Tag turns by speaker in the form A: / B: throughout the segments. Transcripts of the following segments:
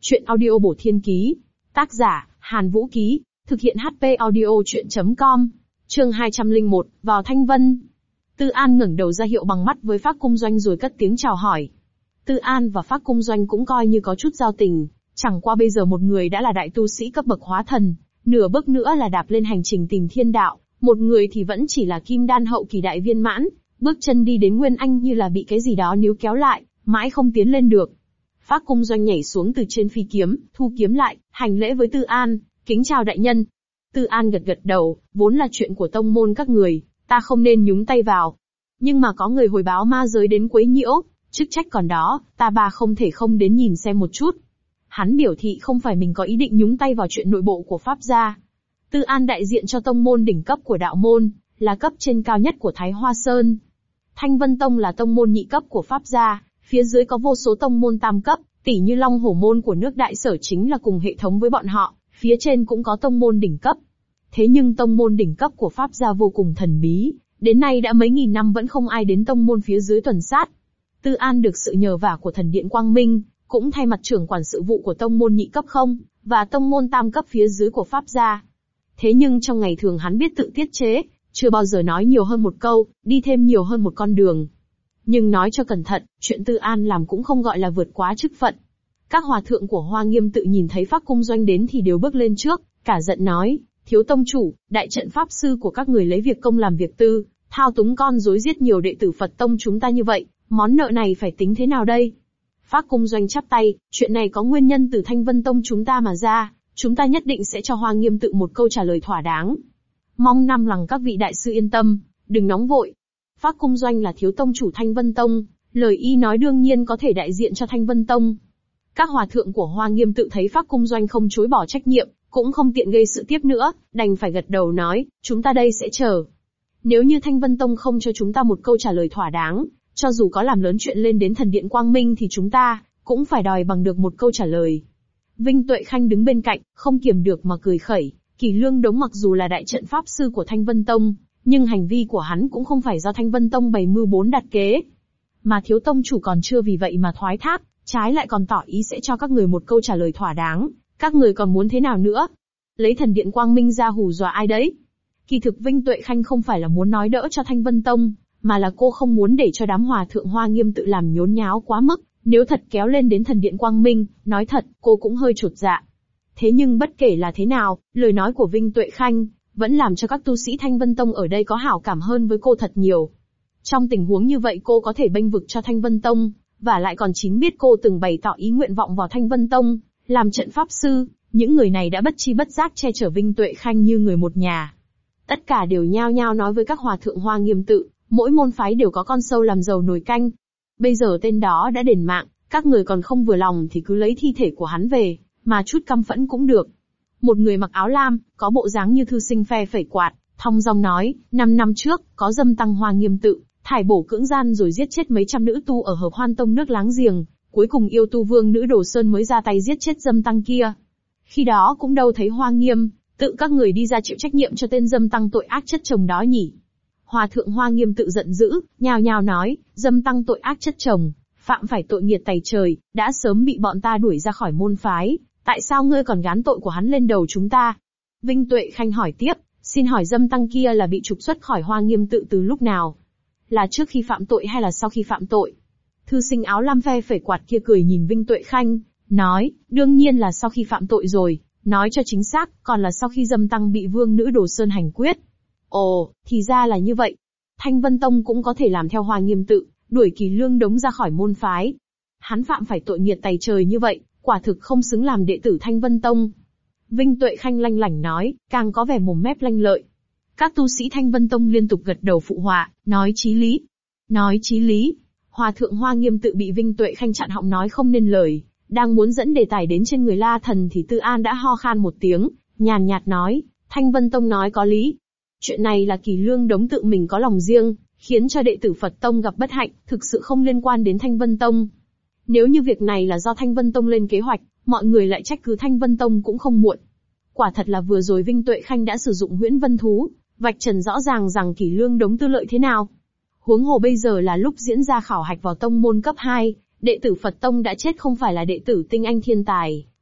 A: Chuyện audio bổ thiên ký. Tác giả, Hàn Vũ Ký. Thực hiện HP audio chuyện.com. Chương 201, vào Thanh Vân. Tư An ngẩng đầu ra hiệu bằng mắt với Phác Cung Doanh rồi cất tiếng chào hỏi. Tư An và Phác Cung Doanh cũng coi như có chút giao tình, chẳng qua bây giờ một người đã là đại tu sĩ cấp bậc hóa thần, nửa bước nữa là đạp lên hành trình tìm thiên đạo, một người thì vẫn chỉ là kim đan hậu kỳ đại viên mãn, bước chân đi đến Nguyên Anh như là bị cái gì đó níu kéo lại, mãi không tiến lên được. Phác Cung Doanh nhảy xuống từ trên phi kiếm, thu kiếm lại, hành lễ với Tư An, kính chào đại nhân. Tư An gật gật đầu, vốn là chuyện của tông môn các người, ta không nên nhúng tay vào. Nhưng mà có người hồi báo ma giới đến quấy nhiễu, chức trách còn đó, ta không thể không đến nhìn xem một chút. Hắn biểu thị không phải mình có ý định nhúng tay vào chuyện nội bộ của Pháp gia. Tư An đại diện cho tông môn đỉnh cấp của đạo môn, là cấp trên cao nhất của Thái Hoa Sơn. Thanh Vân Tông là tông môn nhị cấp của Pháp gia, phía dưới có vô số tông môn tam cấp, tỉ như Long Hổ môn của nước Đại Sở chính là cùng hệ thống với bọn họ, phía trên cũng có tông môn đỉnh cấp. Thế nhưng tông môn đỉnh cấp của Pháp gia vô cùng thần bí, đến nay đã mấy nghìn năm vẫn không ai đến tông môn phía dưới tuần sát. Tư An được sự nhờ vả của thần điện Quang Minh, cũng thay mặt trưởng quản sự vụ của tông môn nhị cấp không, và tông môn tam cấp phía dưới của Pháp gia. Thế nhưng trong ngày thường hắn biết tự tiết chế, chưa bao giờ nói nhiều hơn một câu, đi thêm nhiều hơn một con đường. Nhưng nói cho cẩn thận, chuyện Tư An làm cũng không gọi là vượt quá chức phận. Các hòa thượng của Hoa Nghiêm tự nhìn thấy Phác Cung Doanh đến thì đều bước lên trước, cả giận nói, thiếu tông chủ, đại trận pháp sư của các người lấy việc công làm việc tư, thao túng con rối giết nhiều đệ tử Phật tông chúng ta như vậy, món nợ này phải tính thế nào đây? Phác Cung Doanh chắp tay, chuyện này có nguyên nhân từ Thanh Vân Tông chúng ta mà ra, chúng ta nhất định sẽ cho Hoa Nghiêm tự một câu trả lời thỏa đáng. Mong năm lằng các vị đại sư yên tâm, đừng nóng vội. Phác Cung Doanh là thiếu tông chủ Thanh Vân Tông, lời y nói đương nhiên có thể đại diện cho Thanh Vân Tông. Các hòa thượng của Hoa Nghiêm tự thấy Phác Cung Doanh không chối bỏ trách nhiệm, cũng không tiện gây sự tiếp nữa, đành phải gật đầu nói, chúng ta đây sẽ chờ. Nếu như Thanh Vân Tông không cho chúng ta một câu trả lời thỏa đáng, cho dù có làm lớn chuyện lên đến thần điện Quang Minh thì chúng ta cũng phải đòi bằng được một câu trả lời. Vinh Tuệ Khanh đứng bên cạnh, không kiềm được mà cười khẩy. Kỳ Lương Đống mặc dù là đại trận pháp sư của Thanh Vân Tông, nhưng hành vi của hắn cũng không phải do Thanh Vân Tông bày mưu bốn đặt kế. Mà thiếu tông chủ còn chưa vì vậy mà thoái thác, trái lại còn tỏ ý sẽ cho các người một câu trả lời thỏa đáng. Các người còn muốn thế nào nữa? Lấy thần điện Quang Minh ra hù dọa ai đấy? Kỳ thực Vinh Tuệ Khanh không phải là muốn nói đỡ cho Thanh Vân Tông, mà là cô không muốn để cho đám hòa thượng Hoa Nghiêm tự làm nhốn nháo quá mức. Nếu thật kéo lên đến thần điện Quang Minh, nói thật, cô cũng hơi chột dạ. Thế nhưng bất kể là thế nào, lời nói của Vinh Tuệ Khanh vẫn làm cho các tu sĩ Thanh Vân Tông ở đây có hảo cảm hơn với cô thật nhiều. Trong tình huống như vậy cô có thể bênh vực cho Thanh Vân Tông, và lại còn chính biết cô từng bày tỏ ý nguyện vọng vào Thanh Vân Tông, làm trận pháp sư, những người này đã bất chi bất giác che chở Vinh Tuệ Khanh như người một nhà. Tất cả đều nhao nhao nói với các hòa thượng Hoa Nghiêm tự, mỗi môn phái đều có con sâu làm dầu nồi canh. Bây giờ tên đó đã đền mạng, các người còn không vừa lòng thì cứ lấy thi thể của hắn về, mà chút căm phẫn cũng được. Một người mặc áo lam, có bộ dáng như thư sinh phe phẩy quạt, thong dong nói, 5 năm trước, có dâm tăng Hoa Nghiêm tự, thải bổ cưỡng gian rồi giết chết mấy trăm nữ tu ở Hợp Hoan Tông nước láng giềng, cuối cùng yêu tu vương nữ Đồ Sơn mới ra tay giết chết dâm tăng kia. Khi đó cũng đâu thấy Hoa Nghiêm tự các người đi ra chịu trách nhiệm cho tên dâm tăng tội ác chất chồng đó nhỉ? Hòa thượng Hoa Nghiêm tự giận dữ, nhao nhao nói, dâm tăng tội ác chất chồng, phạm phải tội nghiệt tày trời, đã sớm bị bọn ta đuổi ra khỏi môn phái, tại sao ngươi còn gán tội của hắn lên đầu chúng ta? Vinh Tuệ Khanh hỏi tiếp, xin hỏi dâm tăng kia là bị trục xuất khỏi Hoa Nghiêm tự từ lúc nào? Là trước khi phạm tội hay là sau khi phạm tội? Thư sinh áo lam phe phẩy quạt kia cười nhìn Vinh Tuệ Khanh, nói, đương nhiên là sau khi phạm tội rồi, nói cho chính xác, còn là sau khi dâm tăng bị vương nữ Đồ Sơn hành quyết. Ồ, thì ra là như vậy. Thanh Vân Tông cũng có thể làm theo Hoa Nghiêm tự, đuổi Kỳ Lương Đống ra khỏi môn phái. Hắn phạm phải tội nghiệt tày trời như vậy, quả thực không xứng làm đệ tử Thanh Vân Tông. Vinh Tuệ Khanh lanh lảnh nói, càng có vẻ mồm mép lanh lợi. Các tu sĩ Thanh Vân Tông liên tục gật đầu phụ họa, nói chí lý. Nói chí lý. Hòa thượng Hoa Nghiêm tự bị Vinh Tuệ Khanh chặn họng nói không nên lời, đang muốn dẫn đề tài đến trên người La Thần thì Tư An đã ho khan một tiếng, nhàn nhạt nói, Thanh Vân Tông nói có lý. Chuyện này là Kỳ Lương Đống tự mình có lòng riêng, khiến cho đệ tử Phật Tông gặp bất hạnh, thực sự không liên quan đến Thanh Vân Tông. Nếu như việc này là do Thanh Vân Tông lên kế hoạch, mọi người lại trách cứ Thanh Vân Tông cũng không muộn. Quả thật là vừa rồi Vinh Tuệ Khanh đã sử dụng huyễn vân thú, vạch trần rõ ràng rằng Kỳ Lương Đống tư lợi thế nào. Huống hồ bây giờ là lúc diễn ra khảo hạch vào tông môn cấp 2, đệ tử Phật Tông đã chết không phải là đệ tử tinh anh thiên tài,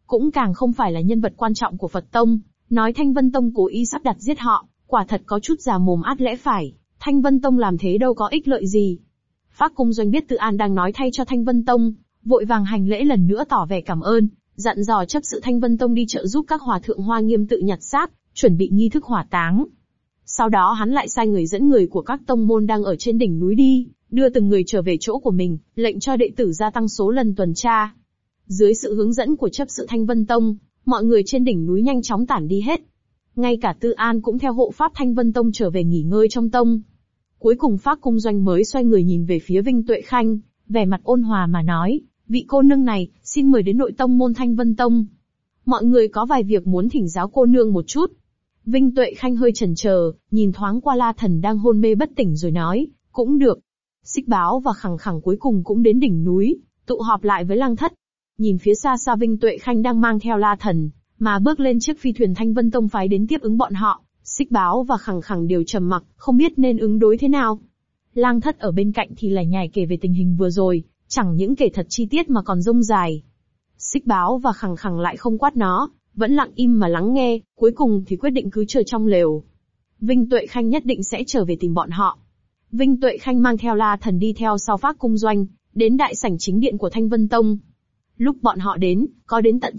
A: cũng càng không phải là nhân vật quan trọng của Phật Tông, nói Thanh Vân Tông cố ý sắp đặt giết họ, quả thật có chút già mồm át lẽ phải, Thanh Vân Tông làm thế đâu có ích lợi gì. Phác Cung Doanh biết Tư An đang nói thay cho Thanh Vân Tông, vội vàng hành lễ lần nữa tỏ vẻ cảm ơn, dặn dò chấp sự Thanh Vân Tông đi trợ giúp các hòa thượng Hoa Nghiêm tự nhặt xác, chuẩn bị nghi thức hỏa táng. Sau đó hắn lại sai người dẫn người của các tông môn đang ở trên đỉnh núi đi, đưa từng người trở về chỗ của mình, lệnh cho đệ tử gia tăng số lần tuần tra. Dưới sự hướng dẫn của chấp sự Thanh Vân Tông, mọi người trên đỉnh núi nhanh chóng tản đi hết. Ngay cả Tư An cũng theo hộ pháp Thanh Vân Tông trở về nghỉ ngơi trong tông. Cuối cùng Phác Cung Doanh mới xoay người nhìn về phía Vinh Tuệ Khanh, vẻ mặt ôn hòa mà nói, vị cô nương này, xin mời đến nội tông môn Thanh Vân Tông. Mọi người có vài việc muốn thỉnh giáo cô nương một chút. Vinh Tuệ Khanh hơi chần chờ, nhìn thoáng qua La Thần đang hôn mê bất tỉnh rồi nói, cũng được. Xích Báo và Khẳng Khẳng cuối cùng cũng đến đỉnh núi, tụ họp lại với Lăng Thất. Nhìn phía xa xa Vinh Tuệ Khanh đang mang theo La Thần, mà bước lên chiếc phi thuyền Thanh Vân Tông phái đến tiếp ứng bọn họ, Xích Báo và Khẳng Khẳng đều trầm mặc, không biết nên ứng đối thế nào. Lăng Thất ở bên cạnh thì lải nhải kể về tình hình vừa rồi, chẳng những kể thật chi tiết mà còn rông dài. Xích Báo và Khẳng Khẳng lại không quát nó, vẫn lặng im mà lắng nghe, cuối cùng thì quyết định cứ chờ trong lều. Vinh Tuệ Khanh nhất định sẽ trở về tìm bọn họ. Vinh Tuệ Khanh mang theo La Thần đi theo sau Phác Cung Doanh, đến đại sảnh chính điện của Thanh Vân Tông. Lúc bọn họ đến, có đến tận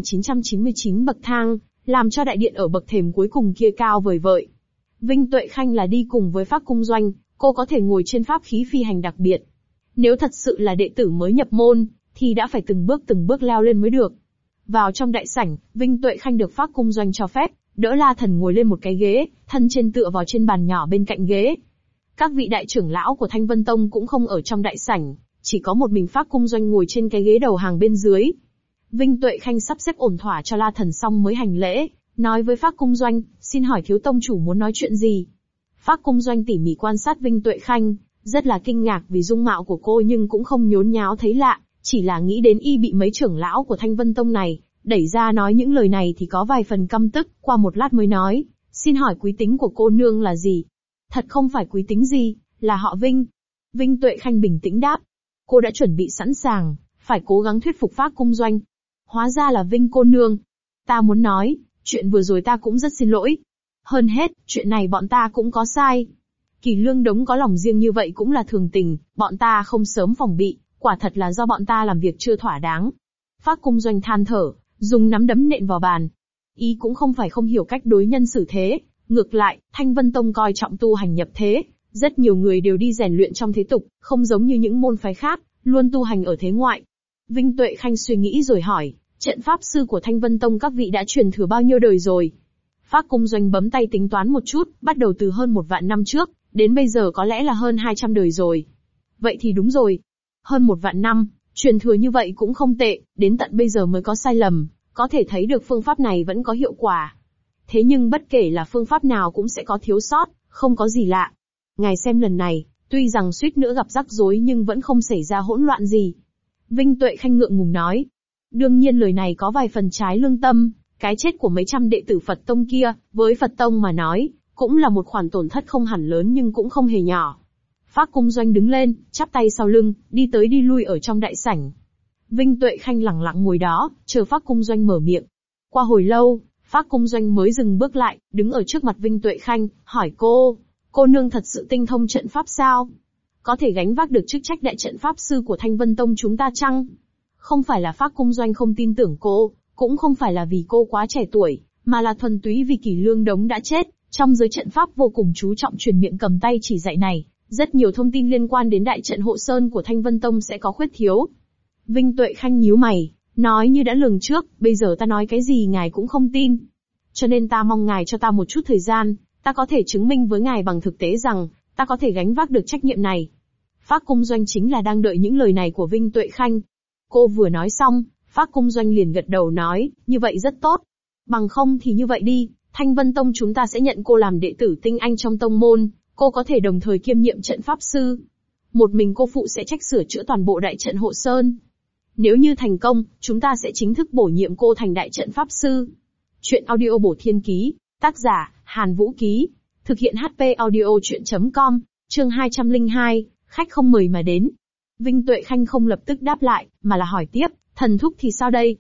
A: 9.999 bậc thang, làm cho đại điện ở bậc thềm cuối cùng kia cao vời vợi. Vinh Tuệ Khanh là đi cùng với Phác Cung Doanh, cô có thể ngồi trên pháp khí phi hành đặc biệt. Nếu thật sự là đệ tử mới nhập môn, thì đã phải từng bước leo lên mới được. Vào trong đại sảnh, Vinh Tuệ Khanh được Phác Cung Doanh cho phép, đỡ La Thần ngồi lên một cái ghế, thân trên tựa vào trên bàn nhỏ bên cạnh ghế. Các vị đại trưởng lão của Thanh Vân Tông cũng không ở trong đại sảnh, chỉ có một mình Phác Cung Doanh ngồi trên cái ghế đầu hàng bên dưới. Vinh Tuệ Khanh sắp xếp ổn thỏa cho La Thần xong mới hành lễ, nói với Phác Cung Doanh, xin hỏi thiếu tông chủ muốn nói chuyện gì? Phác Cung Doanh tỉ mỉ quan sát Vinh Tuệ Khanh, rất là kinh ngạc vì dung mạo của cô nhưng cũng không nhốn nháo thấy lạ, chỉ là nghĩ đến y bị mấy trưởng lão của Thanh Vân Tông này đẩy ra nói những lời này thì có vài phần căm tức, qua một lát mới nói, xin hỏi quý tính của cô nương là gì? Thật không phải quý tính gì, là họ Vinh. Vinh Tuệ Khanh bình tĩnh đáp. Cô đã chuẩn bị sẵn sàng, phải cố gắng thuyết phục Phác Cung Doanh. Hóa ra là Vinh cô nương. Ta muốn nói, chuyện vừa rồi ta cũng rất xin lỗi. Hơn hết, chuyện này bọn ta cũng có sai. Kỳ Lương Đống có lòng riêng như vậy cũng là thường tình, bọn ta không sớm phòng bị, quả thật là do bọn ta làm việc chưa thỏa đáng. Phác Cung Doanh than thở, dùng nắm đấm nện vào bàn. Ý cũng không phải không hiểu cách đối nhân xử thế, ngược lại, Thanh Vân Tông coi trọng tu hành nhập thế, rất nhiều người đều đi rèn luyện trong thế tục, không giống như những môn phái khác, luôn tu hành ở thế ngoại. Vinh Tuệ Khanh suy nghĩ rồi hỏi, trận pháp sư của Thanh Vân Tông các vị đã truyền thừa bao nhiêu đời rồi? Phác Cung Doanh bấm tay tính toán một chút, bắt đầu từ hơn 1 vạn năm trước, đến bây giờ có lẽ là hơn 200 đời rồi. Vậy thì đúng rồi. Hơn 1 vạn năm, truyền thừa như vậy cũng không tệ, đến tận bây giờ mới có sai lầm, có thể thấy được phương pháp này vẫn có hiệu quả. Thế nhưng bất kể là phương pháp nào cũng sẽ có thiếu sót, không có gì lạ. Ngài xem lần này, tuy rằng suýt nữa gặp rắc rối nhưng vẫn không xảy ra hỗn loạn gì. Vinh Tuệ Khanh ngượng ngùng nói. Đương nhiên lời này có vài phần trái lương tâm, cái chết của mấy trăm đệ tử Phật Tông kia, với Phật Tông mà nói, cũng là một khoản tổn thất không hẳn lớn nhưng cũng không hề nhỏ. Phác Cung Doanh đứng lên, chắp tay sau lưng, đi tới đi lui ở trong đại sảnh. Vinh Tuệ Khanh lẳng lặng ngồi đó, chờ Phác Cung Doanh mở miệng. Qua hồi lâu, Phác Cung Doanh mới dừng bước lại, đứng ở trước mặt Vinh Tuệ Khanh, hỏi cô nương thật sự tinh thông trận pháp sao? Có thể gánh vác được chức trách đại trận pháp sư của Thanh Vân Tông chúng ta chăng? Không phải là Phác Cung Doanh không tin tưởng cô, cũng không phải là vì cô quá trẻ tuổi, mà là thuần túy vì Kỳ Lương Đống đã chết, trong giới trận pháp vô cùng chú trọng truyền miệng cầm tay chỉ dạy này, rất nhiều thông tin liên quan đến đại trận hộ sơn của Thanh Vân Tông sẽ có khuyết thiếu. Vinh Tuệ Khanh nhíu mày, nói như đã lường trước, bây giờ ta nói cái gì ngài cũng không tin. Cho nên ta mong ngài cho ta một chút thời gian, ta có thể chứng minh với ngài bằng thực tế rằng, ta có thể gánh vác được trách nhiệm này. Phác Cung Doanh chính là đang đợi những lời này của Vinh Tuệ Khanh. Cô vừa nói xong, Phác Cung Doanh liền gật đầu nói, như vậy rất tốt. Bằng không thì như vậy đi, Thanh Vân Tông chúng ta sẽ nhận cô làm đệ tử tinh anh trong tông môn, cô có thể đồng thời kiêm nhiệm trận pháp sư. Một mình cô phụ sẽ trách sửa chữa toàn bộ đại trận hộ sơn. Nếu như thành công, chúng ta sẽ chính thức bổ nhiệm cô thành đại trận pháp sư. Chuyện audio bổ thiên ký, tác giả, Hàn Vũ Ký, thực hiện HP audio chuyện.com, chương 202, khách không mời mà đến. Vinh Tuệ Khanh không lập tức đáp lại, mà là hỏi tiếp, thần thúc thì sao đây?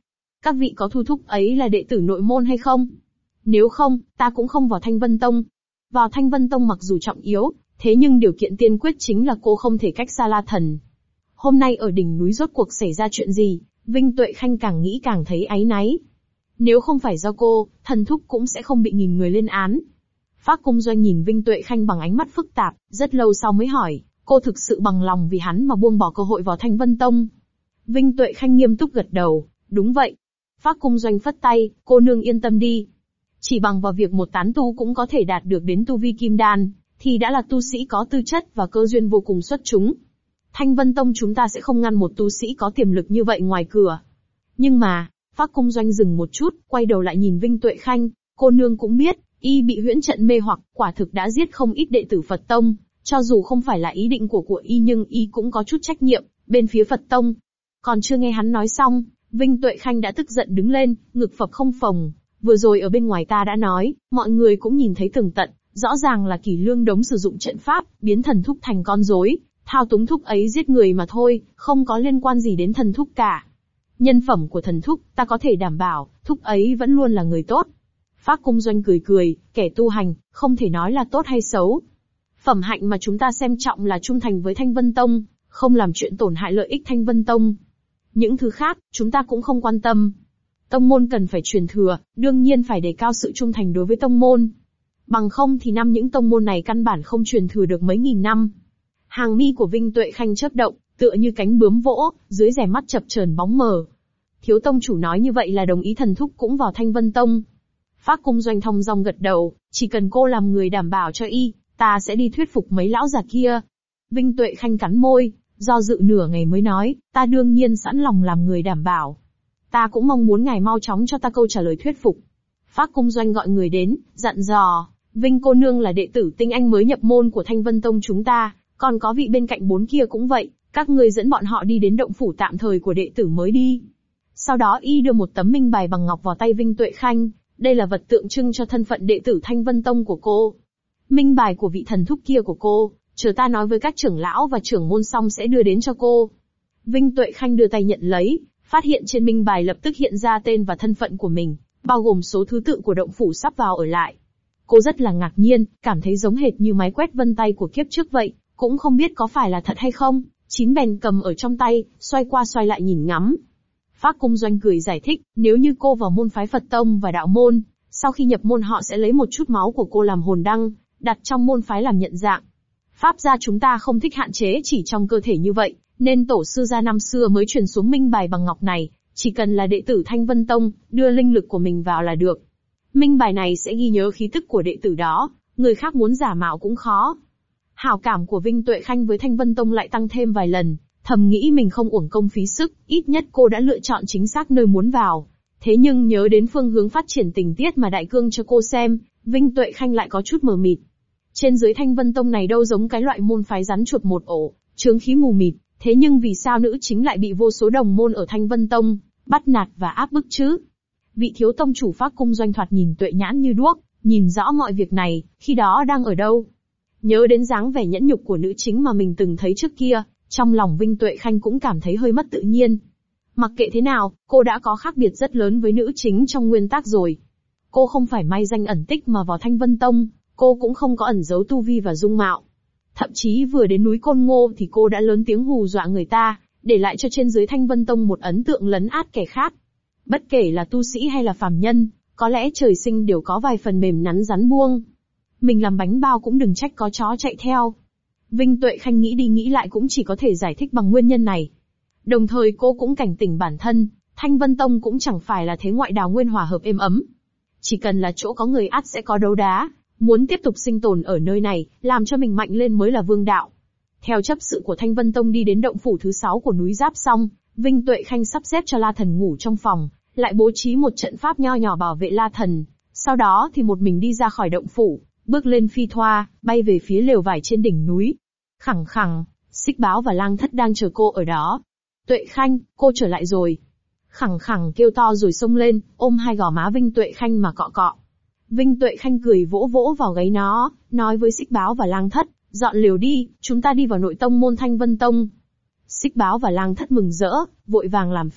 A: các vị có thu thúc ấy là đệ tử nội môn hay không? Nếu không, ta cũng không vào Thanh Vân Tông. Vào Thanh Vân Tông mặc dù trọng yếu, thế nhưng điều kiện tiên quyết chính là cô không thể cách xa La Thần. Hôm nay ở đỉnh núi rốt cuộc xảy ra chuyện gì, Vinh Tuệ Khanh càng nghĩ càng thấy áy náy. Nếu không phải do cô, thần thúc cũng sẽ không bị nghìn người lên án. Phác Cung Doanh nhìn Vinh Tuệ Khanh bằng ánh mắt phức tạp, rất lâu sau mới hỏi, cô thực sự bằng lòng vì hắn mà buông bỏ cơ hội vào Thanh Vân Tông? Vinh Tuệ Khanh nghiêm túc gật đầu, đúng vậy. Phác Cung Doanh phất tay, cô nương yên tâm đi. Chỉ bằng vào việc một tán tu cũng có thể đạt được đến tu vi kim đan, thì đã là tu sĩ có tư chất và cơ duyên vô cùng xuất chúng. Thanh Vân Tông chúng ta sẽ không ngăn một tu sĩ có tiềm lực như vậy ngoài cửa. Nhưng mà, Phác Cung Doanh dừng một chút, quay đầu lại nhìn Vinh Tuệ Khanh, cô nương cũng biết, y bị huyễn trận mê hoặc, quả thực đã giết không ít đệ tử Phật Tông, cho dù không phải là ý định của y nhưng y cũng có chút trách nhiệm, bên phía Phật Tông. Còn chưa nghe hắn nói xong, Vinh Tuệ Khanh đã tức giận đứng lên, ngực phập không phồng. Vừa rồi ở bên ngoài ta đã nói, mọi người cũng nhìn thấy tường tận, rõ ràng là Kỷ Lương Đống sử dụng trận pháp, biến thần thúc thành con rối, thao túng thúc ấy giết người mà thôi, không có liên quan gì đến thần thúc cả. Nhân phẩm của thần thúc, ta có thể đảm bảo, thúc ấy vẫn luôn là người tốt. Phác Cung Doanh cười cười, kẻ tu hành, không thể nói là tốt hay xấu. Phẩm hạnh mà chúng ta xem trọng là trung thành với Thanh Vân Tông, không làm chuyện tổn hại lợi ích Thanh Vân Tông. Những thứ khác, chúng ta cũng không quan tâm. Tông môn cần phải truyền thừa, đương nhiên phải đề cao sự trung thành đối với tông môn. Bằng không thì những tông môn này căn bản không truyền thừa được mấy nghìn năm. Hàng mi của Vinh Tuệ Khanh chớp động, tựa như cánh bướm vỗ, dưới rẻ mắt chập chờn bóng mờ. Thiếu tông chủ nói như vậy là đồng ý thần thúc cũng vào Thanh Vân Tông. Phác Cung Doanh thong dong gật đầu, chỉ cần cô làm người đảm bảo cho y, ta sẽ đi thuyết phục mấy lão già kia. Vinh Tuệ Khanh cắn môi, do dự nửa ngày mới nói, ta đương nhiên sẵn lòng làm người đảm bảo. Ta cũng mong muốn ngài mau chóng cho ta câu trả lời thuyết phục. Phác Cung Doanh gọi người đến, dặn dò, Vinh cô nương là đệ tử tinh anh mới nhập môn của Thanh Vân Tông chúng ta, còn có vị bên cạnh bốn kia cũng vậy, các người dẫn bọn họ đi đến động phủ tạm thời của đệ tử mới đi. Sau đó y đưa một tấm minh bài bằng ngọc vào tay Vinh Tuệ Khanh, đây là vật tượng trưng cho thân phận đệ tử Thanh Vân Tông của cô. Minh bài của vị thần thúc kia của cô, chờ ta nói với các trưởng lão và trưởng môn xong sẽ đưa đến cho cô. Vinh Tuệ Khanh đưa tay nhận lấy, phát hiện trên minh bài lập tức hiện ra tên và thân phận của mình, bao gồm số thứ tự của động phủ sắp vào ở lại. Cô rất là ngạc nhiên, cảm thấy giống hệt như máy quét vân tay của kiếp trước vậy, cũng không biết có phải là thật hay không, chín bèn cầm ở trong tay, xoay qua xoay lại nhìn ngắm. Phác Cung Doanh cười giải thích, nếu như cô vào môn phái Phật Tông và đạo môn, sau khi nhập môn họ sẽ lấy một chút máu của cô làm hồn đăng, đặt trong môn phái làm nhận dạng. Pháp gia chúng ta không thích hạn chế chỉ trong cơ thể như vậy, nên tổ sư gia năm xưa mới truyền xuống minh bài bằng ngọc này, chỉ cần là đệ tử Thanh Vân Tông, đưa linh lực của mình vào là được. Minh bài này sẽ ghi nhớ khí tức của đệ tử đó, người khác muốn giả mạo cũng khó. Hảo cảm của Vinh Tuệ Khanh với Thanh Vân Tông lại tăng thêm vài lần, thầm nghĩ mình không uổng công phí sức, ít nhất cô đã lựa chọn chính xác nơi muốn vào. Thế nhưng nhớ đến phương hướng phát triển tình tiết mà Đại Cương cho cô xem, Vinh Tuệ Khanh lại có chút mờ mịt. Trên dưới Thanh Vân Tông này đâu giống cái loại môn phái rắn chuột một ổ, chướng khí mù mịt, thế nhưng vì sao nữ chính lại bị vô số đồng môn ở Thanh Vân Tông bắt nạt và áp bức chứ? Vị thiếu tông chủ Phác Cung Doanh thoạt nhìn tuệ nhãn như đuốc, nhìn rõ mọi việc này, khi đó đang ở đâu? Nhớ đến dáng vẻ nhẫn nhục của nữ chính mà mình từng thấy trước kia, trong lòng Vinh Tuệ Khanh cũng cảm thấy hơi mất tự nhiên. Mặc kệ thế nào, cô đã có khác biệt rất lớn với nữ chính trong nguyên tác rồi. Cô không phải may danh ẩn tích mà vào Thanh Vân Tông, cô cũng không có ẩn giấu tu vi và dung mạo. Thậm chí vừa đến núi Côn Ngô thì cô đã lớn tiếng hù dọa người ta, để lại cho trên dưới Thanh Vân Tông một ấn tượng lấn át kẻ khác. Bất kể là tu sĩ hay là phàm nhân, có lẽ trời sinh đều có vài phần mềm nắn rắn buông. Mình làm bánh bao cũng đừng trách có chó chạy theo. Vinh Tuệ Khanh nghĩ đi nghĩ lại cũng chỉ có thể giải thích bằng nguyên nhân này. Đồng thời cô cũng cảnh tỉnh bản thân, Thanh Vân Tông cũng chẳng phải là thế ngoại đào nguyên hòa hợp êm ấm. Chỉ cần là chỗ có người ắt sẽ có đấu đá, muốn tiếp tục sinh tồn ở nơi này, làm cho mình mạnh lên mới là vương đạo. Theo chấp sự của Thanh Vân Tông đi đến động phủ thứ 6 của núi Giáp xong, Vinh Tuệ Khanh sắp xếp cho La Thần ngủ trong phòng, lại bố trí một trận pháp nho nhỏ bảo vệ La Thần. Sau đó thì một mình đi ra khỏi động phủ, bước lên phi thoa, bay về phía lều vải trên đỉnh núi. Khẳng khẳng, Xích Báo và Lang Thất đang chờ cô ở đó. Tuệ Khanh, cô trở lại rồi. Khẳng khẳng kêu to rồi xông lên, ôm hai gò má Vinh Tuệ Khanh mà cọ cọ. Vinh Tuệ Khanh cười vỗ vỗ vào gáy nó, nói với Xích Báo và Lang Thất, dọn lều đi, chúng ta đi vào nội tông môn Thanh Vân Tông. Xích Báo và Lang Thất mừng rỡ, vội vàng làm phép,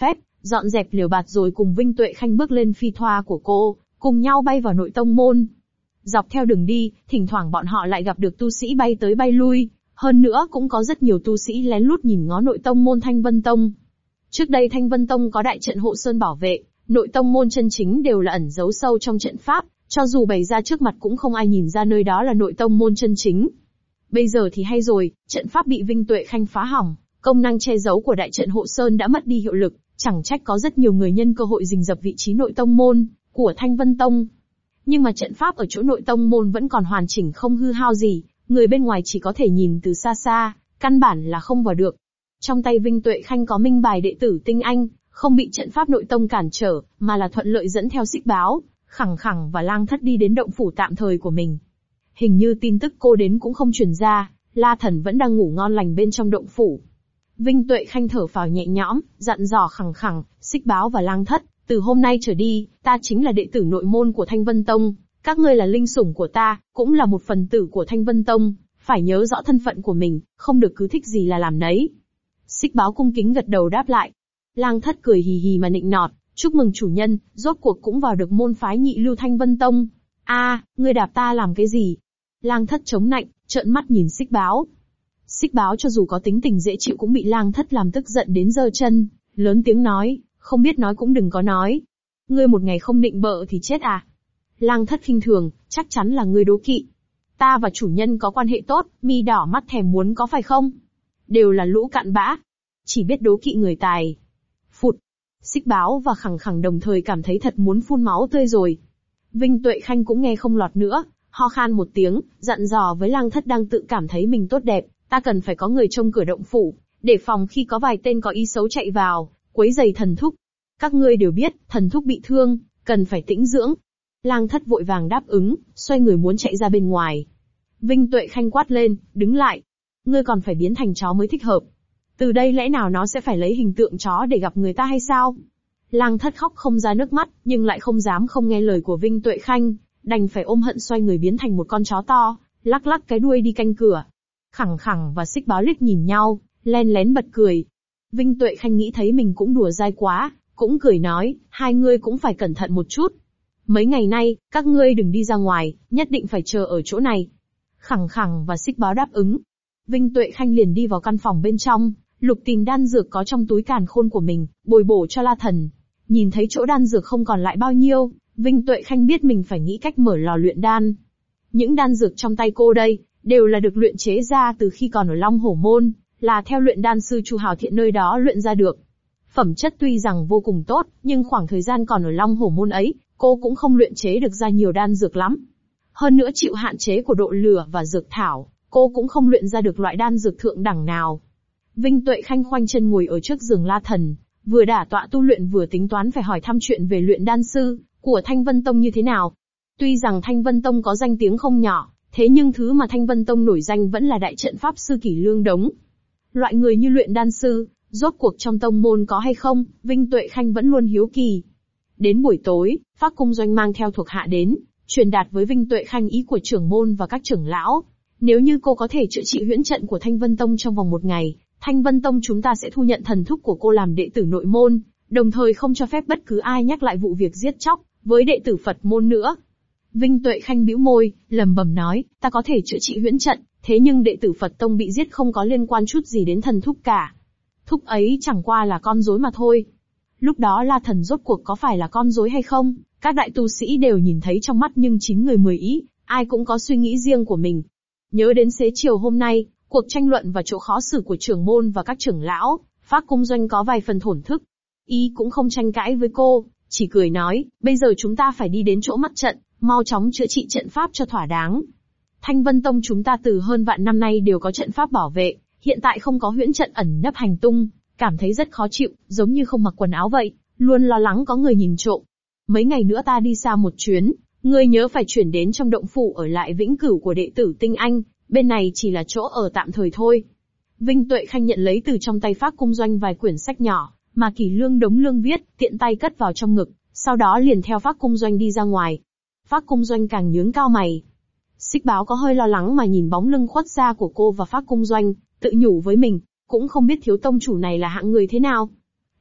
A: dọn dẹp lều bạt rồi cùng Vinh Tuệ Khanh bước lên phi thoa của cô, cùng nhau bay vào nội tông môn. Dọc theo đường đi, thỉnh thoảng bọn họ lại gặp được tu sĩ bay tới bay lui, hơn nữa cũng có rất nhiều tu sĩ lén lút nhìn ngó nội tông môn Thanh Vân Tông. Trước đây Thanh Vân Tông có đại trận hộ sơn bảo vệ, nội tông môn chân chính đều là ẩn giấu sâu trong trận pháp, cho dù bày ra trước mặt cũng không ai nhìn ra nơi đó là nội tông môn chân chính. Bây giờ thì hay rồi, trận pháp bị Vinh Tuệ Khanh phá hỏng, công năng che giấu của đại trận hộ sơn đã mất đi hiệu lực, chẳng trách có rất nhiều người nhân cơ hội rình rập vị trí nội tông môn của Thanh Vân Tông. Nhưng mà trận pháp ở chỗ nội tông môn vẫn còn hoàn chỉnh không hư hao gì, người bên ngoài chỉ có thể nhìn từ xa xa, căn bản là không vào được. Trong tay Vinh Tuệ Khanh có minh bài đệ tử tinh anh, không bị trận pháp nội tông cản trở, mà là thuận lợi dẫn theo Xích Báo, Khẳng Khẳng và Lang Thất đi đến động phủ tạm thời của mình. Hình như tin tức cô đến cũng không truyền ra, La Thần vẫn đang ngủ ngon lành bên trong động phủ. Vinh Tuệ Khanh thở phào nhẹ nhõm, dặn dò Khẳng Khẳng, Xích Báo và Lang Thất, từ hôm nay trở đi, ta chính là đệ tử nội môn của Thanh Vân Tông, các ngươi là linh sủng của ta, cũng là một phần tử của Thanh Vân Tông, phải nhớ rõ thân phận của mình, không được cứ thích gì là làm nấy. Xích Báo cung kính gật đầu đáp lại. Lang Thất cười hì hì mà nịnh nọt, chúc mừng chủ nhân, rốt cuộc cũng vào được môn phái nhị lưu Thanh Vân Tông. Ngươi đạp ta làm cái gì? Lang Thất chống nạnh, trợn mắt nhìn Xích Báo. Xích Báo cho dù có tính tình dễ chịu cũng bị Lang Thất làm tức giận đến giơ chân, lớn tiếng nói, không biết nói cũng đừng có nói. Ngươi một ngày không nịnh bợ thì chết à? Lang Thất khinh thường, chắc chắn là ngươi đố kỵ. Ta và chủ nhân có quan hệ tốt, mi đỏ mắt thèm muốn có phải không? Đều là lũ cặn bã, chỉ biết đố kỵ người tài. Phụt! Xích Báo và Khẳng Khẳng đồng thời cảm thấy thật muốn phun máu tươi rồi. Vinh Tuệ Khanh cũng nghe không lọt nữa, ho khan một tiếng, dặn dò với Lang Thất đang tự cảm thấy mình tốt đẹp, ta cần phải có người trông cửa động phủ, để phòng khi có vài tên có ý xấu chạy vào, quấy rầy thần thúc. Các ngươi đều biết, thần thúc bị thương, cần phải tĩnh dưỡng. Lang Thất vội vàng đáp ứng, xoay người muốn chạy ra bên ngoài. Vinh Tuệ Khanh quát lên, đứng lại. Ngươi còn phải biến thành chó mới thích hợp. Từ đây lẽ nào nó sẽ phải lấy hình tượng chó để gặp người ta hay sao? Lang Thất khóc không ra nước mắt, nhưng lại không dám không nghe lời của Vinh Tuệ Khanh, đành phải ôm hận xoay người biến thành một con chó to, lắc lắc cái đuôi đi canh cửa. Khẳng Khẳng và Xích Báo liếc nhìn nhau, len lén bật cười. Vinh Tuệ Khanh nghĩ thấy mình cũng đùa dai quá, cũng cười nói, hai ngươi cũng phải cẩn thận một chút. Mấy ngày nay, các ngươi đừng đi ra ngoài, nhất định phải chờ ở chỗ này. Khẳng Khẳng và Xích Báo đáp ứng. Vinh Tuệ Khanh liền đi vào căn phòng bên trong, lục tìm đan dược có trong túi càn khôn của mình, bồi bổ cho La Thần. Nhìn thấy chỗ đan dược không còn lại bao nhiêu, Vinh Tuệ Khanh biết mình phải nghĩ cách mở lò luyện đan. Những đan dược trong tay cô đây, đều là được luyện chế ra từ khi còn ở Long Hổ Môn, là theo luyện đan sư Chu Hào Thiện nơi đó luyện ra được. Phẩm chất tuy rằng vô cùng tốt, nhưng khoảng thời gian còn ở Long Hổ Môn ấy, cô cũng không luyện chế được ra nhiều đan dược lắm. Hơn nữa chịu hạn chế của độ lửa và dược thảo, cô cũng không luyện ra được loại đan dược thượng đẳng nào. Vinh Tuệ Khanh khoanh chân ngồi ở trước giường La Thần, vừa đả tọa tu luyện vừa tính toán phải hỏi thăm chuyện về luyện đan sư của Thanh Vân Tông như thế nào. Tuy rằng Thanh Vân Tông có danh tiếng không nhỏ, thế nhưng thứ mà Thanh Vân Tông nổi danh vẫn là đại trận pháp sư Kỷ Lương Đống. Loại người như luyện đan sư, rốt cuộc trong tông môn có hay không, Vinh Tuệ Khanh vẫn luôn hiếu kỳ. Đến buổi tối, Phác Cung Doanh mang theo thuộc hạ đến, truyền đạt với Vinh Tuệ Khanh ý của trưởng môn và các trưởng lão. Nếu như cô có thể chữa trị huyễn trận của Thanh Vân Tông trong vòng một ngày, Thanh Vân Tông chúng ta sẽ thu nhận thần thúc của cô làm đệ tử nội môn, đồng thời không cho phép bất cứ ai nhắc lại vụ việc giết chóc với đệ tử Phật môn nữa. Vinh Tuệ Khanh bĩu môi, lẩm bẩm nói, ta có thể chữa trị huyễn trận, thế nhưng đệ tử Phật Tông bị giết không có liên quan chút gì đến thần thúc cả. Thúc ấy chẳng qua là con rối mà thôi. Lúc đó La Thần rốt cuộc có phải là con rối hay không, các đại tu sĩ đều nhìn thấy trong mắt nhưng 9 người 10 ý, ai cũng có suy nghĩ riêng của mình. Nhớ đến xế chiều hôm nay, cuộc tranh luận và chỗ khó xử của trưởng môn và các trưởng lão, Phác Cung Doanh có vài phần thổn thức. Y cũng không tranh cãi với cô, chỉ cười nói, bây giờ chúng ta phải đi đến chỗ mắt trận, mau chóng chữa trị trận pháp cho thỏa đáng. Thanh Vân Tông chúng ta từ hơn vạn năm nay đều có trận pháp bảo vệ, hiện tại không có huyễn trận ẩn nấp hành tung, cảm thấy rất khó chịu, giống như không mặc quần áo vậy, luôn lo lắng có người nhìn trộm. Mấy ngày nữa ta đi xa một chuyến, ngươi nhớ phải chuyển đến trong động phủ ở lại vĩnh cửu của đệ tử Tinh Anh, bên này chỉ là chỗ ở tạm thời thôi. Vinh Tuệ Khanh nhận lấy từ trong tay Phác Cung Doanh vài quyển sách nhỏ, mà Kỷ Lương Đống Lương viết, tiện tay cất vào trong ngực, sau đó liền theo Phác Cung Doanh đi ra ngoài. Phác Cung Doanh càng nhướng cao mày. Xích Báo có hơi lo lắng mà nhìn bóng lưng khuất xa của cô và Phác Cung Doanh, tự nhủ với mình, cũng không biết thiếu tông chủ này là hạng người thế nào.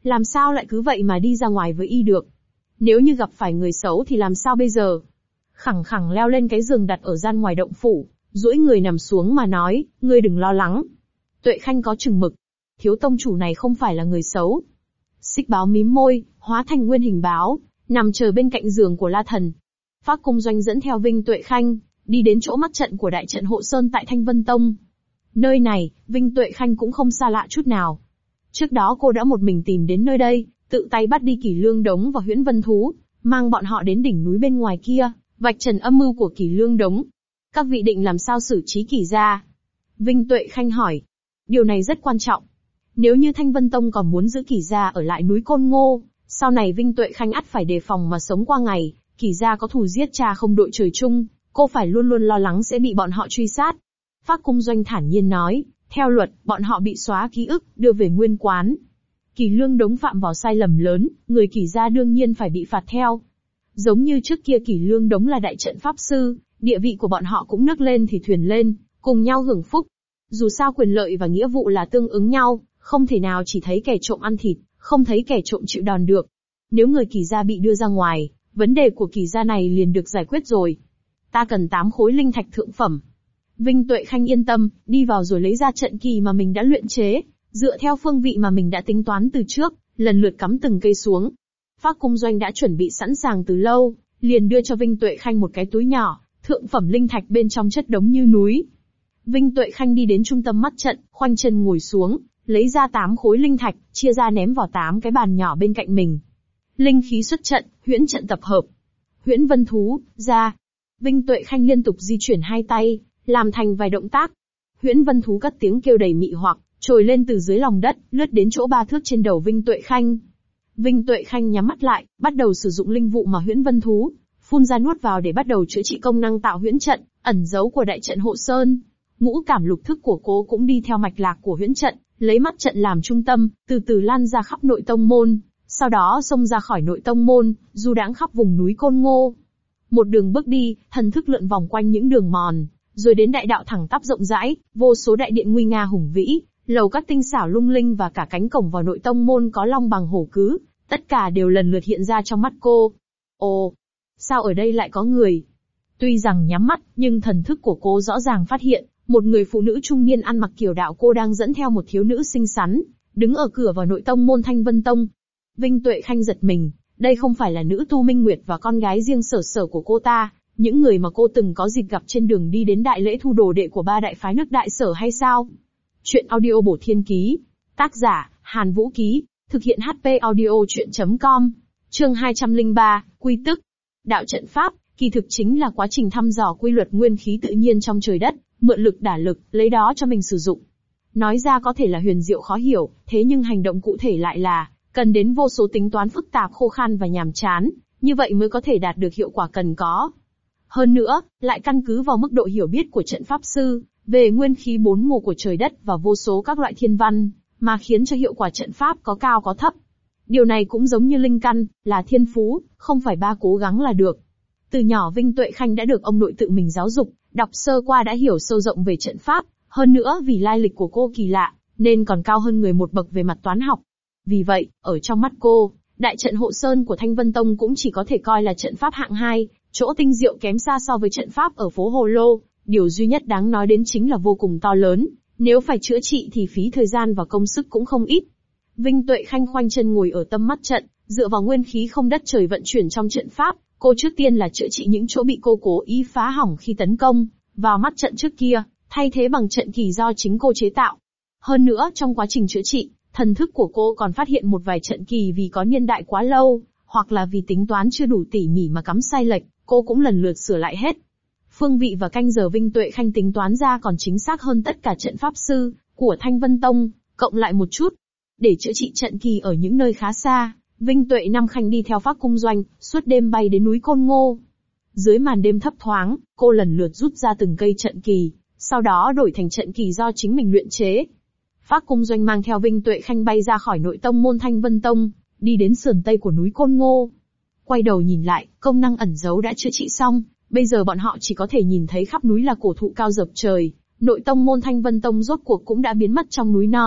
A: Làm sao lại cứ vậy mà đi ra ngoài với y được? Nếu như gặp phải người xấu thì làm sao bây giờ? Khẳng khẳng leo lên cái giường đặt ở gian ngoài động phủ, duỗi người nằm xuống mà nói, ngươi đừng lo lắng. Tuệ Khanh có chừng mực. Thiếu tông chủ này không phải là người xấu. Xích báo mím môi, hóa thành nguyên hình báo, nằm chờ bên cạnh giường của La Thần. Phác Cung Doanh dẫn theo Vinh Tuệ Khanh, đi đến chỗ mắt trận của đại trận hộ sơn tại Thanh Vân Tông. Nơi này, Vinh Tuệ Khanh cũng không xa lạ chút nào. Trước đó cô đã một mình tìm đến nơi đây, tự tay bắt đi Kỷ Lương Đống và Huyễn Vân Thú, mang bọn họ đến đỉnh núi bên ngoài kia, vạch trần âm mưu của Kỷ Lương Đống. Các vị định làm sao xử trí Kỷ gia? Vinh Tuệ Khanh hỏi. Điều này rất quan trọng. Nếu như Thanh Vân Tông còn muốn giữ Kỷ gia ở lại núi Côn Ngô, sau này Vinh Tuệ Khanh ắt phải đề phòng mà sống qua ngày. Kỷ gia có thù giết cha không đội trời chung, cô phải luôn luôn lo lắng sẽ bị bọn họ truy sát. Phác Cung Doanh thản nhiên nói, theo luật, bọn họ bị xóa ký ức, đưa về nguyên quán. Kỷ Lương Đống phạm vào sai lầm lớn, người Kỷ gia đương nhiên phải bị phạt theo. Giống như trước kia Kỷ Lương Đống là đại trận pháp sư, địa vị của bọn họ cũng nâng lên thì thuyền lên, cùng nhau hưởng phúc. Dù sao quyền lợi và nghĩa vụ là tương ứng nhau, không thể nào chỉ thấy kẻ trộm ăn thịt, không thấy kẻ trộm chịu đòn được. Nếu người Kỷ gia bị đưa ra ngoài, vấn đề của Kỷ gia này liền được giải quyết rồi. Ta cần 8 khối linh thạch thượng phẩm. Vinh Tuệ Khanh yên tâm, đi vào rồi lấy ra trận kỳ mà mình đã luyện chế, dựa theo phương vị mà mình đã tính toán từ trước, lần lượt cắm từng cây xuống. Phác Cung Doanh đã chuẩn bị sẵn sàng từ lâu, liền đưa cho Vinh Tuệ Khanh một cái túi nhỏ, thượng phẩm linh thạch bên trong chất đống như núi. Vinh Tuệ Khanh đi đến trung tâm mắt trận, khoanh chân ngồi xuống, lấy ra 8 khối linh thạch, chia ra ném vào 8 cái bàn nhỏ bên cạnh mình. Linh khí xuất trận, huyễn trận tập hợp. Huyễn Vân Thú, ra. Vinh Tuệ Khanh liên tục di chuyển hai tay, làm thành vài động tác. Huyễn Vân Thú cất tiếng kêu đầy mị hoặc, trồi lên từ dưới lòng đất, lướt đến chỗ 3 thước trên đầu Vinh Tuệ Khanh. Vinh Tuệ Khanh nhắm mắt lại, bắt đầu sử dụng linh vụ mà Huyễn Vân Thú phun ra nuốt vào để bắt đầu chữa trị công năng tạo huyễn trận, ẩn giấu của đại trận hộ sơn. Ngũ cảm lục thức của cô cũng đi theo mạch lạc của huyễn trận, lấy mắt trận làm trung tâm, từ từ lan ra khắp nội tông môn, sau đó xông ra khỏi nội tông môn, du đãng khắp vùng núi Côn Ngô. Một đường bước đi, thần thức lượn vòng quanh những đường mòn, rồi đến đại đạo thẳng tắp rộng rãi, vô số đại điện nguy nga hùng vĩ, lầu các tinh xảo lung linh và cả cánh cổng vào nội tông môn có long bằng hổ cứ, tất cả đều lần lượt hiện ra trong mắt cô. Ồ, sao ở đây lại có người? Tuy rằng nhắm mắt, nhưng thần thức của cô rõ ràng phát hiện, một người phụ nữ trung niên ăn mặc kiểu đạo cô đang dẫn theo một thiếu nữ xinh xắn, đứng ở cửa vào nội tông môn Thanh Vân Tông. Vinh Tuệ Khanh giật mình, đây không phải là nữ tu Minh Nguyệt và con gái riêng Sở Sở của cô ta, những người mà cô từng có dịp gặp trên đường đi đến đại lễ thu đồ đệ của 3 đại phái nước Đại Sở hay sao? Chuyện audio bổ thiên ký. Tác giả, Hàn Vũ Ký. Thực hiện HP audio chuyện.com. Chương 203, Quy tức. Đạo trận pháp, kỳ thực chính là quá trình thăm dò quy luật nguyên khí tự nhiên trong trời đất, mượn lực đả lực, lấy đó cho mình sử dụng. Nói ra có thể là huyền diệu khó hiểu, thế nhưng hành động cụ thể lại là cần đến vô số tính toán phức tạp khô khan và nhàm chán, như vậy mới có thể đạt được hiệu quả cần có. Hơn nữa, lại căn cứ vào mức độ hiểu biết của trận pháp sư, về nguyên khí 4 mùa của trời đất và vô số các loại thiên văn, mà khiến cho hiệu quả trận pháp có cao có thấp. Điều này cũng giống như linh căn, là thiên phú, không phải ba cố gắng là được. Từ nhỏ Vinh Tuệ Khanh đã được ông nội tự mình giáo dục, đọc sơ qua đã hiểu sâu rộng về trận pháp, hơn nữa vì lai lịch của cô kỳ lạ, nên còn cao hơn người một bậc về mặt toán học. Vì vậy, ở trong mắt cô, đại trận hộ sơn của Thanh Vân Tông cũng chỉ có thể coi là trận pháp hạng 2, chỗ tinh diệu kém xa so với trận pháp ở phố Hồ Lô, điều duy nhất đáng nói đến chính là vô cùng to lớn, nếu phải chữa trị thì phí thời gian và công sức cũng không ít. Vinh Tuệ Khanh khoanh chân ngồi ở tâm mắt trận, dựa vào nguyên khí không đất trời vận chuyển trong trận pháp, cô trước tiên là chữa trị những chỗ bị cô cố ý phá hỏng khi tấn công vào mắt trận trước kia, thay thế bằng trận kỳ do chính cô chế tạo. Hơn nữa, trong quá trình chữa trị, thần thức của cô còn phát hiện một vài trận kỳ vì có niên đại quá lâu, hoặc là vì tính toán chưa đủ tỉ mỉ mà cắm sai lệch, cô cũng lần lượt sửa lại hết. Phương vị và canh giờ Vinh Tuệ Khanh tính toán ra còn chính xác hơn tất cả trận pháp sư của Thanh Vân Tông, cộng lại một chút. Để chữa trị trận kỳ ở những nơi khá xa, Vinh Tuệ Nam Khanh đi theo Phác Cung Doanh, suốt đêm bay đến núi Côn Ngô. Dưới màn đêm thấp thoáng, cô lần lượt rút ra từng cây trận kỳ, sau đó đổi thành trận kỳ do chính mình luyện chế. Phác Cung Doanh mang theo Vinh Tuệ Khanh bay ra khỏi nội tông môn Thanh Vân Tông, đi đến sườn tây của núi Côn Ngô. Quay đầu nhìn lại, công năng ẩn giấu đã chữa trị xong, bây giờ bọn họ chỉ có thể nhìn thấy khắp núi là cổ thụ cao dập trời. Nội tông môn Thanh Vân Tông rốt cuộc cũng đã biến mất trong núi non,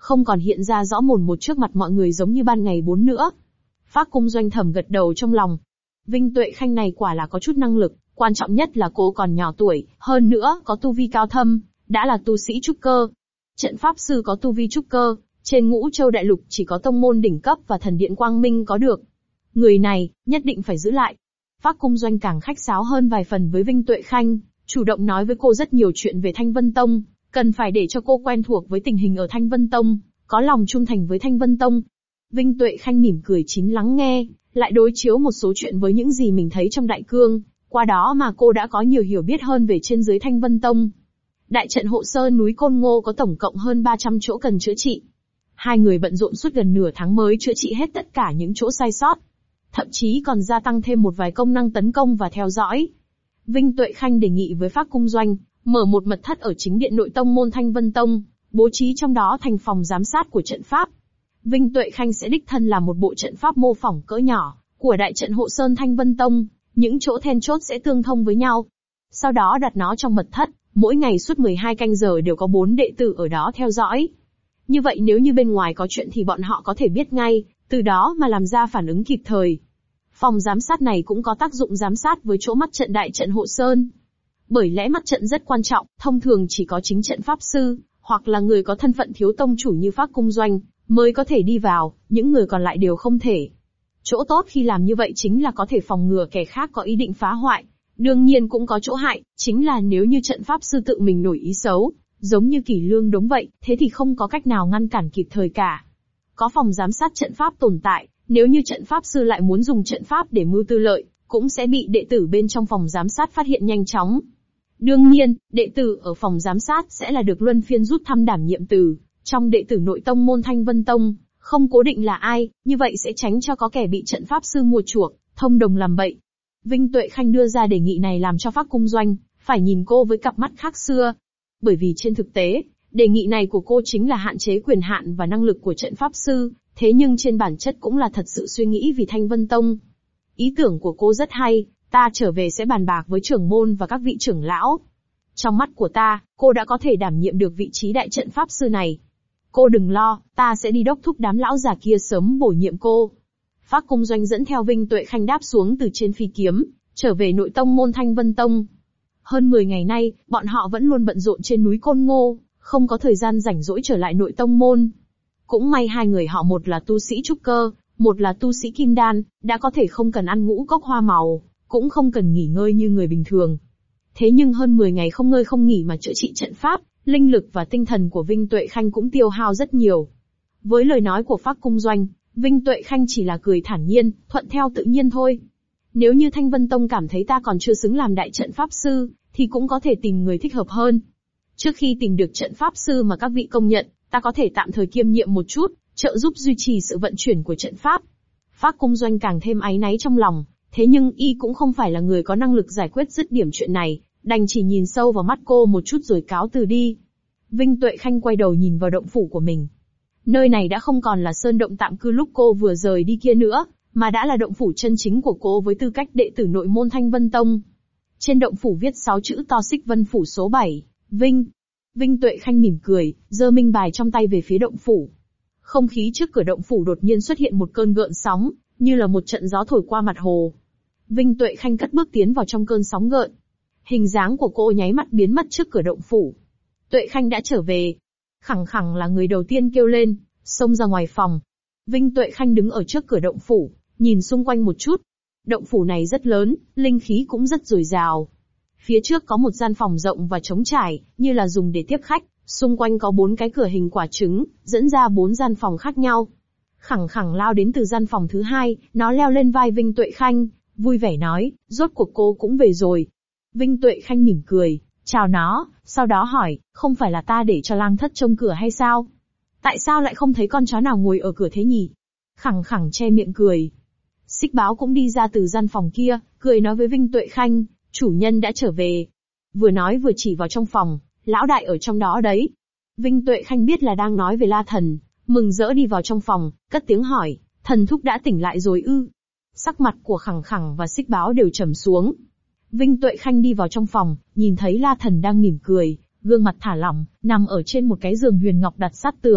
A: không còn hiện ra rõ mồn một trước mặt mọi người giống như ban ngày bốn nữa. Phác Cung Doanh thầm gật đầu trong lòng. Vinh Tuệ Khanh này quả là có chút năng lực, quan trọng nhất là cô còn nhỏ tuổi, hơn nữa có tu vi cao thâm, đã là tu sĩ trúc cơ. Trận pháp sư có tu vi trúc cơ, trên Ngũ Châu đại lục chỉ có tông môn đỉnh cấp và thần điện Quang Minh có được. Người này, nhất định phải giữ lại. Phác Cung Doanh càng khách sáo hơn vài phần với Vinh Tuệ Khanh, chủ động nói với cô rất nhiều chuyện về Thanh Vân Tông, cần phải để cho cô quen thuộc với tình hình ở Thanh Vân Tông, có lòng trung thành với Thanh Vân Tông. Vinh Tuệ Khanh mỉm cười chín lắng nghe, lại đối chiếu một số chuyện với những gì mình thấy trong Đại Cương, qua đó mà cô đã có nhiều hiểu biết hơn về trên dưới Thanh Vân Tông. Đại trận hộ sơn núi Côn Ngô có tổng cộng hơn 300 chỗ cần chữa trị. Hai người bận rộn suốt gần nửa tháng mới chữa trị hết tất cả những chỗ sai sót. Thậm chí còn gia tăng thêm một vài công năng tấn công và theo dõi. Vinh Tuệ Khanh đề nghị với Phác Cung Doanh, mở một mật thất ở chính điện nội tông môn Thanh Vân Tông, bố trí trong đó thành phòng giám sát của trận pháp. Vinh Tuệ Khanh sẽ đích thân làm một bộ trận pháp mô phỏng cỡ nhỏ, của đại trận hộ sơn Thanh Vân Tông, những chỗ then chốt sẽ tương thông với nhau. Sau đó đặt nó trong mật thất, mỗi ngày suốt 12 canh giờ đều có 4 đệ tử ở đó theo dõi. Như vậy nếu như bên ngoài có chuyện thì bọn họ có thể biết ngay, từ đó mà làm ra phản ứng kịp thời. Phòng giám sát này cũng có tác dụng giám sát với chỗ mắt trận đại trận hộ sơn. Bởi lẽ mắt trận rất quan trọng, thông thường chỉ có chính trận pháp sư, hoặc là người có thân phận thiếu tông chủ như Phác Cung Doanh, mới có thể đi vào, những người còn lại đều không thể. Chỗ tốt khi làm như vậy chính là có thể phòng ngừa kẻ khác có ý định phá hoại. Đương nhiên cũng có chỗ hại, chính là nếu như trận pháp sư tự mình nổi ý xấu, giống như Kỷ Lương Đống vậy, thế thì không có cách nào ngăn cản kịp thời cả. Có phòng giám sát trận pháp tồn tại, nếu như trận pháp sư lại muốn dùng trận pháp để mưu tư lợi, cũng sẽ bị đệ tử bên trong phòng giám sát phát hiện nhanh chóng. Đương nhiên, đệ tử ở phòng giám sát sẽ là được luân phiên rút thăm đảm nhiệm từ trong đệ tử nội tông môn Thanh Vân Tông, không cố định là ai, như vậy sẽ tránh cho có kẻ bị trận pháp sư mua chuộc, thông đồng làm bậy. Vinh Tuệ Khanh đưa ra đề nghị này làm cho Phác Cung Doanh phải nhìn cô với cặp mắt khác xưa. Bởi vì trên thực tế, đề nghị này của cô chính là hạn chế quyền hạn và năng lực của trận pháp sư, thế nhưng trên bản chất cũng là thật sự suy nghĩ vì Thanh Vân Tông. Ý tưởng của cô rất hay, ta trở về sẽ bàn bạc với trưởng môn và các vị trưởng lão. Trong mắt của ta, cô đã có thể đảm nhiệm được vị trí đại trận pháp sư này. Cô đừng lo, ta sẽ đi đốc thúc đám lão già kia sớm bổ nhiệm cô. Phác Cung Doanh dẫn theo Vinh Tuệ Khanh đáp xuống từ trên phi kiếm, trở về nội tông môn Thanh Vân Tông. Hơn 10 ngày nay, bọn họ vẫn luôn bận rộn trên núi Côn Ngô, không có thời gian rảnh rỗi trở lại nội tông môn. Cũng may hai người họ một là tu sĩ trúc cơ, một là tu sĩ kim đan, đã có thể không cần ăn ngũ cốc hoa màu, cũng không cần nghỉ ngơi như người bình thường. Thế nhưng hơn 10 ngày không ngơi không nghỉ mà chữa trị trận pháp, linh lực và tinh thần của Vinh Tuệ Khanh cũng tiêu hao rất nhiều. Với lời nói của Phác Cung Doanh, Vinh Tuệ Khanh chỉ là cười thản nhiên, thuận theo tự nhiên thôi. Nếu như Thanh Vân Tông cảm thấy ta còn chưa xứng làm đại trận pháp sư, thì cũng có thể tìm người thích hợp hơn. Trước khi tìm được trận pháp sư mà các vị công nhận, ta có thể tạm thời kiêm nhiệm một chút, trợ giúp duy trì sự vận chuyển của trận pháp. Phác Cung Doanh càng thêm áy náy trong lòng, thế nhưng y cũng không phải là người có năng lực giải quyết dứt điểm chuyện này, đành chỉ nhìn sâu vào mắt cô một chút rồi cáo từ đi. Vinh Tuệ Khanh quay đầu nhìn vào động phủ của mình. Nơi này đã không còn là sơn động tạm cư lúc cô vừa rời đi kia nữa, mà đã là động phủ chân chính của cô với tư cách đệ tử nội môn Thanh Vân Tông. Trên động phủ viết 6 chữ to Xích Vân Phủ số 7, Vinh. Vinh Tuệ Khanh mỉm cười, giơ minh bài trong tay về phía động phủ. Không khí trước cửa động phủ đột nhiên xuất hiện một cơn gợn sóng, như là một trận gió thổi qua mặt hồ. Vinh Tuệ Khanh cất bước tiến vào trong cơn sóng gợn. Hình dáng của cô nháy mắt biến mất trước cửa động phủ. Tuệ Khanh đã trở về. Khẳng khẳng là người đầu tiên kêu lên, xông ra ngoài phòng. Vinh Tuệ Khanh đứng ở trước cửa động phủ, nhìn xung quanh một chút. Động phủ này rất lớn, linh khí cũng rất dồi dào. Phía trước có một gian phòng rộng và trống trải, như là dùng để tiếp khách. Xung quanh có 4 cái cửa hình quả trứng, dẫn ra 4 gian phòng khác nhau. Khẳng khẳng lao đến từ gian phòng thứ 2, nó leo lên vai Vinh Tuệ Khanh, vui vẻ nói, rốt cuộc cô cũng về rồi. Vinh Tuệ Khanh mỉm cười, chào nó, sau đó hỏi, không phải là ta để cho lang thất trông cửa hay sao? Tại sao lại không thấy con chó nào ngồi ở cửa thế nhỉ? Khẳng khẳng che miệng cười. Xích Báo cũng đi ra từ gian phòng kia, cười nói với Vinh Tuệ Khanh, chủ nhân đã trở về. Vừa nói vừa chỉ vào trong phòng, lão đại ở trong đó đấy. Vinh Tuệ Khanh biết là đang nói về La Thần, mừng rỡ đi vào trong phòng, cất tiếng hỏi, thần thúc đã tỉnh lại rồi ư? Sắc mặt của Khẳng khẳng và Xích Báo đều trầm xuống. Vinh Tuệ Khanh đi vào trong phòng, nhìn thấy La Thần đang mỉm cười, gương mặt thả lỏng, nằm ở trên một cái giường huyền ngọc đặt sát tường,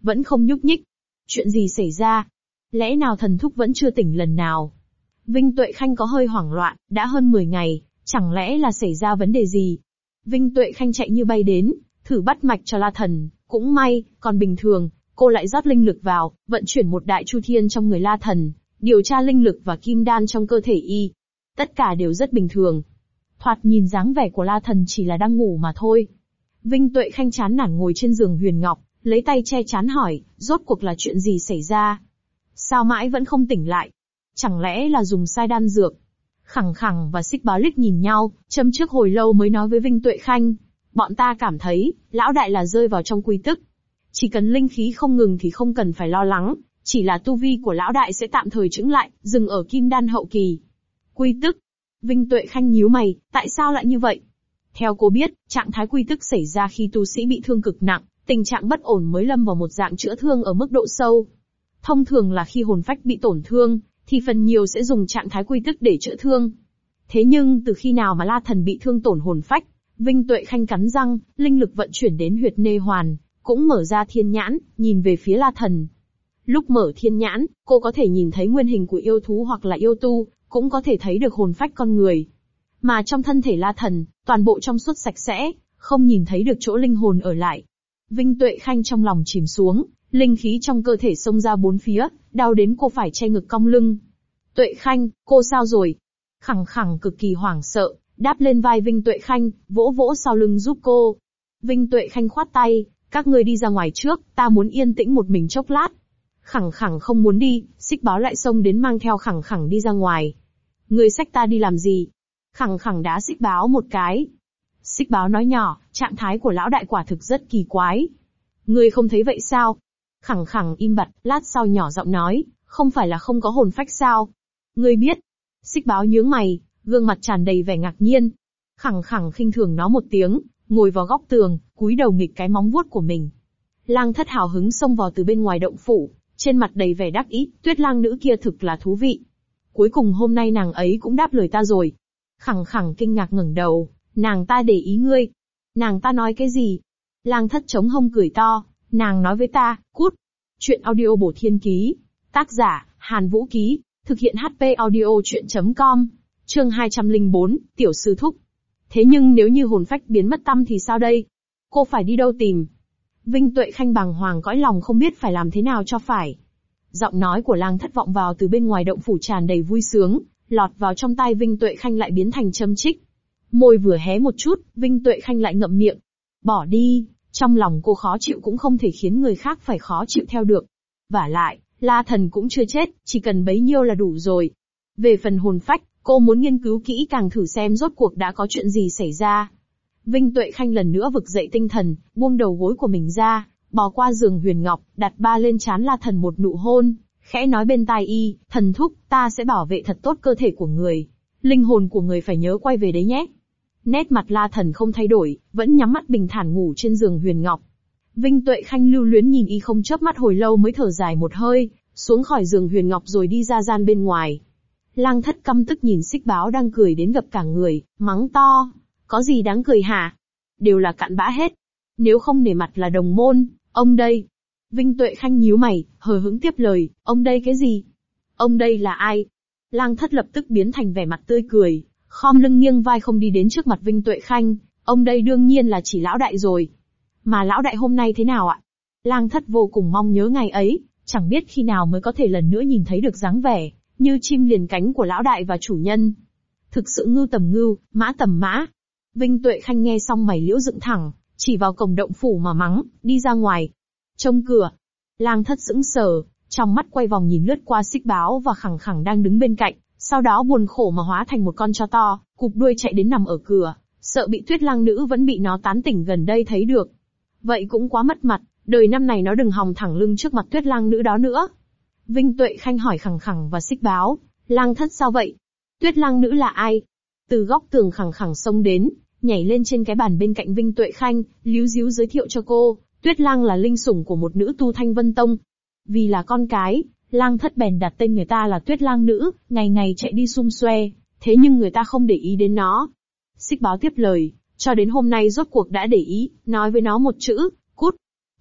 A: vẫn không nhúc nhích. Chuyện gì xảy ra? Lẽ nào thần thúc vẫn chưa tỉnh lần nào? Vinh Tuệ Khanh có hơi hoảng loạn, đã hơn 10 ngày, chẳng lẽ là xảy ra vấn đề gì? Vinh Tuệ Khanh chạy như bay đến, thử bắt mạch cho La Thần, cũng may, còn bình thường, cô lại rót linh lực vào, vận chuyển một đại chu thiên trong người La Thần, điều tra linh lực và kim đan trong cơ thể y. Tất cả đều rất bình thường. Thoạt nhìn dáng vẻ của La Thần chỉ là đang ngủ mà thôi. Vinh Tuệ Khanh chán nản ngồi trên giường huyền ngọc, lấy tay che chán hỏi, rốt cuộc là chuyện gì xảy ra? Sao mãi vẫn không tỉnh lại? Chẳng lẽ là dùng sai đan dược? Khẳng Khẳng và Xích Báo liếc nhìn nhau, châm trước hồi lâu mới nói với Vinh Tuệ Khanh. Bọn ta cảm thấy, lão đại là rơi vào trong quy tức. Chỉ cần linh khí không ngừng thì không cần phải lo lắng, chỉ là tu vi của lão đại sẽ tạm thời chững lại, dừng ở kim đan hậu kỳ. Quy tức. Vinh Tuệ Khanh nhíu mày, tại sao lại như vậy? Theo cô biết, trạng thái quy tức xảy ra khi tu sĩ bị thương cực nặng, tình trạng bất ổn mới lâm vào một dạng chữa thương ở mức độ sâu. Thông thường là khi hồn phách bị tổn thương, thì phần nhiều sẽ dùng trạng thái quy tức để chữa thương. Thế nhưng từ khi nào mà La Thần bị thương tổn hồn phách? Vinh Tuệ Khanh cắn răng, linh lực vận chuyển đến huyệt nê hoàn, cũng mở ra thiên nhãn, nhìn về phía La Thần. Lúc mở thiên nhãn, cô có thể nhìn thấy nguyên hình của yêu thú hoặc là yêu tu, cũng có thể thấy được hồn phách con người. Mà trong thân thể La Thần, toàn bộ trong suốt sạch sẽ, không nhìn thấy được chỗ linh hồn ở lại. Vinh Tuệ Khanh trong lòng chìm xuống, linh khí trong cơ thể xông ra bốn phía, đau đến cô phải che ngực cong lưng. Tuệ Khanh, cô sao rồi? Khẳng Khẳng cực kỳ hoảng sợ, đáp lên vai Vinh Tuệ Khanh, vỗ vỗ sau lưng giúp cô. Vinh Tuệ Khanh khoát tay, các ngươi đi ra ngoài trước, ta muốn yên tĩnh một mình chốc lát. Khẳng Khẳng không muốn đi, Xích Báo lại xông đến mang theo Khẳng Khẳng đi ra ngoài. Ngươi xách ta đi làm gì? Khẳng Khẳng đá Xích Báo một cái. Xích Báo nói nhỏ, trạng thái của lão đại quả thực rất kỳ quái. Ngươi không thấy vậy sao? Khẳng Khẳng im bặt, lát sau nhỏ giọng nói, không phải là không có hồn phách sao? Ngươi biết? Xích Báo nhướng mày, gương mặt tràn đầy vẻ ngạc nhiên. Khẳng Khẳng khinh thường nó một tiếng, ngồi vào góc tường, cúi đầu nghịch cái móng vuốt của mình. Lang Thất hào hứng xông vào từ bên ngoài động phủ, trên mặt đầy vẻ đắc ý, Tuyết lang nữ kia thực là thú vị. Cuối cùng hôm nay nàng ấy cũng đáp lời ta rồi. Khẳng Khẳng kinh ngạc ngẩng đầu, nàng ta để ý ngươi. Nàng ta nói cái gì? Lang Thất chống hông cười to, nàng nói với ta, cút. Chuyện audio bổ thiên ký. Tác giả, Hàn Vũ Ký. Thực hiện HP audio chuyện.com. Chương 204, Tiểu Sư Thúc. Thế nhưng nếu như hồn phách biến mất tăm thì sao đây? Cô phải đi đâu tìm? Vinh Tuệ Khanh bàng hoàng cõi lòng không biết phải làm thế nào cho phải. Giọng nói của Lang Thất vọng vào từ bên ngoài động phủ tràn đầy vui sướng, lọt vào trong tai Vinh Tuệ Khanh lại biến thành châm chích. Môi vừa hé một chút, Vinh Tuệ Khanh lại ngậm miệng. Bỏ đi, trong lòng cô khó chịu cũng không thể khiến người khác phải khó chịu theo được. Vả lại, La Thần cũng chưa chết, chỉ cần bấy nhiêu là đủ rồi. Về phần hồn phách, cô muốn nghiên cứu kỹ càng thử xem rốt cuộc đã có chuyện gì xảy ra. Vinh Tuệ Khanh lần nữa vực dậy tinh thần, buông đầu gối của mình ra, bò qua giường huyền ngọc, đặt ba lên trán La Thần một nụ hôn, khẽ nói bên tai y, thần thúc, ta sẽ bảo vệ thật tốt cơ thể của người. Linh hồn của người phải nhớ quay về đấy nhé. Nét mặt La Thần không thay đổi, vẫn nhắm mắt bình thản ngủ trên giường huyền ngọc. Vinh Tuệ Khanh lưu luyến nhìn y không chớp mắt hồi lâu mới thở dài một hơi, xuống khỏi giường huyền ngọc rồi đi ra gian bên ngoài. Lang Thất căm tức nhìn Xích Báo đang cười đến gập cả người, mắng to. Có gì đáng cười hả? Đều là cặn bã hết. Nếu không nể mặt là đồng môn, ông đây. Vinh Tuệ Khanh nhíu mày, hờ hững tiếp lời, ông đây cái gì? Ông đây là ai? Lang Thất lập tức biến thành vẻ mặt tươi cười, khom lưng nghiêng vai không đi đến trước mặt Vinh Tuệ Khanh, ông đây đương nhiên là chỉ lão đại rồi. Mà lão đại hôm nay thế nào ạ? Lang Thất vô cùng mong nhớ ngày ấy, chẳng biết khi nào mới có thể lần nữa nhìn thấy được dáng vẻ như chim liền cánh của lão đại và chủ nhân. Thực sự ngưu tầm ngưu, mã tầm mã. Vinh Tuệ Khanh nghe xong mày liễu dựng thẳng, chỉ vào cổng động phủ mà mắng, đi ra ngoài. Trông cửa. Lang Thất sững sờ, trong mắt quay vòng nhìn lướt qua Xích Báo và Khẳng Khẳng đang đứng bên cạnh, sau đó buồn khổ mà hóa thành một con chó to, cụp đuôi chạy đến nằm ở cửa, sợ bị Tuyết lang nữ vẫn bị nó tán tỉnh gần đây thấy được. Vậy cũng quá mất mặt, đời năm này nó đừng hòng thẳng lưng trước mặt Tuyết lang nữ đó nữa. Vinh Tuệ Khanh hỏi Khẳng Khẳng và Xích Báo, Lang Thất sao vậy? Tuyết lang nữ là ai? Từ góc tường Khẳng Khẳng xông đến, nhảy lên trên cái bàn bên cạnh Vinh Tuệ Khanh, líu díu giới thiệu cho cô, Tuyết lang là linh sủng của một nữ tu Thanh Vân Tông. Vì là con cái, Lang Thất bèn đặt tên người ta là Tuyết lang nữ, ngày ngày chạy đi sum xoe, thế nhưng người ta không để ý đến nó. Xích Báo tiếp lời, cho đến hôm nay rốt cuộc đã để ý, nói với nó một chữ, cút.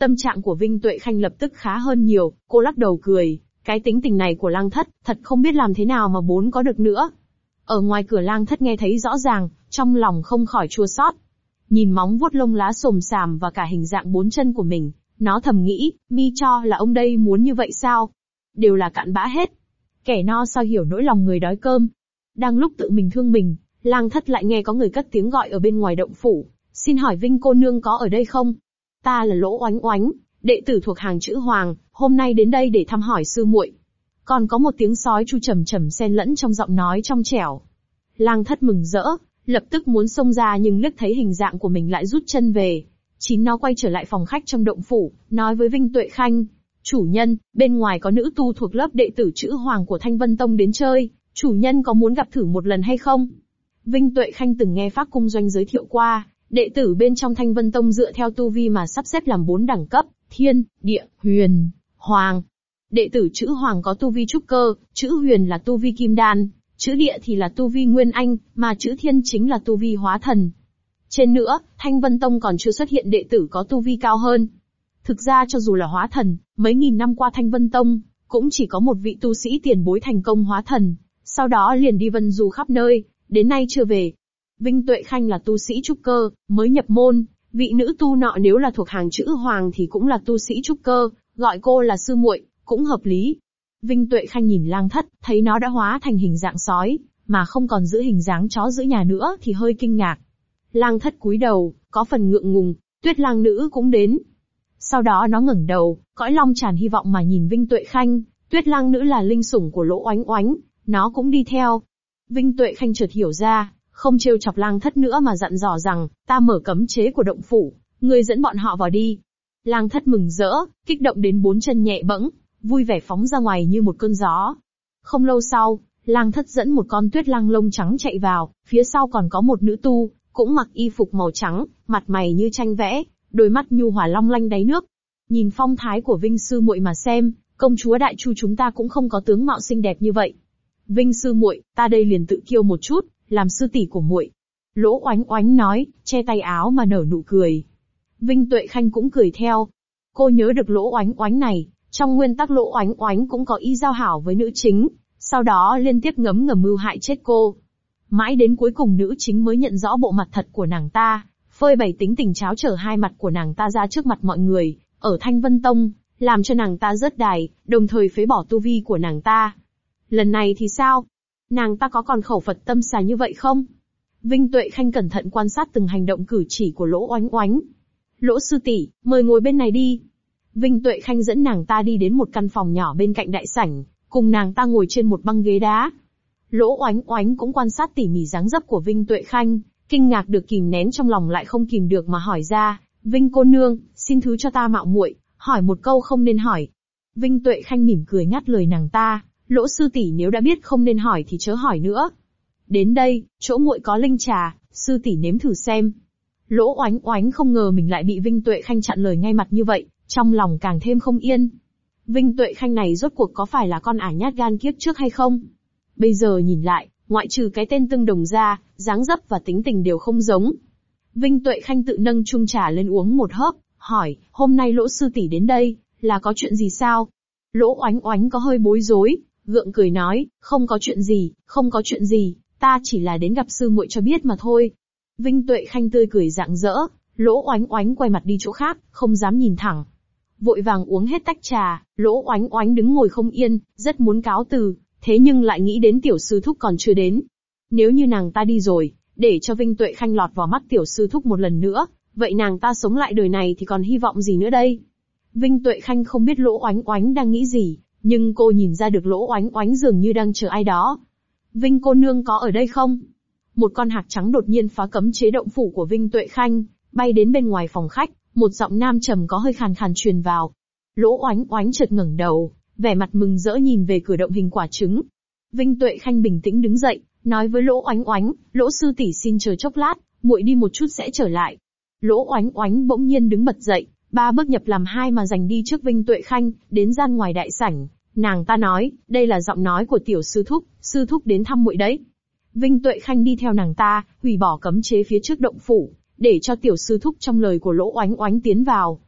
A: Tâm trạng của Vinh Tuệ Khanh lập tức khá hơn nhiều, cô lắc đầu cười, cái tính tình này của Lang Thất, thật không biết làm thế nào mà bốn có được nữa. Ở ngoài cửa Lang Thất nghe thấy rõ ràng, trong lòng không khỏi chua xót. Nhìn móng vuốt lông lá xồm xàm và cả hình dạng bốn chân của mình, nó thầm nghĩ, mi cho là ông đây muốn như vậy sao? Đều là cặn bã hết. Kẻ no sao hiểu nỗi lòng người đói cơm. Đang lúc tự mình thương mình, Lang Thất lại nghe có người cất tiếng gọi ở bên ngoài động phủ. Xin hỏi Vinh cô nương có ở đây không? Ta là Lỗ Oánh Oánh, đệ tử thuộc hàng chữ Hoàng, hôm nay đến đây để thăm hỏi sư muội. Còn có một tiếng sói chu trầm trầm xen lẫn trong giọng nói trong trẻo. Lang Thất mừng rỡ, lập tức muốn xông ra nhưng liếc thấy hình dạng của mình lại rút chân về. Chín nó quay trở lại phòng khách trong động phủ, nói với Vinh Tuệ Khanh. Chủ nhân, bên ngoài có nữ tu thuộc lớp đệ tử chữ Hoàng của Thanh Vân Tông đến chơi, chủ nhân có muốn gặp thử một lần hay không? Vinh Tuệ Khanh từng nghe Phác Cung Doanh giới thiệu qua, đệ tử bên trong Thanh Vân Tông dựa theo tu vi mà sắp xếp làm 4 đẳng cấp, thiên, địa, huyền, hoàng. Đệ tử chữ Hoàng có tu vi trúc cơ, chữ huyền là tu vi kim đan, chữ địa thì là tu vi nguyên anh, mà chữ thiên chính là tu vi hóa thần. Trên nữa, Thanh Vân Tông còn chưa xuất hiện đệ tử có tu vi cao hơn. Thực ra cho dù là hóa thần, mấy nghìn năm qua Thanh Vân Tông, cũng chỉ có một vị tu sĩ tiền bối thành công hóa thần, sau đó liền đi vân du khắp nơi, đến nay chưa về. Vinh Tuệ Khanh là tu sĩ trúc cơ, mới nhập môn, vị nữ tu nọ nếu là thuộc hàng chữ Hoàng thì cũng là tu sĩ trúc cơ, gọi cô là sư muội, cũng hợp lý. Vinh Tuệ Khanh nhìn Lang Thất, thấy nó đã hóa thành hình dạng sói, mà không còn giữ hình dáng chó giữ nhà nữa thì hơi kinh ngạc. Lang Thất cúi đầu, có phần ngượng ngùng, Tuyết Lang nữ cũng đến. Sau đó nó ngẩng đầu, cõi lòng tràn hy vọng mà nhìn Vinh Tuệ Khanh, Tuyết Lang nữ là linh sủng của Lỗ Oánh Oánh, nó cũng đi theo. Vinh Tuệ Khanh chợt hiểu ra, không trêu chọc Lang Thất nữa mà dặn dò rằng, ta mở cấm chế của động phủ, ngươi dẫn bọn họ vào đi. Lang Thất mừng rỡ, kích động đến 4 chân nhẹ bẫng, vui vẻ phóng ra ngoài như một cơn gió. Không lâu sau, Lang Thất dẫn một con tuyết lang lông trắng chạy vào, phía sau còn có một nữ tu, cũng mặc y phục màu trắng, mặt mày như tranh vẽ, đôi mắt nhu hòa long lanh đáy nước. Nhìn phong thái của Vinh sư muội mà xem, công chúa Đại Chu chúng ta cũng không có tướng mạo xinh đẹp như vậy. Vinh sư muội, ta đây liền tự kiêu một chút, làm sư tỷ của muội. Lỗ Oánh Oánh nói, che tay áo mà nở nụ cười. Vinh Tuệ Khanh cũng cười theo. Cô nhớ được Lỗ Oánh Oánh này, trong nguyên tắc Lỗ Oánh Oánh cũng có ý giao hảo với nữ chính, sau đó liên tiếp ngấm ngầm mưu hại chết cô. Mãi đến cuối cùng nữ chính mới nhận rõ bộ mặt thật của nàng ta, phơi bày tính tình cháo trở hai mặt của nàng ta ra trước mặt mọi người, ở Thanh Vân Tông, làm cho nàng ta rớt đài, đồng thời phế bỏ tu vi của nàng ta. Lần này thì sao? Nàng ta có còn khẩu Phật tâm xà như vậy không? Vinh Tuệ Khanh cẩn thận quan sát từng hành động cử chỉ của Lỗ Oánh Oánh. Lỗ sư tỷ, mời ngồi bên này đi. Vinh Tuệ Khanh dẫn nàng ta đi đến một căn phòng nhỏ bên cạnh đại sảnh, cùng nàng ta ngồi trên một băng ghế đá. Lỗ Oánh Oánh cũng quan sát tỉ mỉ dáng dấp của Vinh Tuệ Khanh, kinh ngạc được kìm nén trong lòng lại không kìm được mà hỏi ra, Vinh cô nương, xin thứ cho ta mạo muội, hỏi một câu không nên hỏi. Vinh Tuệ Khanh mỉm cười ngắt lời nàng ta, Lỗ sư tỷ nếu đã biết không nên hỏi thì chớ hỏi nữa. Đến đây, chỗ muội có linh trà, sư tỷ nếm thử xem. Lỗ Oánh Oánh không ngờ mình lại bị Vinh Tuệ Khanh chặn lời ngay mặt như vậy, trong lòng càng thêm không yên. Vinh Tuệ Khanh này rốt cuộc có phải là con ả nhát gan kiếp trước hay không? Bây giờ nhìn lại, ngoại trừ cái tên tương đồng ra, dáng dấp và tính tình đều không giống. Vinh Tuệ Khanh tự nâng chung trà lên uống một hớp, hỏi, hôm nay Lỗ sư tỷ đến đây, là có chuyện gì sao? Lỗ Oánh Oánh có hơi bối rối, gượng cười nói, không có chuyện gì, không có chuyện gì, ta chỉ là đến gặp sư muội cho biết mà thôi. Vinh Tuệ Khanh tươi cười rạng rỡ, Lỗ Oánh Oánh quay mặt đi chỗ khác, không dám nhìn thẳng. Vội vàng uống hết tách trà, Lỗ Oánh Oánh đứng ngồi không yên, rất muốn cáo từ, thế nhưng lại nghĩ đến tiểu sư thúc còn chưa đến. Nếu như nàng ta đi rồi, để cho Vinh Tuệ Khanh lọt vào mắt tiểu sư thúc một lần nữa, vậy nàng ta sống lại đời này thì còn hy vọng gì nữa đây? Vinh Tuệ Khanh không biết Lỗ Oánh Oánh đang nghĩ gì, nhưng cô nhìn ra được Lỗ Oánh Oánh dường như đang chờ ai đó. Vinh cô nương có ở đây không? Một con hạc trắng đột nhiên phá cấm chế động phủ của Vinh Tuệ Khanh, bay đến bên ngoài phòng khách, một giọng nam trầm có hơi khàn khàn truyền vào. Lỗ Oánh Oánh chợt ngẩng đầu, vẻ mặt mừng rỡ nhìn về cửa động hình quả trứng. Vinh Tuệ Khanh bình tĩnh đứng dậy, nói với Lỗ Oánh Oánh, Lỗ sư tỷ xin chờ chốc lát, muội đi một chút sẽ trở lại. Lỗ Oánh Oánh bỗng nhiên đứng bật dậy, 3 bước nhập làm 2 mà giành đi trước Vinh Tuệ Khanh, đến gian ngoài đại sảnh. Nàng ta nói, đây là giọng nói của tiểu sư thúc đến thăm muội đấy. Vinh Tuệ Khanh đi theo nàng ta, hủy bỏ cấm chế phía trước động phủ, để cho tiểu sư thúc trong lời của Lỗ Oánh Oánh tiến vào.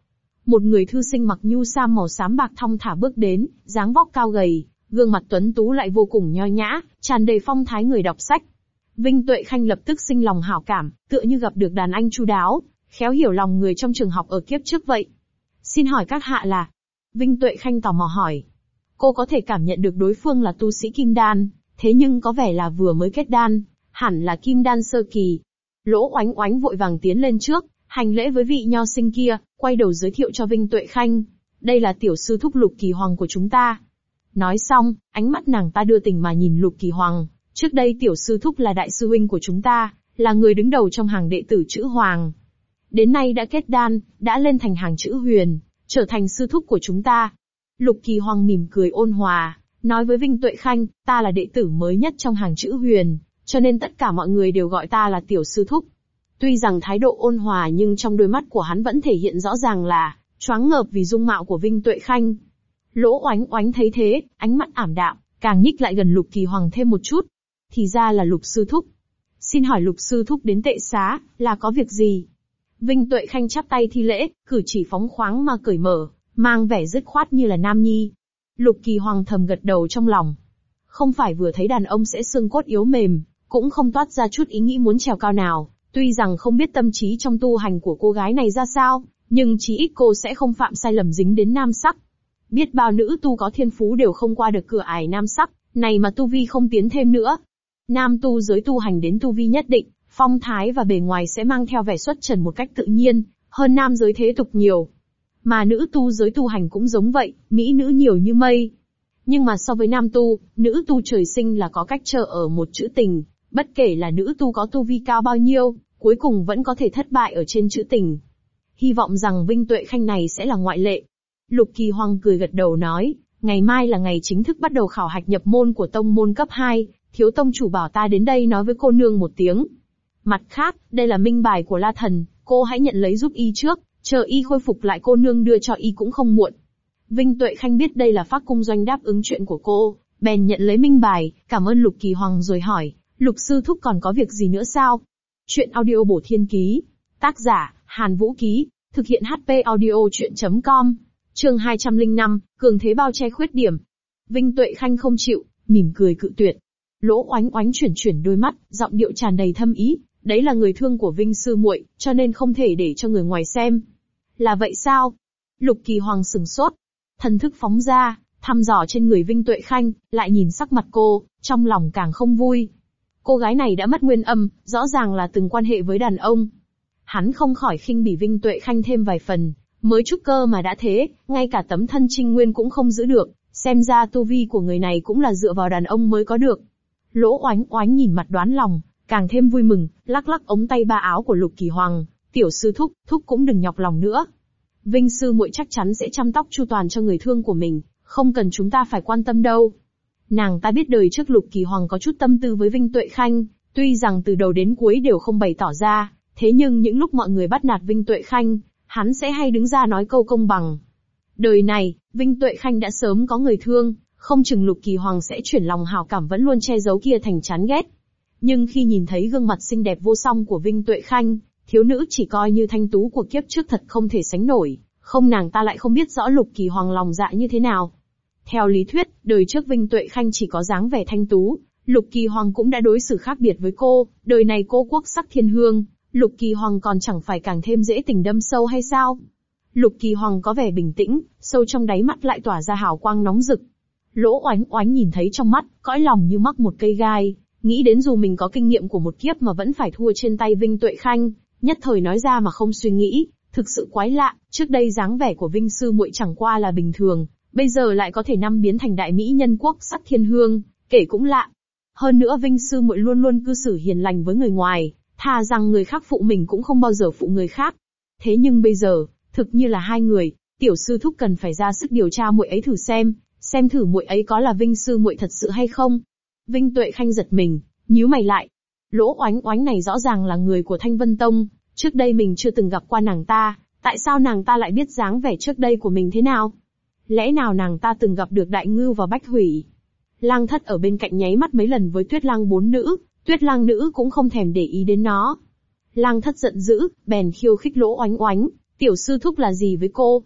A: Một người thư sinh mặc nhu sam màu xám bạc thong thả bước đến, dáng vóc cao gầy, gương mặt tuấn tú lại vô cùng nho nhã, tràn đầy phong thái người đọc sách. Vinh Tuệ Khanh lập tức sinh lòng hảo cảm, tựa như gặp được đàn anh chu đáo, khéo hiểu lòng người trong trường học ở kiếp trước vậy. Xin hỏi các hạ là? Vinh Tuệ Khanh tò mò hỏi. Cô có thể cảm nhận được đối phương là tu sĩ kim đan, thế nhưng có vẻ là vừa mới kết đan, hẳn là kim đan sơ kỳ. Lỗ Oánh Oánh vội vàng tiến lên trước, hành lễ với vị nho sinh kia, quay đầu giới thiệu cho Vinh Tuệ Khanh. Đây là tiểu sư thúc Lục Kỳ Hoàng của chúng ta. Nói xong, ánh mắt nàng ta đưa tình mà nhìn Lục Kỳ Hoàng. Trước đây tiểu sư thúc là đại sư huynh của chúng ta, là người đứng đầu trong hàng đệ tử chữ Hoàng. Đến nay đã kết đan, đã lên thành hàng chữ Huyền, trở thành sư thúc của chúng ta. Lục Kỳ Hoàng mỉm cười ôn hòa, nói với Vinh Tuệ Khanh, ta là đệ tử mới nhất trong hàng chữ Huyền, cho nên tất cả mọi người đều gọi ta là tiểu sư thúc. Tuy rằng thái độ ôn hòa nhưng trong đôi mắt của hắn vẫn thể hiện rõ ràng là choáng ngợp vì dung mạo của Vinh Tuệ Khanh. Lỗ Oánh Oánh thấy thế, ánh mắt ảm đạm, càng nhích lại gần Lục Kỳ Hoàng thêm một chút. Thì ra là Lục sư thúc. Xin hỏi Lục sư thúc đến tệ xá, là có việc gì? Vinh Tuệ Khanh chắp tay thi lễ, cử chỉ phóng khoáng mà cởi mở, mang vẻ dứt khoát như là nam nhi. Lục Kỳ Hoàng thầm gật đầu trong lòng. Không phải vừa thấy đàn ông sẽ xương cốt yếu mềm, cũng không toát ra chút ý nghĩ muốn trèo cao nào. Tuy rằng không biết tâm trí trong tu hành của cô gái này ra sao, nhưng chí ít cô sẽ không phạm sai lầm dính đến nam sắc. Biết bao nữ tu có thiên phú đều không qua được cửa ải nam sắc, này mà tu vi không tiến thêm nữa. Nam tu giới tu hành đến tu vi nhất định, phong thái và bề ngoài sẽ mang theo vẻ xuất trần một cách tự nhiên, hơn nam giới thế tục nhiều. Mà nữ tu giới tu hành cũng giống vậy, mỹ nữ nhiều như mây. Nhưng mà so với nam tu, nữ tu trời sinh là có cách chờ ở một chữ tình, bất kể là nữ tu có tu vi cao bao nhiêu, cuối cùng vẫn có thể thất bại ở trên chữ tình. Hy vọng rằng Vinh Tuệ Khanh này sẽ là ngoại lệ. Lục Kỳ Hoàng cười gật đầu nói, ngày mai là ngày chính thức bắt đầu khảo hạch nhập môn của tông môn cấp 2, thiếu tông chủ bảo ta đến đây nói với cô nương một tiếng. Mặt khác, đây là minh bài của La Thần, cô hãy nhận lấy giúp y trước, chờ y khôi phục lại cô nương đưa cho y cũng không muộn. Vinh Tuệ Khanh biết đây là Phác Cung Doanh đáp ứng chuyện của cô, bèn nhận lấy minh bài, cảm ơn Lục Kỳ Hoàng rồi hỏi, Lục sư thúc còn có việc gì nữa sao? Chuyện audio bổ thiên ký. Tác giả, Hàn Vũ Ký. Thực hiện HP audio chuyện.com. Chương 205, cường thế bao che khuyết điểm. Vinh Tuệ Khanh không chịu, mỉm cười cự tuyệt. Lỗ Oánh Oánh chuyển đôi mắt, giọng điệu tràn đầy thâm ý. Đấy là người thương của Vinh sư muội, cho nên không thể để cho người ngoài xem. Là vậy sao? Lục Kỳ Hoàng sừng sốt. Thần thức phóng ra, thăm dò trên người Vinh Tuệ Khanh, lại nhìn sắc mặt cô, trong lòng càng không vui. Cô gái này đã mất nguyên âm, rõ ràng là từng quan hệ với đàn ông. Hắn không khỏi khinh bỉ Vinh Tuệ Khanh thêm vài phần, mới trúc cơ mà đã thế, ngay cả tấm thân trinh nguyên cũng không giữ được, xem ra tu vi của người này cũng là dựa vào đàn ông mới có được. Lỗ Oánh Oánh nhìn mặt đoán lòng, càng thêm vui mừng, lắc lắc ống tay ba áo của Lục Kỳ Hoàng, tiểu sư thúc cũng đừng nhọc lòng nữa. Vinh sư muội chắc chắn sẽ chăm tóc chu toàn cho người thương của mình, không cần chúng ta phải quan tâm đâu. Nàng ta biết đời trước Lục Kỳ Hoàng có chút tâm tư với Vinh Tuệ Khanh, tuy rằng từ đầu đến cuối đều không bày tỏ ra, thế nhưng những lúc mọi người bắt nạt Vinh Tuệ Khanh, hắn sẽ hay đứng ra nói câu công bằng. Đời này, Vinh Tuệ Khanh đã sớm có người thương, không chừng Lục Kỳ Hoàng sẽ chuyển lòng hảo cảm vẫn luôn che giấu kia thành chán ghét. Nhưng khi nhìn thấy gương mặt xinh đẹp vô song của Vinh Tuệ Khanh, thiếu nữ chỉ coi như thanh tú của kiếp trước thật không thể sánh nổi, không nàng ta lại không biết rõ Lục Kỳ Hoàng lòng dạ như thế nào. Theo lý thuyết, đời trước Vinh Tuệ Khanh chỉ có dáng vẻ thanh tú, Lục Kỳ Hoàng cũng đã đối xử khác biệt với cô, đời này cô quốc sắc thiên hương, Lục Kỳ Hoàng còn chẳng phải càng thêm dễ tình đâm sâu hay sao? Lục Kỳ Hoàng có vẻ bình tĩnh, sâu trong đáy mắt lại tỏa ra hào quang nóng rực. Lỗ Oánh Oánh nhìn thấy trong mắt, cõi lòng như mắc một cây gai, nghĩ đến dù mình có kinh nghiệm của một kiếp mà vẫn phải thua trên tay Vinh Tuệ Khanh, nhất thời nói ra mà không suy nghĩ, thực sự quái lạ, trước đây dáng vẻ của Vinh sư muội chẳng qua là bình thường, bây giờ lại có thể năm biến thành đại mỹ nhân quốc sắc thiên hương, kể cũng lạ. Hơn nữa Vinh sư muội luôn luôn cư xử hiền lành với người ngoài, thà rằng người khác phụ mình cũng không bao giờ phụ người khác. Thế nhưng bây giờ, thực như là hai người, tiểu sư thúc cần phải ra sức điều tra muội ấy thử xem thử muội ấy có là Vinh sư muội thật sự hay không. Vinh Tuệ Khanh giật mình, nhíu mày lại. Lỗ Oánh Oánh này rõ ràng là người của Thanh Vân Tông, trước đây mình chưa từng gặp qua nàng ta, tại sao nàng ta lại biết dáng vẻ trước đây của mình thế nào? Lẽ nào nàng ta từng gặp được Đại Ngưu và Bách Hủy? Lang Thất ở bên cạnh nháy mắt mấy lần với Tuyết Lang bốn nữ, Tuyết Lang nữ cũng không thèm để ý đến nó. Lang Thất giận dữ, bèn khiêu khích Lỗ Oánh Oánh, tiểu sư thúc là gì với cô?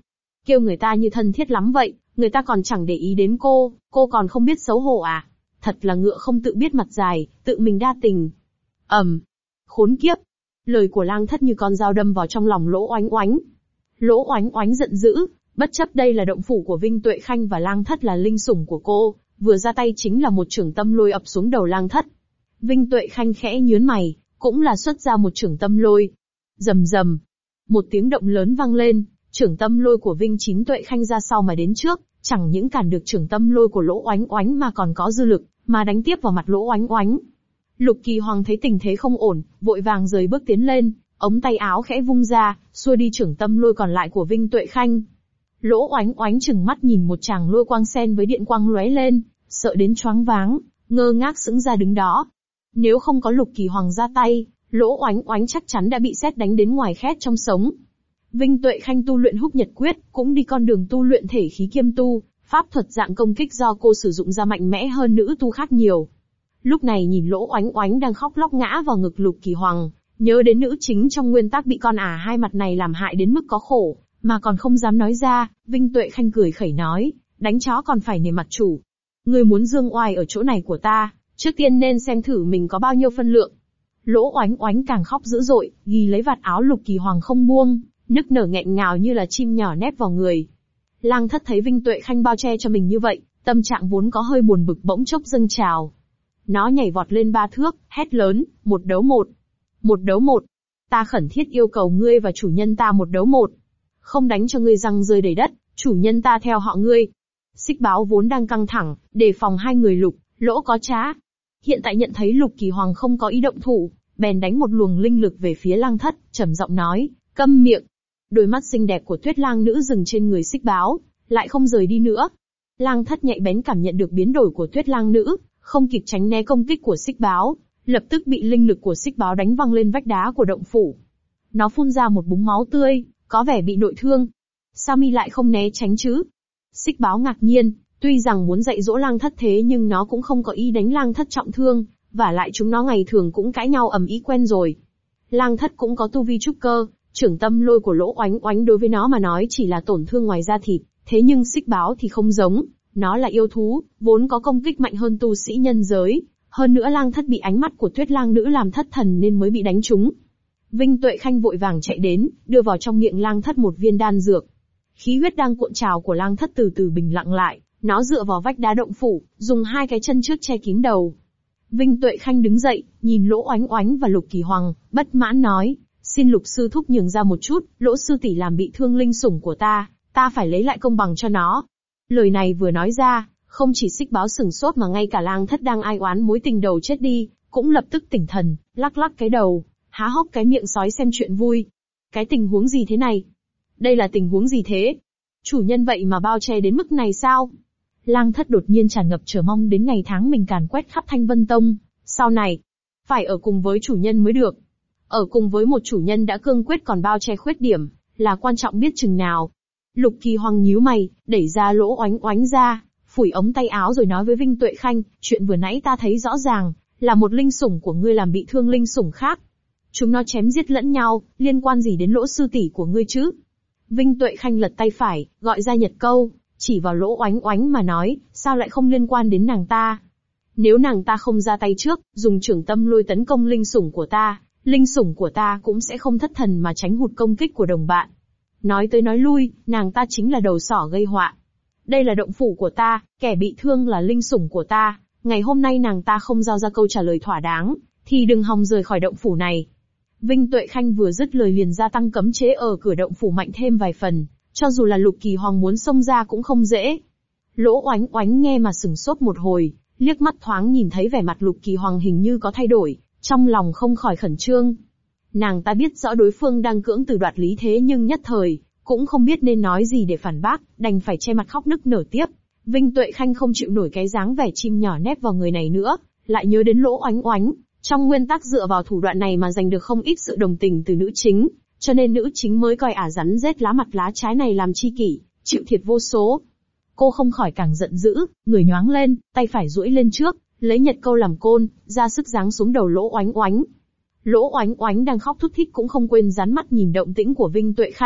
A: Kêu người ta như thân thiết lắm vậy, người ta còn chẳng để ý đến cô còn không biết xấu hổ à? Thật là ngựa không tự biết mặt dài, tự mình đa tình. Khốn kiếp! Lời của Lang Thất như con dao đâm vào trong lòng Lỗ Oánh Oánh. Lỗ Oánh Oánh giận dữ, bất chấp đây là động phủ của Vinh Tuệ Khanh và Lang Thất là linh sủng của cô, vừa ra tay chính là một chưởng tâm lôi ập xuống đầu Lang Thất. Vinh Tuệ Khanh khẽ nhướng mày, cũng là xuất ra một chưởng tâm lôi. Rầm rầm, một tiếng động lớn vang lên, chưởng tâm lôi của Vinh Chín Tuệ Khanh ra sau mà đến trước, chẳng những cản được chưởng tâm lôi của Lỗ Oánh Oánh mà còn có dư lực, mà đánh tiếp vào mặt Lỗ Oánh Oánh. Lục Kỳ Hoàng thấy tình thế không ổn, vội vàng rời bước tiến lên, ống tay áo khẽ vung ra, xua đi chưởng tâm lôi còn lại của Vinh Tuệ Khanh. Lỗ Oánh Oánh trừng mắt nhìn một tràng lôi quang xen với điện quang lóe lên, sợ đến choáng váng, ngơ ngác sững ra đứng đó. Nếu không có Lục Kỳ Hoàng ra tay, Lỗ Oánh Oánh chắc chắn đã bị sét đánh đến ngoài khét trong sống. Vinh Tuệ Khanh tu luyện Húc Nhật Quyết, cũng đi con đường tu luyện thể khí kiêm tu, pháp thuật dạng công kích do cô sử dụng ra mạnh mẽ hơn nữ tu khác nhiều. Lúc này nhìn Lỗ Oánh Oánh đang khóc lóc ngã vào ngực Lục Kỳ Hoàng, nhớ đến nữ chính trong nguyên tắc bị con hai mặt này làm hại đến mức có khổ, mà còn không dám nói ra, Vinh Tuệ Khanh cười khẩy nói, đánh chó còn phải nể mặt chủ. Ngươi muốn dương oai ở chỗ này của ta, trước tiên nên xem thử mình có bao nhiêu phân lượng. Lỗ Oánh Oánh càng khóc dữ dội, ghi lấy vạt áo Lục Kỳ Hoàng không buông, nức nở nghẹn ngào như là chim nhỏ nép vào người. Lang Thất thấy Vinh Tuệ Khanh bao che cho mình như vậy, tâm trạng vốn có hơi buồn bực bỗng chốc dâng trào. Nó nhảy vọt lên 3 thước, hét lớn, 1 đấu 1. 1 đấu 1. Ta khẩn thiết yêu cầu ngươi và chủ nhân ta 1 đấu 1. Không đánh cho ngươi răng rơi đầy đất, chủ nhân ta theo họ ngươi. Xích Báo vốn đang căng thẳng, đề phòng hai người Lục, Lỗ có trá. Hiện tại nhận thấy Lục Kỳ Hoàng không có ý động thủ, bèn đánh một luồng linh lực về phía Lang Thất, trầm giọng nói, câm miệng. Đôi mắt xinh đẹp của Tuyết Lang nữ dừng trên người Xích Báo, lại không rời đi nữa. Lang Thất nhạy bén cảm nhận được biến đổi của Tuyết Lang nữ, không kịp tránh né công kích của Xích Báo, lập tức bị linh lực của Xích Báo đánh văng lên vách đá của động phủ. Nó phun ra một búng máu tươi, có vẻ bị nội thương. Sao mi lại không né tránh chứ? Xích Báo ngạc nhiên, tuy rằng muốn dạy dỗ Lang Thất thế nhưng nó cũng không có ý đánh Lang Thất trọng thương, vả lại chúng nó ngày thường cũng cãi nhau ầm ĩ quen rồi. Lang Thất cũng có tu vi trúc cơ, chưởng tâm lôi của Lỗ Oánh Oánh đối với nó mà nói chỉ là tổn thương ngoài da thịt, thế nhưng Xích Báo thì không giống, nó là yêu thú, vốn có công kích mạnh hơn tu sĩ nhân giới, hơn nữa Lang Thất bị ánh mắt của Tuyết Lang nữ làm thất thần nên mới bị đánh trúng. Vinh Tuệ Khanh vội vàng chạy đến, đưa vào trong miệng Lang Thất một viên đan dược. Khí huyết đang cuộn trào của Lang Thất từ từ bình lặng lại, nó dựa vào vách đá động phủ, dùng hai cái chân trước che kín đầu. Vinh Tuệ Khanh đứng dậy, nhìn Lỗ Oánh Oánh và Lục Kỳ Hoàng, bất mãn nói, xin Lục sư thúc nhường ra một chút, Lỗ sư tỷ làm bị thương linh sủng của ta phải lấy lại công bằng cho nó. Lời này vừa nói ra, không chỉ Xích Báo sửng sốt mà ngay cả Lang Thất đang ai oán mối tình đầu chết đi, cũng lập tức tỉnh thần, lắc lắc cái đầu, há hốc cái miệng sói xem chuyện vui. Cái tình huống gì thế này? Đây là tình huống gì thế? Chủ nhân vậy mà bao che đến mức này sao? Lang Thất đột nhiên tràn ngập chờ mong đến ngày tháng mình càn quét khắp Thanh Vân Tông, sau này, phải ở cùng với chủ nhân mới được. Ở cùng với một chủ nhân đã cương quyết còn bao che khuyết điểm, là quan trọng biết chừng nào. Lục Kỳ Hoàng nhíu mày, đẩy ra Lỗ Oánh Oánh ra, phủi ống tay áo rồi nói với Vinh Tuệ Khanh, chuyện vừa nãy ta thấy rõ ràng, là một linh sủng của ngươi làm bị thương linh sủng khác. Chúng nó chém giết lẫn nhau, liên quan gì đến Lỗ sư tỷ của ngươi chứ? Vinh Tuệ Khanh lật tay phải, gọi ra Nhật câu, chỉ vào Lỗ Oánh Oánh mà nói, sao lại không liên quan đến nàng ta? Nếu nàng ta không ra tay trước, dùng chưởng tâm lôi tấn công linh sủng của ta cũng sẽ không thất thần mà tránh hụt công kích của đồng bạn. Nói tới nói lui, nàng ta chính là đầu sỏ gây họa. Đây là động phủ của ta, kẻ bị thương là linh sủng của ta, ngày hôm nay nàng ta không giao ra câu trả lời thỏa đáng, thì đừng hòng rời khỏi động phủ này. Vinh Tuệ Khanh vừa dứt lời liền gia tăng cấm chế ở cửa động phủ mạnh thêm vài phần, cho dù là Lục Kỳ Hoàng muốn xông ra cũng không dễ. Lỗ Oánh Oánh nghe mà sửng sốt một hồi, liếc mắt thoáng nhìn thấy vẻ mặt Lục Kỳ Hoàng hình như có thay đổi, trong lòng không khỏi khẩn trương. Nàng ta biết rõ đối phương đang cưỡng từ đoạt lý thế nhưng nhất thời, cũng không biết nên nói gì để phản bác, đành phải che mặt khóc nức nở tiếp. Vinh Tuệ Khanh không chịu nổi cái dáng vẻ chim nhỏ nép vào người này nữa, lại nhớ đến Lỗ Oánh Oánh, trong nguyên tắc dựa vào thủ đoạn này mà giành được không ít sự đồng tình từ nữ chính, cho nên nữ chính mới coi ả rắn rết lá mặt lá trái này làm tri kỷ, chịu thiệt vô số. Cô không khỏi càng giận dữ, người nhoáng lên, tay phải duỗi lên trước, lấy Nhật câu làm côn, ra sức giáng xuống đầu Lỗ Oánh Oánh. Lỗ Oánh Oánh đang khóc thút thít cũng không quên dán mắt nhìn động tĩnh của Vinh Tuệ Khanh,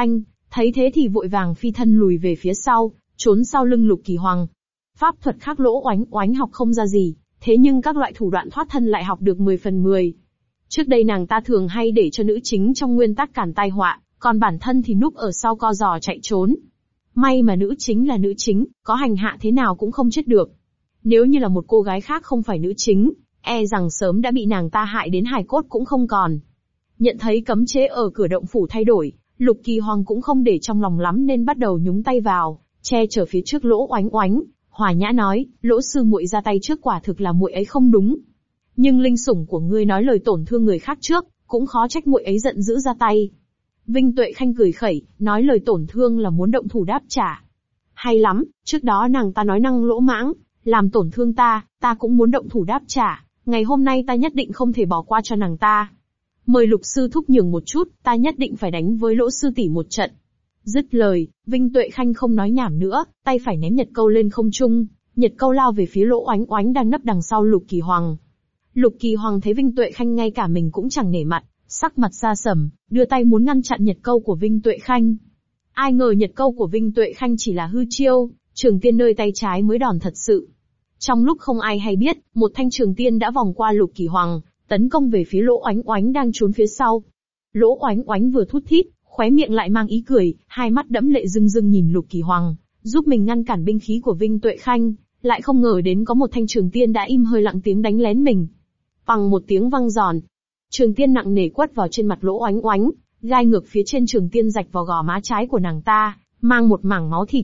A: thấy thế thì vội vàng phi thân lùi về phía sau, trốn sau lưng Lục Kỳ Hoàng. Pháp thuật khác Lỗ Oánh Oánh học không ra gì, thế nhưng các loại thủ đoạn thoát thân lại học được 10 phần 10. Trước đây nàng ta thường hay để cho nữ chính trong nguyên tắc cản tai họa, còn bản thân thì núp ở sau co giò chạy trốn. May mà nữ chính là nữ chính, có hành hạ thế nào cũng không chết được. Nếu như là một cô gái khác không phải nữ chính, e rằng sớm đã bị nàng ta hại đến hài cốt cũng không còn. Nhận thấy cấm chế ở cửa động phủ thay đổi, Lục Kỳ Hoàng cũng không để trong lòng lắm nên bắt đầu nhúng tay vào, che chở phía trước Lỗ Oánh Oánh, hòa nhã nói, Lỗ sư muội ra tay trước quả thực là muội ấy không đúng. Nhưng linh sủng của ngươi nói lời tổn thương người khác trước, cũng khó trách muội ấy giận dữ ra tay. Vinh Tuệ Khanh cười khẩy, nói lời tổn thương là muốn động thủ đáp trả. Hay lắm, trước đó nàng ta nói năng lỗ mãng, làm tổn thương ta cũng muốn động thủ đáp trả, ngày hôm nay ta nhất định không thể bỏ qua cho nàng ta. Mời Lục sư thúc nhường một chút, ta nhất định phải đánh với Lỗ sư tỷ một trận. Dứt lời, Vinh Tuệ Khanh không nói nhảm nữa, tay phải ném nhật câu lên không trung, nhật câu lao về phía Lỗ Oánh Oánh đang nấp đằng sau Lục Kỳ Hoàng. Lục Kỳ Hoàng thấy Vinh Tuệ Khanh ngay cả mình cũng chẳng nể mặt, sắc mặt xa sầm, đưa tay muốn ngăn chặn nhật câu của Vinh Tuệ Khanh. Ai ngờ nhật câu của Vinh Tuệ Khanh chỉ là hư chiêu, trường tiên nơi tay trái mới đòn thật sự. Trong lúc không ai hay biết, một thanh trường tiên đã vòng qua Lục Kỳ Hoàng, tấn công về phía Lỗ Oánh Oánh đang trốn phía sau. Lỗ Oánh Oánh vừa thút thít, khóe miệng lại mang ý cười, hai mắt đẫm lệ rưng rưng nhìn Lục Kỳ Hoàng, giúp mình ngăn cản binh khí của Vinh Tuệ Khanh, lại không ngờ đến có một thanh trường tiên đã im hơi lặng tiếng đánh lén mình. Bằng một tiếng vang giòn, trường tiên nặng nề quất vào trên mặt Lỗ Oánh Oánh, gai ngược phía trên trường tiên rạch vào gò má trái của nàng ta, mang một mảng máu thịt.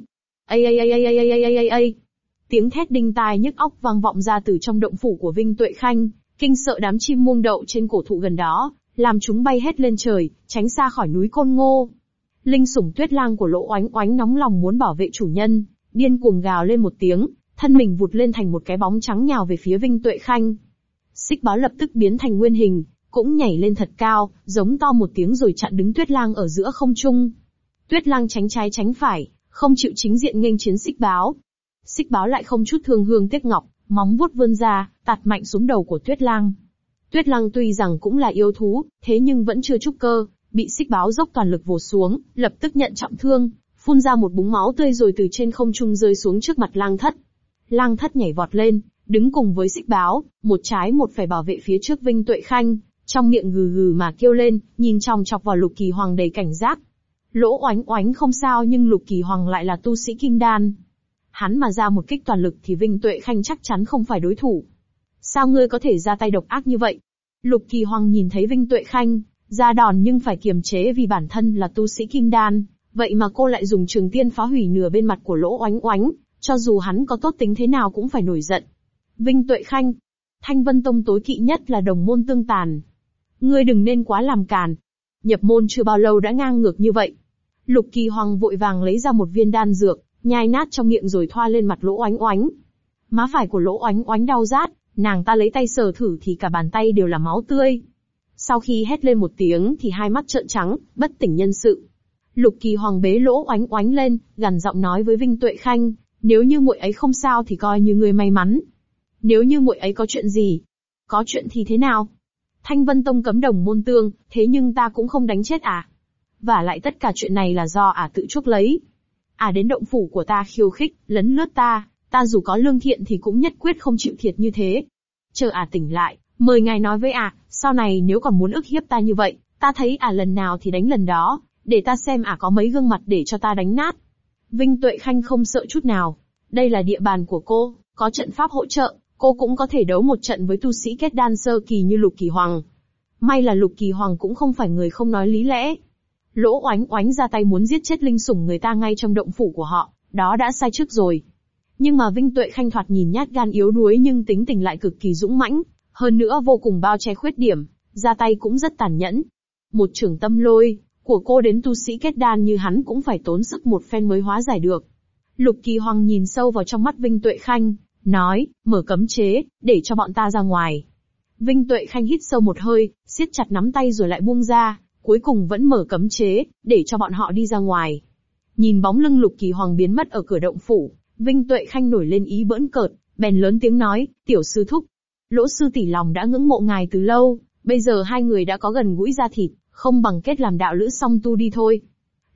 A: Ây. Tiếng thét đinh tai nhức óc vang vọng ra từ trong động phủ của Vinh Tuệ Khanh, kinh sợ đám chim muông đậu trên cổ thụ gần đó, làm chúng bay hết lên trời, tránh xa khỏi núi Côn Ngô. Linh sủng Tuyết Lang của Lỗ Oánh Oánh nóng lòng muốn bảo vệ chủ nhân, điên cuồng gào lên một tiếng, thân mình vụt lên thành một cái bóng trắng nhào về phía Vinh Tuệ Khanh. Xích Báo lập tức biến thành nguyên hình, cũng nhảy lên thật cao, giống to một tiếng rồi chặn đứng Tuyết Lang ở giữa không trung. Tuyết Lang tránh trái tránh phải, không chịu chính diện nghênh chiến Xích Báo. Xích Báo lại không chút thương hương tiếc ngọc, móng vuốt vươn ra, tạt mạnh xuống đầu của Tuyết Lang. Tuyết Lang tuy rằng cũng là yêu thú, thế nhưng vẫn chưa trúc cơ, bị Xích Báo dốc toàn lực vồ xuống, lập tức nhận trọng thương, phun ra một búng máu tươi rồi từ trên không trung rơi xuống trước mặt Lang Thất. Lang Thất nhảy vọt lên, đứng cùng với Xích Báo, một trái một phải bảo vệ phía trước Vinh Tuệ Khanh, trong miệng gừ gừ mà kêu lên, nhìn chòng chọc vào Lục Kỳ Hoàng đầy cảnh giác. Lỗ Oánh Oánh không sao nhưng Lục Kỳ Hoàng lại là tu sĩ kim đan. Hắn mà ra một kích toàn lực thì Vinh Tuệ Khanh chắc chắn không phải đối thủ. Sao ngươi có thể ra tay độc ác như vậy? Lục Kỳ Hoàng nhìn thấy Vinh Tuệ Khanh, ra đòn nhưng phải kiềm chế vì bản thân là tu sĩ kim đan, vậy mà cô lại dùng trường tiên phá hủy nửa bên mặt của Lỗ Oánh Oánh, cho dù hắn có tốt tính thế nào cũng phải nổi giận. Vinh Tuệ Khanh, Thanh Vân Tông tối kỵ nhất là đồng môn tương tàn. Ngươi đừng nên quá làm càn. Nhập môn chưa bao lâu đã ngang ngược như vậy. Lục Kỳ Hoàng vội vàng lấy ra một viên đan dược, nhai nát trong miệng rồi thoa lên mặt Lỗ Oánh Oánh. Má phải của Lỗ Oánh Oánh đau rát, nàng ta lấy tay sờ thử thì cả bàn tay đều là máu tươi. Sau khi hét lên một tiếng thì hai mắt trợn trắng, bất tỉnh nhân sự. Lục Kỳ Hoàng bế Lỗ Oánh Oánh lên, gằn giọng nói với Vinh Tuệ Khanh, nếu như muội ấy không sao thì coi như ngươi may mắn. Nếu như muội ấy có chuyện gì? Có chuyện thì thế nào? Thanh Vân Tông cấm đồng môn tương, thế nhưng ta cũng không đánh chết à? Và lại tất cả chuyện này là do tự chuốc lấy. Đến động phủ của ta khiêu khích, lấn lướt ta dù có lương thiện thì cũng nhất quyết không chịu thiệt như thế. Chờ tỉnh lại, mời ngài nói với sau này nếu còn muốn ức hiếp ta như vậy, ta thấy lần nào thì đánh lần đó, để ta xem có mấy gương mặt để cho ta đánh nát. Vinh Tuệ Khanh không sợ chút nào. Đây là địa bàn của cô, có trận pháp hỗ trợ, cô cũng có thể đấu một trận với tu sĩ kết đan sơ kỳ như Lục Kỳ Hoàng. May là Lục Kỳ Hoàng cũng không phải người không nói lý lẽ. Lỗ Oánh Oánh ra tay muốn giết chết linh sủng người ta ngay trong động phủ của họ, đó đã sai trước rồi. Nhưng mà Vinh Tuệ Khanh thoạt nhìn nhát gan yếu đuối nhưng tính tình lại cực kỳ dũng mãnh, hơn nữa vô cùng bao che khuyết điểm, ra tay cũng rất tàn nhẫn. Một chưởng tâm lôi của cô đến tu sĩ kết đan như hắn cũng phải tốn sức một phen mới hóa giải được. Lục Kỳ Hoàng nhìn sâu vào trong mắt Vinh Tuệ Khanh, nói, mở cấm chế, để cho bọn ta ra ngoài. Vinh Tuệ Khanh hít sâu một hơi, siết chặt nắm tay rồi lại buông ra, cuối cùng vẫn mở cấm chế, để cho bọn họ đi ra ngoài. Nhìn bóng lưng Lục Kỳ Hoàng biến mất ở cửa động phủ, Vinh Tuệ Khanh nổi lên ý bỡn cợt, bèn lớn tiếng nói, tiểu sư thúc. Lỗ sư tỷ lòng đã ngưỡng mộ ngài từ lâu, bây giờ hai người đã có gần gũi da thịt, không bằng kết làm đạo lữ song tu đi thôi.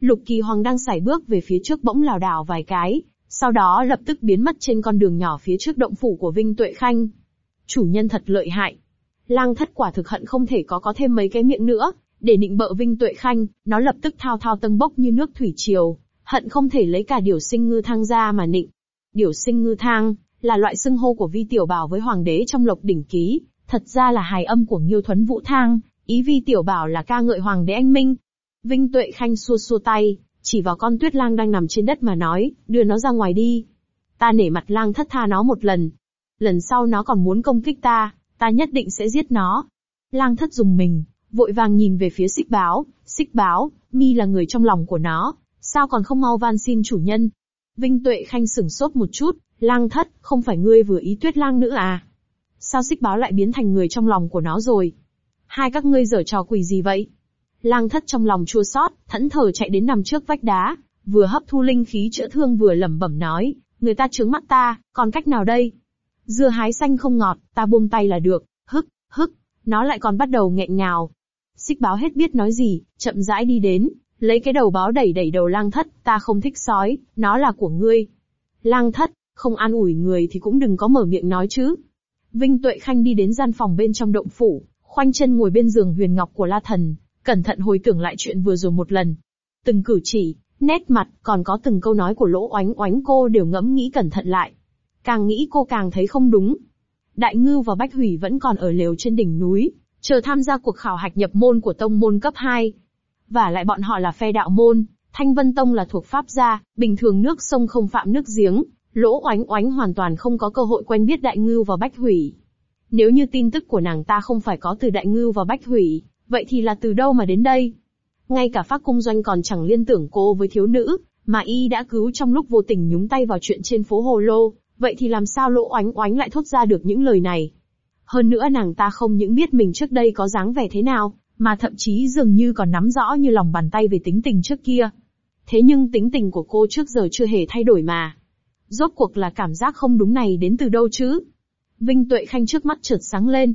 A: Lục Kỳ Hoàng đang sải bước về phía trước bỗng lảo đảo vài cái, sau đó lập tức biến mất trên con đường nhỏ phía trước động phủ của Vinh Tuệ Khanh. Chủ nhân thật lợi hại. Lang Thất quả thực hận không thể có thêm mấy cái miệng nữa, để nịnh bợ Vinh Tuệ Khanh, nó lập tức thao thao tâng bốc như nước thủy triều, hận không thể lấy cả điểu sinh ngư thang ra mà nịnh. Điểu sinh ngư thang là loại xưng hô của Vi Tiểu Bảo với hoàng đế trong Lộc Đỉnh Ký, thật ra là hài âm của Nghiêu Thuấn Vũ Thang, ý Vi Tiểu Bảo là ca ngợi hoàng đế anh minh. Vinh Tuệ Khanh xua xua tay, chỉ vào con Tuyết Lang đang nằm trên đất mà nói, đưa nó ra ngoài đi. Ta nể mặt Lang Thất tha nó một lần. Lần sau nó còn muốn công kích ta nhất định sẽ giết nó. Lang Thất dùng mình, vội vàng nhìn về phía Xích Báo, mi là người trong lòng của nó, sao còn không mau van xin chủ nhân. Vinh Tuệ Khanh sửng sốt một chút, Lang Thất, không phải ngươi vừa ý Tuyết Lang nữa à? Sao Xích Báo lại biến thành người trong lòng của nó rồi? Hai các ngươi giở trò quỷ gì vậy? Lang Thất trong lòng chua xót, thẫn thờ chạy đến nằm trước vách đá, vừa hấp thu linh khí chữa thương vừa lẩm bẩm nói, người ta trướng mắt ta, còn cách nào đây? Dưa hái xanh không ngọt, ta buông tay là được, hức, nó lại còn bắt đầu nghẹn ngào. Xích Báo hết biết nói gì, chậm rãi đi đến, lấy cái đầu báo đẩy đầu Lang Thất, ta không thích sói, nó là của ngươi. Lang Thất, không an ủi người thì cũng đừng có mở miệng nói chứ. Vinh Tuệ Khanh đi đến gian phòng bên trong động phủ, khoanh chân ngồi bên giường huyền ngọc của La Thần, cẩn thận hồi tưởng lại chuyện vừa rồi một lần. Từng cử chỉ, nét mặt, còn có từng câu nói của Lỗ Oánh Oánh cô đều ngẫm nghĩ cẩn thận lại. Càng nghĩ cô càng thấy không đúng. Đại Ngưu và Bách Hủy vẫn còn ở lều trên đỉnh núi, chờ tham gia cuộc khảo hạch nhập môn của tông môn cấp 2. Và lại bọn họ là phe đạo môn, Thanh Vân Tông là thuộc pháp gia, bình thường nước sông không phạm nước giếng, Lỗ Oánh Oánh hoàn toàn không có cơ hội quen biết Đại Ngưu và Bách Hủy. Nếu như tin tức của nàng ta không phải có từ Đại Ngưu và Bách Hủy, vậy thì là từ đâu mà đến đây? Ngay cả Phác Cung Doanh còn chẳng liên tưởng cô với thiếu nữ, mà y đã cứu trong lúc vô tình nhúng tay vào chuyện trên phố Hồ Lô, vậy thì làm sao Lỗ Oánh Oánh lại thốt ra được những lời này? Hơn nữa nàng ta không những biết mình trước đây có dáng vẻ thế nào, mà thậm chí dường như còn nắm rõ như lòng bàn tay về tính tình trước kia. Thế nhưng tính tình của cô trước giờ chưa hề thay đổi mà. Rốt cuộc là cảm giác không đúng này đến từ đâu chứ? Vinh Tuệ Khanh trước mắt chợt sáng lên.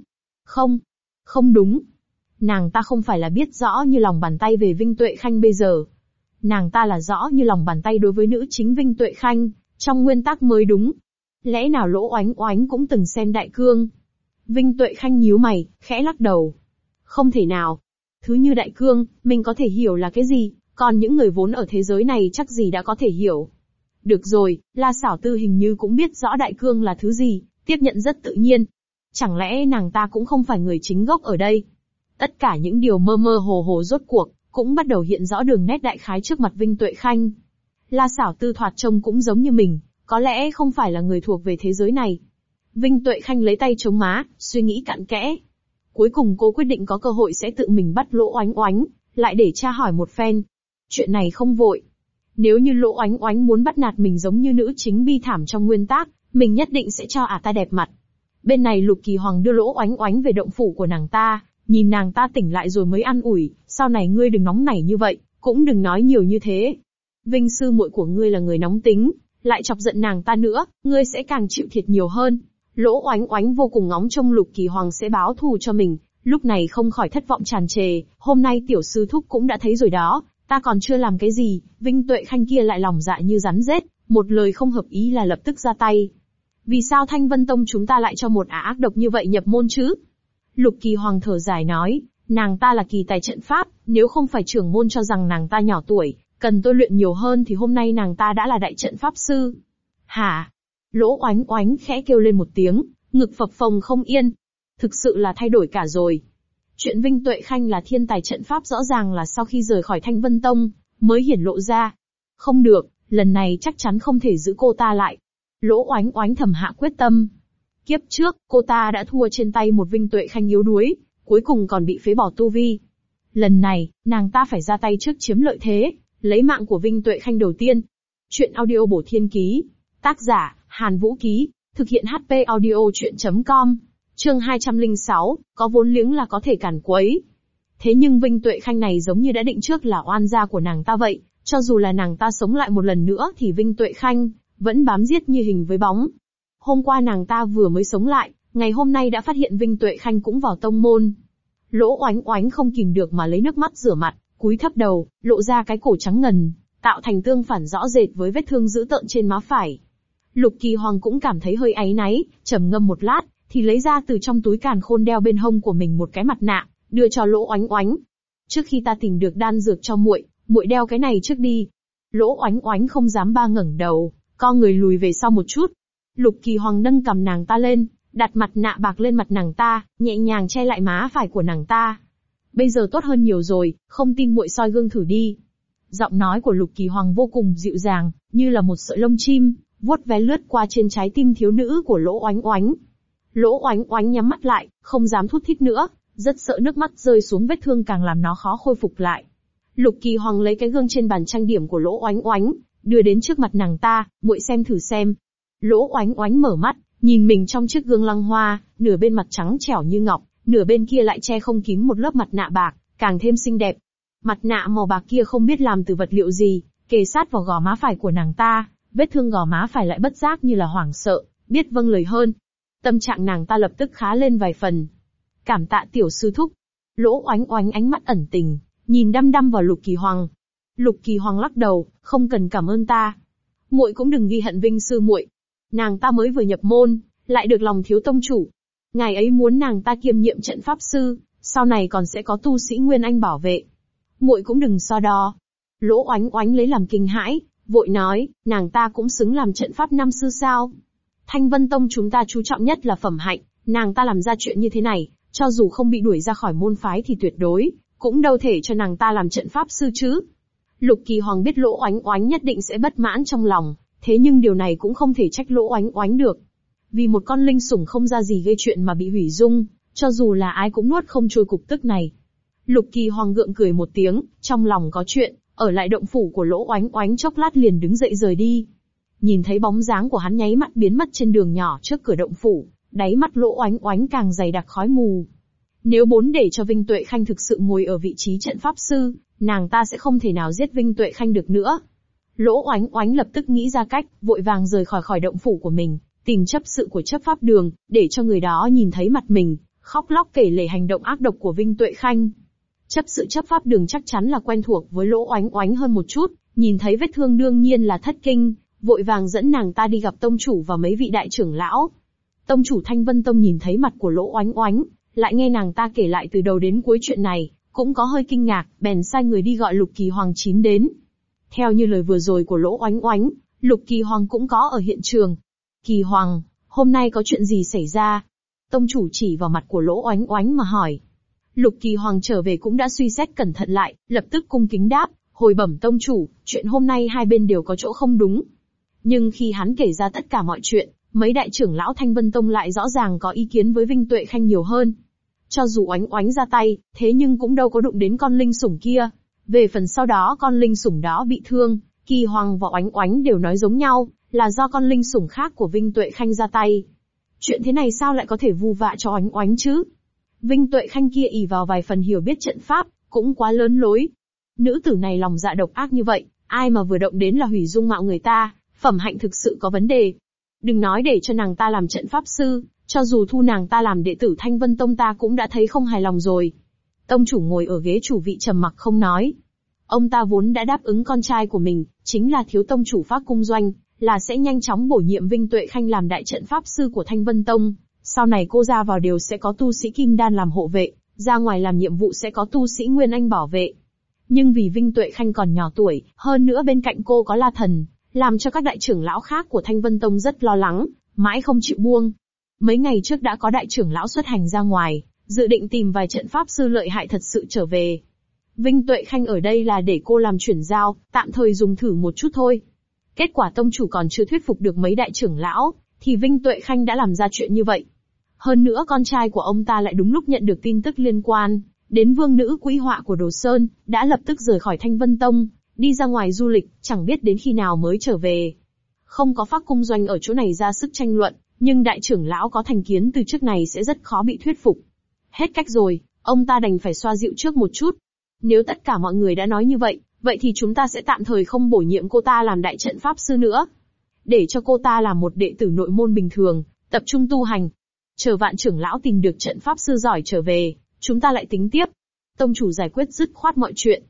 A: Không đúng. Nàng ta không phải là biết rõ như lòng bàn tay về Vinh Tuệ Khanh bây giờ. Nàng ta là rõ như lòng bàn tay đối với nữ chính Vinh Tuệ Khanh, trong nguyên tắc mới đúng. Lẽ nào Lỗ Oánh Oánh cũng từng xem Đại Cương? Vinh Tuệ Khanh nhíu mày, khẽ lắc đầu. Không thể nào. Thứ như Đại Cương, mình có thể hiểu là cái gì, còn những người vốn ở thế giới này chắc gì đã có thể hiểu. Được rồi, La Xảo Tư hình như cũng biết rõ Đại Cương là thứ gì, tiếp nhận rất tự nhiên. Chẳng lẽ nàng ta cũng không phải người chính gốc ở đây? Tất cả những điều mơ mơ hồ hồ rốt cuộc, cũng bắt đầu hiện rõ đường nét đại khái trước mặt Vinh Tuệ Khanh. La Xảo Tư thoạt trông cũng giống như mình, có lẽ không phải là người thuộc về thế giới này. Vinh Tuệ Khanh lấy tay chống má, suy nghĩ cặn kẽ. Cuối cùng cô quyết định có cơ hội sẽ tự mình bắt Lỗ Oánh Oánh, lại để tra hỏi một phen. Chuyện này không vội. Nếu như Lỗ Oánh Oánh muốn bắt nạt mình giống như nữ chính bi thảm trong nguyên tác, mình nhất định sẽ cho ả ta đẹp mặt. Bên này Lục Kỳ Hoàng đưa Lỗ Oánh Oánh về động phủ của nàng ta, nhìn nàng ta tỉnh lại rồi mới an ủi, sau này ngươi đừng nóng nảy như vậy, cũng đừng nói nhiều như thế. Vinh sư muội của ngươi là người nóng tính, lại chọc giận nàng ta nữa, ngươi sẽ càng chịu thiệt nhiều hơn. Lỗ Oánh Oánh vô cùng ngóng trông Lục Kỳ Hoàng sẽ báo thù cho mình, lúc này không khỏi thất vọng tràn trề, hôm nay tiểu sư thúc cũng đã thấy rồi đó, ta còn chưa làm cái gì, Vinh Tuệ Khanh kia lại lòng dạ như rắn rết, một lời không hợp ý là lập tức ra tay. Vì sao Thanh Vân Tông chúng ta lại cho một ả ác độc như vậy nhập môn chứ? Lục Kỳ Hoàng thở dài nói, nàng ta là kỳ tài trận pháp, nếu không phải trưởng môn cho rằng nàng ta nhỏ tuổi, cần tôi luyện nhiều hơn thì hôm nay nàng ta đã là đại trận pháp sư. Hả? Lỗ Oánh Oánh khẽ kêu lên một tiếng, ngực phập phồng không yên. Thực sự là thay đổi cả rồi. Chuyện Vinh Tuệ Khanh là thiên tài trận pháp rõ ràng là sau khi rời khỏi Thanh Vân Tông, mới hiển lộ ra. Không được, lần này chắc chắn không thể giữ cô ta lại. Lỗ Oánh Oánh thầm hạ quyết tâm. Kiếp trước, cô ta đã thua trên tay một Vinh Tuệ Khanh yếu đuối, cuối cùng còn bị phế bỏ tu vi. Lần này, nàng ta phải ra tay trước chiếm lợi thế, lấy mạng của Vinh Tuệ Khanh đầu tiên. Chuyện audio bổ thiên ký. Tác giả, Hàn Vũ Ký. Thực hiện HP audio chuyện.com. Chương 206, có vốn liếng là có thể cản quấy. Thế nhưng Vinh Tuệ Khanh này giống như đã định trước là oan gia của nàng ta vậy, cho dù là nàng ta sống lại một lần nữa thì Vinh Tuệ Khanh vẫn bám giết như hình với bóng. Hôm qua nàng ta vừa mới sống lại, ngày hôm nay đã phát hiện Vinh Tuệ Khanh cũng vào tông môn. Lỗ Oánh Oánh không kìm được mà lấy nước mắt rửa mặt, cúi thấp đầu, lộ ra cái cổ trắng ngần, tạo thành tương phản rõ rệt với vết thương dữ tợn trên má phải. Lục Kỳ Hoàng cũng cảm thấy hơi áy náy, trầm ngâm một lát, thì lấy ra từ trong túi càn khôn đeo bên hông của mình một cái mặt nạ, đưa cho Lỗ Oánh Oánh. Trước khi ta tìm được đan dược cho muội, muội đeo cái này trước đi. Lỗ Oánh Oánh không dám ba ngẩng đầu, co người lùi về sau một chút. Lục Kỳ Hoàng nâng cầm nàng ta lên, đặt mặt nạ bạc lên mặt nàng ta, nhẹ nhàng che lại má phải của nàng ta. Bây giờ tốt hơn nhiều rồi, không tin muội soi gương thử đi. Giọng nói của Lục Kỳ Hoàng vô cùng dịu dàng, như là một sợi lông chim, vuốt ve lướt qua trên trái tim thiếu nữ của Lỗ Oánh Oánh. Lỗ Oánh Oánh nhắm mắt lại, không dám thút thít nữa, rất sợ nước mắt rơi xuống vết thương càng làm nó khó khôi phục lại. Lục Kỳ Hoàng lấy cái gương trên bàn trang điểm của Lỗ Oánh Oánh, đưa đến trước mặt nàng ta, muội xem thử xem. Lỗ Oánh Oánh mở mắt, nhìn mình trong chiếc gương lăng hoa, nửa bên mặt trắng trẻo như ngọc, nửa bên kia lại che không kín một lớp mặt nạ bạc, càng thêm xinh đẹp. Mặt nạ màu bạc kia không biết làm từ vật liệu gì, kề sát vào gò má phải của nàng ta, vết thương gò má phải lại bất giác như là hoảng sợ, biết vâng lời hơn. Tâm trạng nàng ta lập tức khá lên vài phần. Cảm tạ tiểu sư thúc. Lỗ Oánh Oánh ánh mắt ẩn tình, nhìn đăm đăm vào Lục Kỳ Hoàng. Lục Kỳ Hoàng lắc đầu, không cần cảm ơn ta. Muội cũng đừng ghi hận Vinh sư muội. Nàng ta mới vừa nhập môn, lại được lòng thiếu tông chủ. Ngài ấy muốn nàng ta kiêm nhiệm trận pháp sư, sau này còn sẽ có tu sĩ Nguyên Anh bảo vệ. Muội cũng đừng so đo. Lỗ Oánh Oánh lấy làm kinh hãi, vội nói, nàng ta cũng xứng làm trận pháp năm sư sao? Thanh Vân Tông chúng ta chú trọng nhất là phẩm hạnh, nàng ta làm ra chuyện như thế này, cho dù không bị đuổi ra khỏi môn phái thì tuyệt đối, cũng đâu thể cho nàng ta làm trận pháp sư chứ. Lục Kỳ Hoàng biết Lỗ Oánh Oánh nhất định sẽ bất mãn trong lòng, thế nhưng điều này cũng không thể trách Lỗ Oánh Oánh được. Vì một con linh sủng không ra gì gây chuyện mà bị hủy dung, cho dù là ai cũng nuốt không trôi cục tức này. Lục Kỳ Hoàng gượng cười một tiếng, trong lòng có chuyện, ở lại động phủ của Lỗ Oánh Oánh chốc lát liền đứng dậy rời đi. Nhìn thấy bóng dáng của hắn nháy mắt biến mất trên đường nhỏ trước cửa động phủ, đáy mắt Lỗ Oánh Oánh càng dày đặc khói mù. Nếu để cho Vinh Tuệ Khanh thực sự ngồi ở vị trí trận pháp sư, nàng ta sẽ không thể nào giết Vinh Tuệ Khanh được nữa. Lỗ Oánh Oánh lập tức nghĩ ra cách, vội vàng rời khỏi động phủ của mình, tìm chấp sự của chấp pháp đường, để cho người đó nhìn thấy mặt mình, khóc lóc kể lể hành động ác độc của Vinh Tuệ Khanh. Chấp sự chấp pháp đường chắc chắn là quen thuộc với Lỗ Oánh Oánh hơn một chút, nhìn thấy vết thương đương nhiên là thất kinh, vội vàng dẫn nàng ta đi gặp tông chủ và mấy vị đại trưởng lão. Tông chủ Thanh Vân Tông nhìn thấy mặt của Lỗ Oánh Oánh, lại nghe nàng ta kể lại từ đầu đến cuối chuyện này, cũng có hơi kinh ngạc, bèn sai người đi gọi Lục Kỳ Hoàng chín đến. Theo như lời vừa rồi của Lỗ Oánh Oánh, Lục Kỳ Hoàng cũng có ở hiện trường. Kỳ Hoàng, hôm nay có chuyện gì xảy ra? Tông chủ chỉ vào mặt của Lỗ Oánh Oánh mà hỏi. Lục Kỳ Hoàng trở về cũng đã suy xét cẩn thận lại, lập tức cung kính đáp, hồi bẩm tông chủ, chuyện hôm nay hai bên đều có chỗ không đúng. Nhưng khi hắn kể ra tất cả mọi chuyện, mấy đại trưởng lão Thanh Vân Tông lại rõ ràng có ý kiến với Vinh Tuệ Khanh nhiều hơn. Cho dù Oánh Oánh ra tay, thế nhưng cũng đâu có đụng đến con linh sủng kia. Về phần sau đó con linh sủng đó bị thương, Kỳ Hoàng và Oánh Oánh đều nói giống nhau, là do con linh sủng khác của Vinh Tuệ Khanh ra tay. Chuyện thế này sao lại có thể vu vạ cho Oánh Oánh chứ? Vinh Tuệ Khanh kia ỷ vào vài phần hiểu biết trận pháp, cũng quá lớn lối. Nữ tử này lòng dạ độc ác như vậy, ai mà vừa động đến là hủy dung mạo người ta, phẩm hạnh thực sự có vấn đề. Đừng nói để cho nàng ta làm trận pháp sư, cho dù thu nàng ta làm đệ tử Thanh Vân Tông ta cũng đã thấy không hài lòng rồi. Tông chủ ngồi ở ghế chủ vị trầm mặc không nói. Ông ta vốn đã đáp ứng con trai của mình, chính là thiếu tông chủ Phác Cung Doanh, là sẽ nhanh chóng bổ nhiệm Vinh Tuệ Khanh làm đại trận pháp sư của Thanh Vân Tông. Sau này cô ra vào đều sẽ có tu sĩ Kim Đan làm hộ vệ, ra ngoài làm nhiệm vụ sẽ có tu sĩ Nguyên Anh bảo vệ. Nhưng vì Vinh Tuệ Khanh còn nhỏ tuổi, hơn nữa bên cạnh cô có La Thần, làm cho các đại trưởng lão khác của Thanh Vân Tông rất lo lắng, mãi không chịu buông. Mấy ngày trước đã có đại trưởng lão xuất hành ra ngoài, dự định tìm vài trận pháp sư lợi hại thật sự trở về. Vinh Tuệ Khanh ở đây là để cô làm chuyển giao, tạm thời dùng thử một chút thôi. Kết quả tông chủ còn chưa thuyết phục được mấy đại trưởng lão, thì Vinh Tuệ Khanh đã làm ra chuyện như vậy. Hơn nữa con trai của ông ta lại đúng lúc nhận được tin tức liên quan đến vương nữ quỹ họa của Đồ Sơn, đã lập tức rời khỏi Thanh Vân Tông, đi ra ngoài du lịch, chẳng biết đến khi nào mới trở về. Không có Phác Cung Doanh ở chỗ này ra sức tranh luận, nhưng đại trưởng lão có thành kiến từ trước này sẽ rất khó bị thuyết phục. Hết cách rồi, ông ta đành phải xoa dịu trước một chút. Nếu tất cả mọi người đã nói như vậy, vậy thì chúng ta sẽ tạm thời không bổ nhiệm cô ta làm đại trận pháp sư nữa. Để cho cô ta làm một đệ tử nội môn bình thường, tập trung tu hành. Chờ Vạn trưởng lão tìm được trận pháp sư giỏi trở về, chúng ta lại tính tiếp. Tông chủ giải quyết dứt khoát mọi chuyện.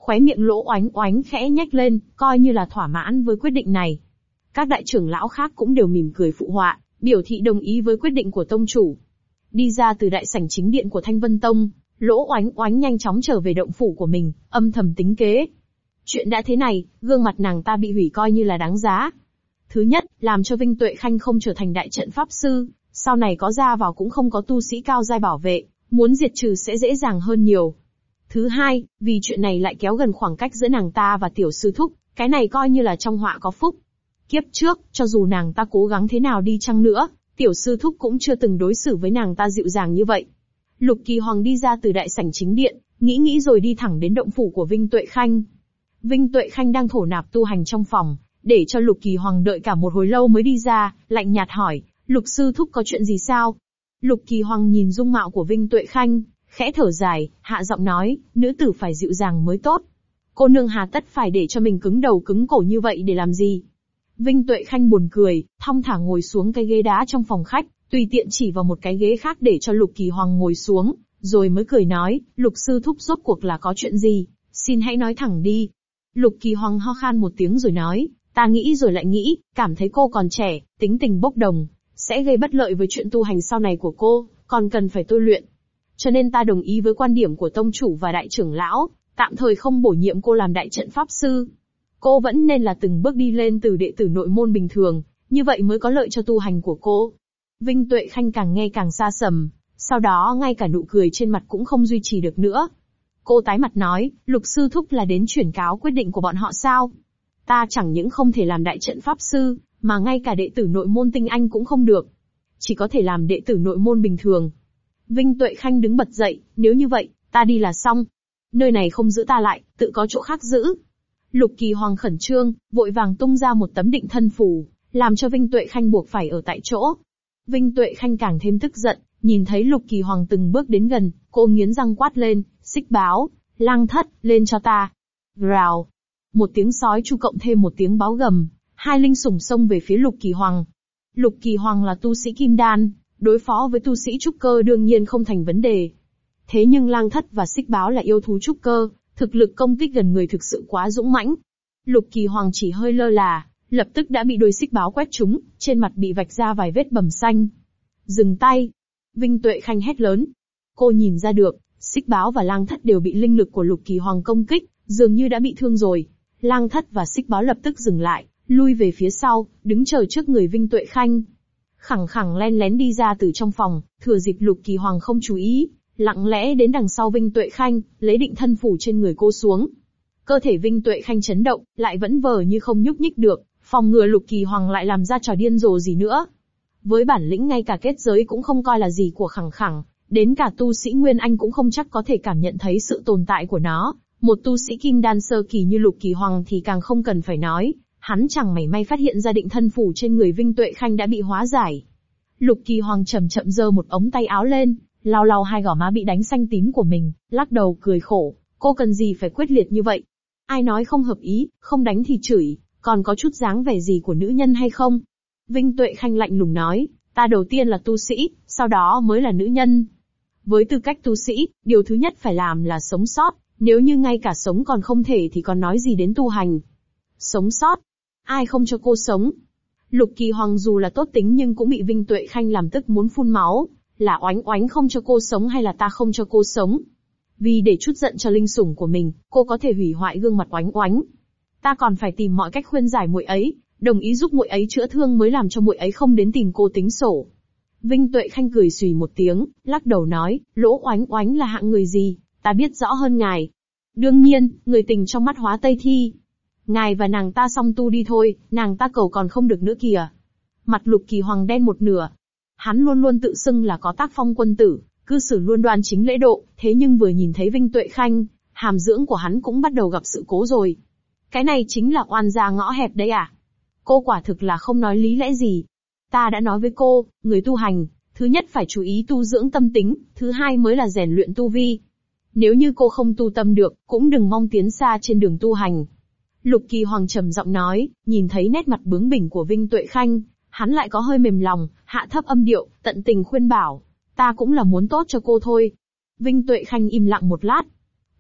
A: Khóe miệng Lỗ Oánh Oánh khẽ nhếch lên, coi như là thỏa mãn với quyết định này. Các đại trưởng lão khác cũng đều mỉm cười phụ họa, biểu thị đồng ý với quyết định của tông chủ. Đi ra từ đại sảnh chính điện của Thanh Vân Tông, Lỗ Oánh Oánh nhanh chóng trở về động phủ của mình, âm thầm tính kế. Chuyện đã thế này, gương mặt nàng ta bị hủy coi như là đáng giá. Thứ nhất, làm cho Vinh Tuệ Khanh không trở thành đại trận pháp sư, sau này có ra vào cũng không có tu sĩ cao giai bảo vệ, muốn diệt trừ sẽ dễ dàng hơn nhiều. Thứ hai, vì chuyện này lại kéo gần khoảng cách giữa nàng ta và tiểu sư thúc, cái này coi như là trong họa có phúc. Kiếp trước, cho dù nàng ta cố gắng thế nào đi chăng nữa, tiểu sư thúc cũng chưa từng đối xử với nàng ta dịu dàng như vậy. Lục Kỳ Hoàng đi ra từ đại sảnh chính điện, nghĩ rồi đi thẳng đến động phủ của Vinh Tuệ Khanh. Vinh Tuệ Khanh đang thổ nạp tu hành trong phòng, để cho Lục Kỳ Hoàng đợi cả một hồi lâu mới đi ra, lạnh nhạt hỏi, Lục sư thúc có chuyện gì sao? Lục Kỳ Hoàng nhìn dung mạo của Vinh Tuệ Khanh, khẽ thở dài, hạ giọng nói, nữ tử phải dịu dàng mới tốt. Cô nương hà tất phải để cho mình cứng đầu cứng cổ như vậy để làm gì? Vinh Tuệ Khanh buồn cười, thong thả ngồi xuống cái ghế đá trong phòng khách, tùy tiện chỉ vào một cái ghế khác để cho Lục Kỳ Hoàng ngồi xuống, rồi mới cười nói, Lục sư thúc rốt cuộc là có chuyện gì? Xin hãy nói thẳng đi. Lục Kỳ Hoàng ho khan một tiếng rồi nói, ta nghĩ rồi lại nghĩ, cảm thấy cô còn trẻ, tính tình bốc đồng, sẽ gây bất lợi với chuyện tu hành sau này của cô, còn cần phải tôi luyện. Cho nên ta đồng ý với quan điểm của tông chủ và đại trưởng lão, tạm thời không bổ nhiệm cô làm đại trận pháp sư. Cô vẫn nên là từng bước đi lên từ đệ tử nội môn bình thường, như vậy mới có lợi cho tu hành của cô. Vinh Tuệ Khanh càng nghe càng xa sầm, sau đó ngay cả nụ cười trên mặt cũng không duy trì được nữa. Cô tái mặt nói, Lục sư thúc là đến chuyển cáo quyết định của bọn họ sao? Ta chẳng những không thể làm đại trận pháp sư, mà ngay cả đệ tử nội môn tinh anh cũng không được. Chỉ có thể làm đệ tử nội môn bình thường. Vinh Tuệ Khanh đứng bật dậy, nếu như vậy, ta đi là xong. Nơi này không giữ ta lại, tự có chỗ khác giữ. Lục Kỳ Hoàng khẩn trương, vội vàng tung ra một tấm định thân phù, làm cho Vinh Tuệ Khanh buộc phải ở tại chỗ. Vinh Tuệ Khanh càng thêm tức giận, nhìn thấy Lục Kỳ Hoàng từng bước đến gần, cô nghiến răng quát lên, Xích Báo, Lang Thất, lên cho ta. Rào. Một tiếng sói chu cộng thêm một tiếng báo gầm, hai linh sủng xông về phía Lục Kỳ Hoàng. Lục Kỳ Hoàng là tu sĩ kim đan, đối phó với tu sĩ trúc cơ đương nhiên không thành vấn đề. Thế nhưng Lang Thất và Xích Báo là yêu thú trúc cơ, thực lực công kích gần người thực sự quá dũng mãnh. Lục Kỳ Hoàng chỉ hơi lơ là, lập tức đã bị đôi Xích Báo quét trúng, trên mặt bị vạch ra vài vết bầm xanh. Dừng tay! Vinh Tuệ Khanh hét lớn. Cô nhìn ra được, Xích Báo và Lang Thất đều bị linh lực của Lục Kỳ Hoàng công kích, dường như đã bị thương rồi. Lang Thất và Xích Báo lập tức dừng lại, lui về phía sau, đứng chờ trước người Vinh Tuệ Khanh. Khẳng khẳng len lén đi ra từ trong phòng, thừa dịp Lục Kỳ Hoàng không chú ý, lặng lẽ đến đằng sau Vinh Tuệ Khanh, lấy định thân phủ trên người cô xuống. Cơ thể Vinh Tuệ Khanh chấn động, lại vẫn vờ như không nhúc nhích được, phòng ngừa Lục Kỳ Hoàng lại làm ra trò điên rồ gì nữa. Với bản lĩnh ngay cả kết giới cũng không coi là gì của khẳng khẳng, đến cả tu sĩ Nguyên Anh cũng không chắc có thể cảm nhận thấy sự tồn tại của nó. Một tu sĩ kim đan sơ kỳ như Lục Kỳ Hoàng thì càng không cần phải nói, hắn chẳng mảy may phát hiện ra định thân phủ trên người Vinh Tuệ Khanh đã bị hóa giải. Lục Kỳ Hoàng chậm chậm giơ một ống tay áo lên, lau lau hai gò má bị đánh xanh tím của mình, lắc đầu cười khổ, cô cần gì phải quyết liệt như vậy? Ai nói không hợp ý, không đánh thì chửi, còn có chút dáng vẻ gì của nữ nhân hay không? Vinh Tuệ Khanh lạnh lùng nói, ta đầu tiên là tu sĩ, sau đó mới là nữ nhân. Với tư cách tu sĩ, điều thứ nhất phải làm là sống sót, nếu như ngay cả sống còn không thể thì còn nói gì đến tu hành. Sống sót? Ai không cho cô sống? Lục Kỳ Hoàng dù là tốt tính nhưng cũng bị Vinh Tuệ Khanh làm tức muốn phun máu, là Oánh Oánh không cho cô sống hay là ta không cho cô sống? Vì để chút giận cho linh sủng của mình, cô có thể hủy hoại gương mặt Oánh Oánh. Ta còn phải tìm mọi cách khuyên giải muội ấy, đồng ý giúp muội ấy chữa thương mới làm cho muội ấy không đến tìm cô tính sổ. Vinh Tuệ Khanh cười xùy một tiếng, lắc đầu nói, Lỗ Oánh Oánh là hạng người gì, ta biết rõ hơn ngài. Đương nhiên, người tình trong mắt Hóa Tây Thi. Ngài và nàng ta song tu đi thôi, nàng ta cầu còn không được nữa kìa. Mặt Lục Kỳ Hoàng đen một nửa. Hắn luôn luôn tự xưng là có tác phong quân tử, cư xử luôn đoan chính lễ độ, thế nhưng vừa nhìn thấy Vinh Tuệ Khanh, hàm dưỡng của hắn cũng bắt đầu gặp sự cố rồi. Cái này chính là oan gia ngõ hẹp đấy à? Cô quả thực là không nói lý lẽ gì. Ta đã nói với cô, người tu hành, thứ nhất phải chú ý tu dưỡng tâm tính, thứ hai mới là rèn luyện tu vi. Nếu như cô không tu tâm được, cũng đừng mong tiến xa trên đường tu hành. Lục Kỳ Hoàng trầm giọng nói, nhìn thấy nét mặt bướng bỉnh của Vinh Tuệ Khanh, hắn lại có hơi mềm lòng, hạ thấp âm điệu, tận tình khuyên bảo, ta cũng là muốn tốt cho cô thôi. Vinh Tuệ Khanh im lặng một lát.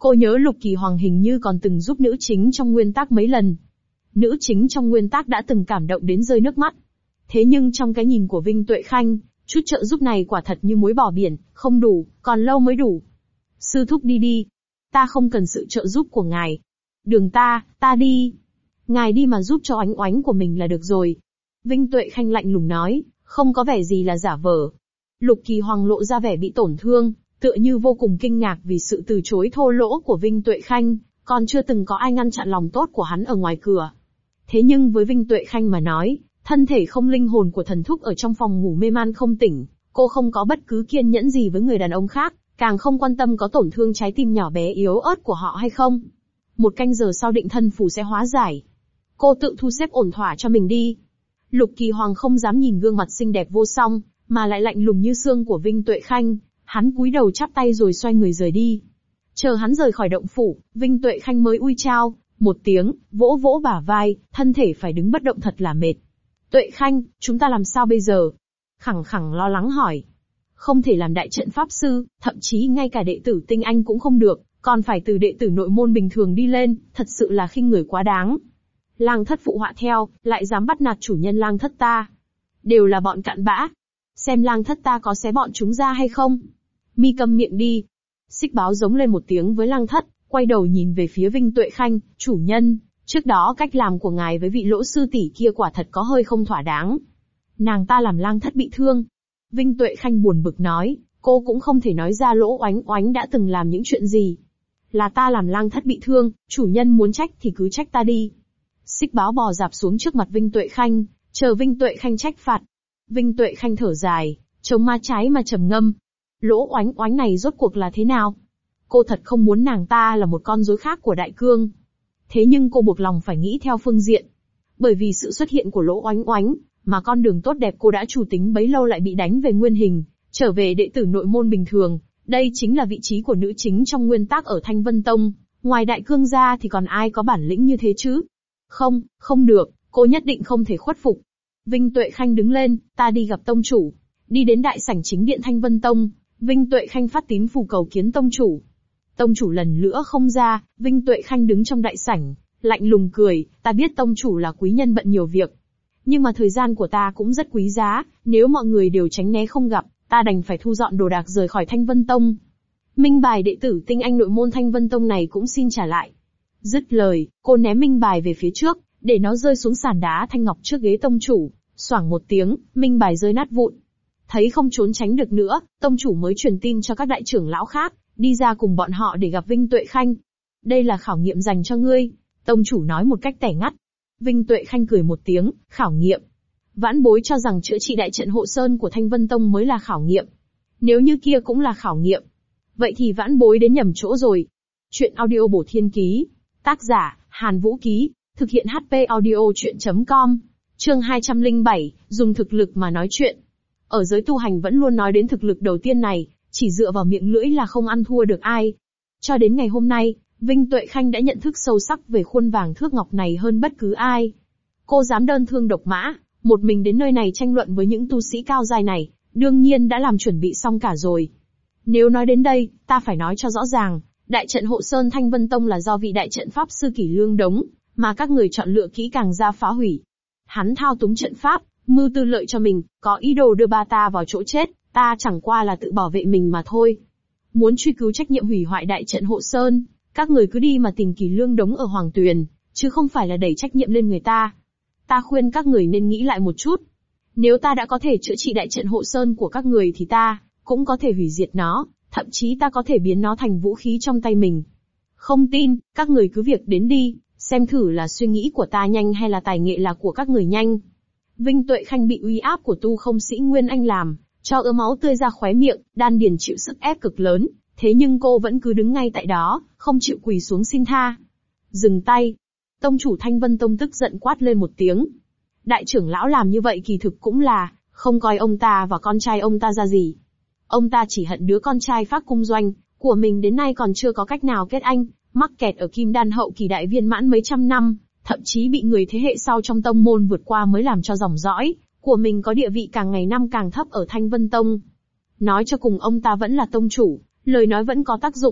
A: Cô nhớ Lục Kỳ Hoàng hình như còn từng giúp nữ chính trong nguyên tác mấy lần. Nữ chính trong nguyên tác đã từng cảm động đến rơi nước mắt. Thế nhưng trong cái nhìn của Vinh Tuệ Khanh, chút trợ giúp này quả thật như muối bỏ biển, không đủ, còn lâu mới đủ. Sư thúc đi đi. Ta không cần sự trợ giúp của ngài. Đường ta đi. Ngài đi mà giúp cho oánh oánh của mình là được rồi. Vinh Tuệ Khanh lạnh lùng nói, không có vẻ gì là giả vờ. Lục Kỳ Hoàng lộ ra vẻ bị tổn thương, tựa như vô cùng kinh ngạc vì sự từ chối thô lỗ của Vinh Tuệ Khanh, còn chưa từng có ai ngăn chặn lòng tốt của hắn ở ngoài cửa. Thế nhưng với Vinh Tuệ Khanh mà nói, thân thể không linh hồn của thần thúc ở trong phòng ngủ mê man không tỉnh, cô không có bất cứ kiên nhẫn gì với người đàn ông khác, càng không quan tâm có tổn thương trái tim nhỏ bé yếu ớt của họ hay không. 1 canh giờ sau định thân phù sẽ hóa giải. Cô tự thu xếp ổn thỏa cho mình đi. Lục Kỳ Hoàng không dám nhìn gương mặt xinh đẹp vô song, mà lại lạnh lùng như xương của Vinh Tuệ Khanh, hắn cúi đầu chắp tay rồi xoay người rời đi. Chờ hắn rời khỏi động phủ, Vinh Tuệ Khanh mới ui chao, một tiếng, vỗ vỗ bả vai, thân thể phải đứng bất động thật là mệt. Tuệ Khanh, chúng ta làm sao bây giờ? Khẳng khẳng lo lắng hỏi. Không thể làm đại trận pháp sư, thậm chí ngay cả đệ tử tinh anh cũng không được, còn phải từ đệ tử nội môn bình thường đi lên, thật sự là khinh người quá đáng. Lang thất phụ họa theo, lại dám bắt nạt chủ nhân lang thất ta. Đều là bọn cặn bã. Xem lang thất ta có xé bọn chúng ra hay không? Mi câm miệng đi. Xích báo giống lên một tiếng với lang thất, quay đầu nhìn về phía Vinh Tuệ Khanh, chủ nhân, trước đó cách làm của ngài với vị lỗ sư tỷ kia quả thật có hơi không thỏa đáng. Nàng ta làm lang thất bị thương. Vinh Tuệ Khanh buồn bực nói, cô cũng không thể nói ra lỗ oánh oánh đã từng làm những chuyện gì. Là ta làm lang thất bị thương, chủ nhân muốn trách thì cứ trách ta đi. Xích báo bò dạp xuống trước mặt Vinh Tuệ Khanh, chờ Vinh Tuệ Khanh trách phạt. Vinh Tuệ Khanh thở dài, chống má trái mà trầm ngâm. Lỗ oánh oánh này rốt cuộc là thế nào? Cô thật không muốn nàng ta là một con rối khác của Đại Cương. Thế nhưng cô buộc lòng phải nghĩ theo phương diện. Bởi vì sự xuất hiện của lỗ oánh oánh, mà con đường tốt đẹp cô đã chủ tính bấy lâu lại bị đánh về nguyên hình, trở về đệ tử nội môn bình thường. Đây chính là vị trí của nữ chính trong nguyên tác ở Thanh Vân Tông. Ngoài Đại Cương ra thì còn ai có bản lĩnh như thế chứ? Không được, cô nhất định không thể khuất phục. Vinh Tuệ Khanh đứng lên, ta đi gặp tông chủ. Đi đến đại sảnh chính điện Thanh Vân Tông, Vinh Tuệ Khanh phát tín phù cầu kiến tông chủ. Tông chủ lần nữa không ra, Vinh Tuệ Khanh đứng trong đại sảnh, lạnh lùng cười, ta biết tông chủ là quý nhân bận nhiều việc. Nhưng mà thời gian của ta cũng rất quý giá, nếu mọi người đều tránh né không gặp, ta đành phải thu dọn đồ đạc rời khỏi Thanh Vân Tông. Minh bài đệ tử tinh anh nội môn Thanh Vân Tông này cũng xin trả lại. Dứt lời, cô ném minh bài về phía trước, để nó rơi xuống sàn đá thanh ngọc trước ghế tông chủ. Xoảng một tiếng, minh bài rơi nát vụn. Thấy không trốn tránh được nữa, tông chủ mới truyền tin cho các đại trưởng lão khác, đi ra cùng bọn họ để gặp Vinh Tuệ Khanh. Đây là khảo nghiệm dành cho ngươi, tông chủ nói một cách tẻ ngắt. Vinh Tuệ Khanh cười một tiếng, khảo nghiệm. Vãn bối cho rằng chữa trị đại trận hộ sơn của Thanh Vân Tông mới là khảo nghiệm. Nếu như kia cũng là khảo nghiệm, vậy thì vãn bối đến nhầm chỗ rồi. Chuyện audio bổ thiên ký. Tác giả, Hàn Vũ Ký. Thực hiện HP audio chuyện.com. Chương 207, dùng thực lực mà nói chuyện. Ở giới tu hành vẫn luôn nói đến thực lực đầu tiên này, chỉ dựa vào miệng lưỡi là không ăn thua được ai. Cho đến ngày hôm nay, Vinh Tuệ Khanh đã nhận thức sâu sắc về khuôn vàng thước ngọc này hơn bất cứ ai. Cô dám đơn thương độc mã, một mình đến nơi này tranh luận với những tu sĩ cao giai này, đương nhiên đã làm chuẩn bị xong cả rồi. Nếu nói đến đây, ta phải nói cho rõ ràng, đại trận hộ sơn Thanh Vân Tông là do vị đại trận pháp sư Kỷ Lương Đống, mà các người chọn lựa kỹ càng ra phá hủy. Hắn thao túng trận pháp, mưu tư lợi cho mình, có ý đồ đưa ba ta vào chỗ chết, ta chẳng qua là tự bảo vệ mình mà thôi. Muốn truy cứu trách nhiệm hủy hoại đại trận hộ sơn, các người cứ đi mà tìm Kỷ Lương Đống ở Hoàng Tuyền, chứ không phải là đẩy trách nhiệm lên người ta. Ta khuyên các người nên nghĩ lại một chút. Nếu ta đã có thể chữa trị đại trận hộ sơn của các người thì ta cũng có thể hủy diệt nó, thậm chí ta có thể biến nó thành vũ khí trong tay mình. Không tin, các người cứ việc đến đi, xem thử là suy nghĩ của ta nhanh hay là tài nghệ là của các người nhanh. Vinh Tuệ Khanh bị uy áp của tu không sĩ Nguyên Anh làm cho ứa máu tươi ra khóe miệng, đan điền chịu sức ép cực lớn, thế nhưng cô vẫn cứ đứng ngay tại đó, không chịu quỳ xuống xin tha. Dừng tay. Tông chủ Thanh Vân Tông tức giận quát lên một tiếng. Đại trưởng lão làm như vậy kỳ thực cũng là không coi ông ta và con trai ông ta ra gì. Ông ta chỉ hận đứa con trai Phác Cung Doanh của mình đến nay còn chưa có cách nào kết anh, mắc kẹt ở kim đan hậu kỳ đại viên mãn mấy trăm năm, thậm chí bị người thế hệ sau trong tông môn vượt qua mới làm cho dòng dõi của mình có địa vị càng ngày năm càng thấp ở Thanh Vân Tông. Nói cho cùng ông ta vẫn là tông chủ, lời nói vẫn có tác dụng.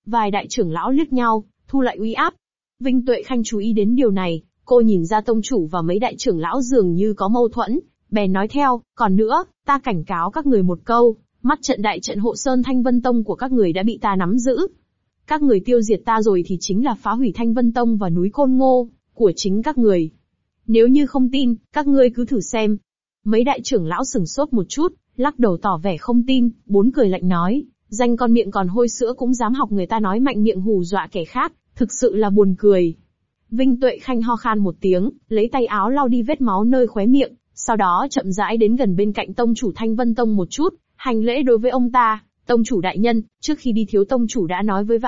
A: Vài đại trưởng lão liếc nhau, thu lại uy áp. Vinh Tuệ Khanh chú ý đến điều này, cô nhìn ra tông chủ và mấy đại trưởng lão dường như có mâu thuẫn, bèn nói theo, còn nữa, ta cảnh cáo các người một câu, mắt trận đại trận hộ sơn Thanh Vân Tông của các người đã bị ta nắm giữ. Các người tiêu diệt ta rồi thì chính là phá hủy Thanh Vân Tông và núi Côn Ngô, của chính các người. Nếu như không tin, các ngươi cứ thử xem. Mấy đại trưởng lão sửng sốt một chút, lắc đầu tỏ vẻ không tin, bốn cười lạnh nói, danh con miệng còn hôi sữa cũng dám học người ta nói mạnh miệng hù dọa kẻ khác, thực sự là buồn cười. Vinh Tuệ Khanh ho khan một tiếng, lấy tay áo lau đi vết máu nơi khóe miệng, sau đó chậm rãi đến gần bên cạnh tông chủ Thanh Vân Tông một chút, hành lễ đối với ông ta, tông chủ đại nhân, trước khi đi thiếu tông chủ đã nói với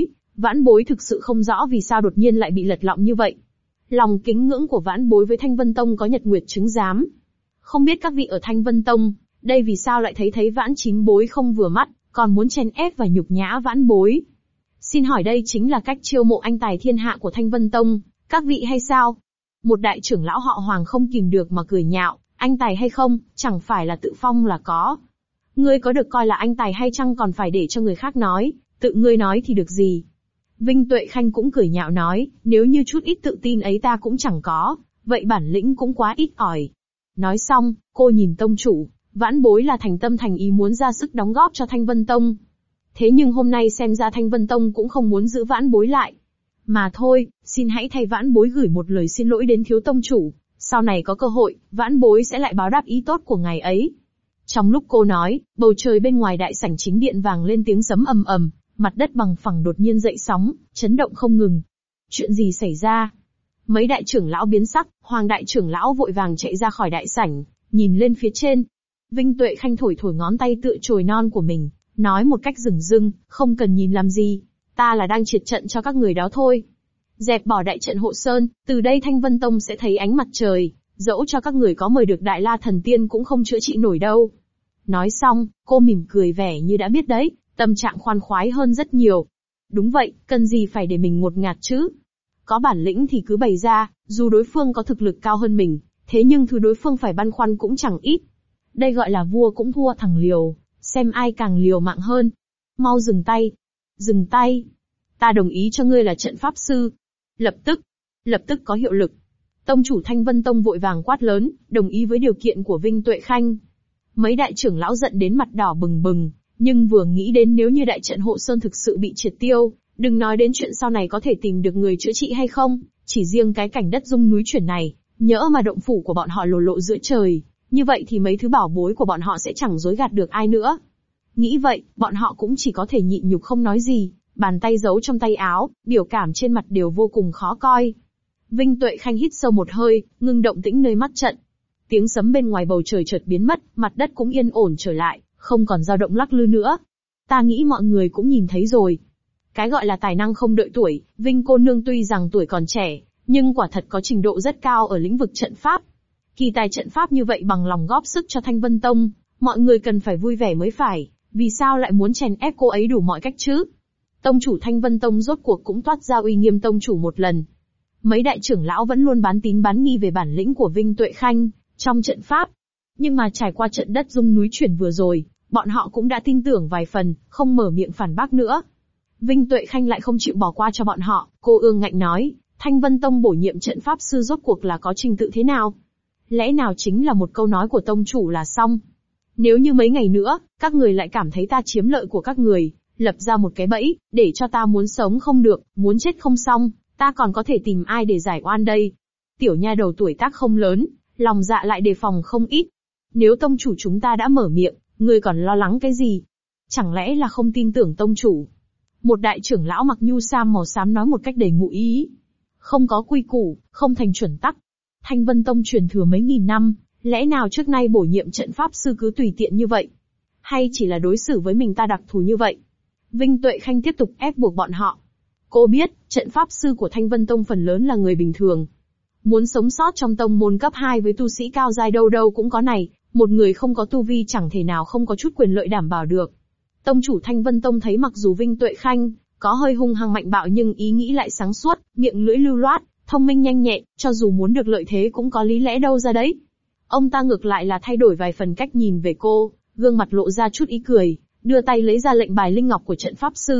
A: vãn bối thực sự không rõ vì sao đột nhiên lại bị lật lọng như vậy. Lòng kính ngưỡng của vãn bối với Thanh Vân Tông có nhật nguyệt chứng giám. Không biết các vị ở Thanh Vân Tông, đây vì sao lại thấy vãn chín bối không vừa mắt, còn muốn chèn ép và nhục nhã vãn bối. Xin hỏi đây chính là cách chiêu mộ anh tài thiên hạ của Thanh Vân Tông, các vị hay sao? Một đại trưởng lão họ Hoàng không kìm được mà cười nhạo, anh tài hay không, chẳng phải là tự phong là có. Ngươi có được coi là anh tài hay chăng còn phải để cho người khác nói, tự ngươi nói thì được gì. Vinh Tuệ Khanh cũng cười nhạo nói, nếu như chút ít tự tin ấy ta cũng chẳng có, vậy bản lĩnh cũng quá ít ỏi. Nói xong, cô nhìn tông chủ, vãn bối là thành tâm thành ý muốn ra sức đóng góp cho Thanh Vân Tông. Thế nhưng hôm nay xem ra Thanh Vân Tông cũng không muốn giữ vãn bối lại. Mà thôi, xin hãy thay vãn bối gửi một lời xin lỗi đến thiếu tông chủ, sau này có cơ hội, vãn bối sẽ lại báo đáp ý tốt của ngài ấy. Trong lúc cô nói, bầu trời bên ngoài đại sảnh chính điện vang lên tiếng sấm ầm ầm, mặt đất bằng phẳng đột nhiên dậy sóng, chấn động không ngừng. Chuyện gì xảy ra? Mấy đại trưởng lão biến sắc, Hoàng đại trưởng lão vội vàng chạy ra khỏi đại sảnh, nhìn lên phía trên. Vinh Tuệ Khanh thổi ngón tay tựa chồi non của mình, nói một cách dửng dưng, không cần nhìn làm gì, ta là đang triệt trận cho các người đó thôi. Dẹp bỏ đại trận hộ sơn, từ đây Thanh Vân Tông sẽ thấy ánh mặt trời, dẫu cho các người có mời được Đại La Thần Tiên cũng không chữa trị nổi đâu. Nói xong, cô mỉm cười vẻ như đã biết đấy, tâm trạng khoan khoái hơn rất nhiều. Đúng vậy, cần gì phải để mình ngột ngạt chứ? Có bản lĩnh thì cứ bày ra, dù đối phương có thực lực cao hơn mình, thế nhưng thứ đối phương phải băn khoăn cũng chẳng ít. Đây gọi là vua cũng thua thằng liều, xem ai càng liều mạng hơn. Mau dừng tay. Dừng tay. Ta đồng ý cho ngươi là trận pháp sư. Lập tức có hiệu lực. Tông chủ Thanh Vân Tông vội vàng quát lớn, đồng ý với điều kiện của Vinh Tuệ Khanh. Mấy đại trưởng lão giận đến mặt đỏ bừng bừng, nhưng vừa nghĩ đến nếu như đại trận hộ sơn thực sự bị triệt tiêu, đừng nói đến chuyện sau này có thể tìm được người chữa trị hay không, chỉ riêng cái cảnh đất rung núi chuyển này, nhỡ mà động phủ của bọn họ lộ giữa trời, như vậy thì mấy thứ bảo bối của bọn họ sẽ chẳng dối gạt được ai nữa. Nghĩ vậy, bọn họ cũng chỉ có thể nhịn nhục không nói gì, bàn tay giấu trong tay áo, biểu cảm trên mặt đều vô cùng khó coi. Vinh Tuệ Khanh hít sâu một hơi, ngưng động tĩnh nơi mắt trận. Tiếng sấm bên ngoài bầu trời chợt biến mất, mặt đất cũng yên ổn trở lại, không còn dao động lắc lư nữa. Ta nghĩ mọi người cũng nhìn thấy rồi. Cái gọi là tài năng không đợi tuổi, Vinh cô nương tuy rằng tuổi còn trẻ, nhưng quả thật có trình độ rất cao ở lĩnh vực trận pháp. Kỳ tài trận pháp như vậy bằng lòng góp sức cho Thanh Vân Tông, mọi người cần phải vui vẻ mới phải, vì sao lại muốn chèn ép cô ấy đủ mọi cách chứ? Tông chủ Thanh Vân Tông rốt cuộc cũng toát ra uy nghiêm tông chủ một lần. Mấy đại trưởng lão vẫn luôn bán tín bán nghi về bản lĩnh của Vinh Tuệ Khanh trong trận pháp. Nhưng mà trải qua trận đất rung núi chuyển vừa rồi, bọn họ cũng đã tin tưởng vài phần, không mở miệng phản bác nữa. Vinh Tuệ Khanh lại không chịu bỏ qua cho bọn họ, cô ương ngạnh nói, Thanh Vân Tông bổ nhiệm trận pháp sư rốt cuộc là có trình tự thế nào? Lẽ nào chính là một câu nói của tông chủ là xong? Nếu như mấy ngày nữa, các người lại cảm thấy ta chiếm lợi của các người, lập ra một cái bẫy, để cho ta muốn sống không được, muốn chết không xong, ta còn có thể tìm ai để giải oan đây? Tiểu nha đầu tuổi tác không lớn, lòng dạ lại đề phòng không ít. Nếu tông chủ chúng ta đã mở miệng, ngươi còn lo lắng cái gì? Chẳng lẽ là không tin tưởng tông chủ? Một đại trưởng lão mặc nhu sam màu xám nói một cách đầy ngụ ý. Không có quy củ, không thành chuẩn tắc. Thanh Vân Tông truyền thừa mấy nghìn năm, lẽ nào trước nay bổ nhiệm trận pháp sư cứ tùy tiện như vậy? Hay chỉ là đối xử với mình ta đặc thù như vậy? Vinh Tuệ Khanh tiếp tục ép buộc bọn họ. Cô biết, trận pháp sư của Thanh Vân Tông phần lớn là người bình thường. Muốn sống sót trong tông môn cấp 2 với tu sĩ cao giai đâu đâu cũng có này, một người không có tu vi chẳng thể nào không có chút quyền lợi đảm bảo được. Tông chủ Thanh Vân Tông thấy mặc dù Vinh Tuệ Khanh có hơi hung hăng mạnh bạo nhưng ý nghĩ lại sáng suốt, miệng lưỡi lưu loát, thông minh nhanh nhẹn, cho dù muốn được lợi thế cũng có lý lẽ đâu ra đấy. Ông ta ngược lại là thay đổi vài phần cách nhìn về cô, gương mặt lộ ra chút ý cười, đưa tay lấy ra lệnh bài linh ngọc của trận pháp sư,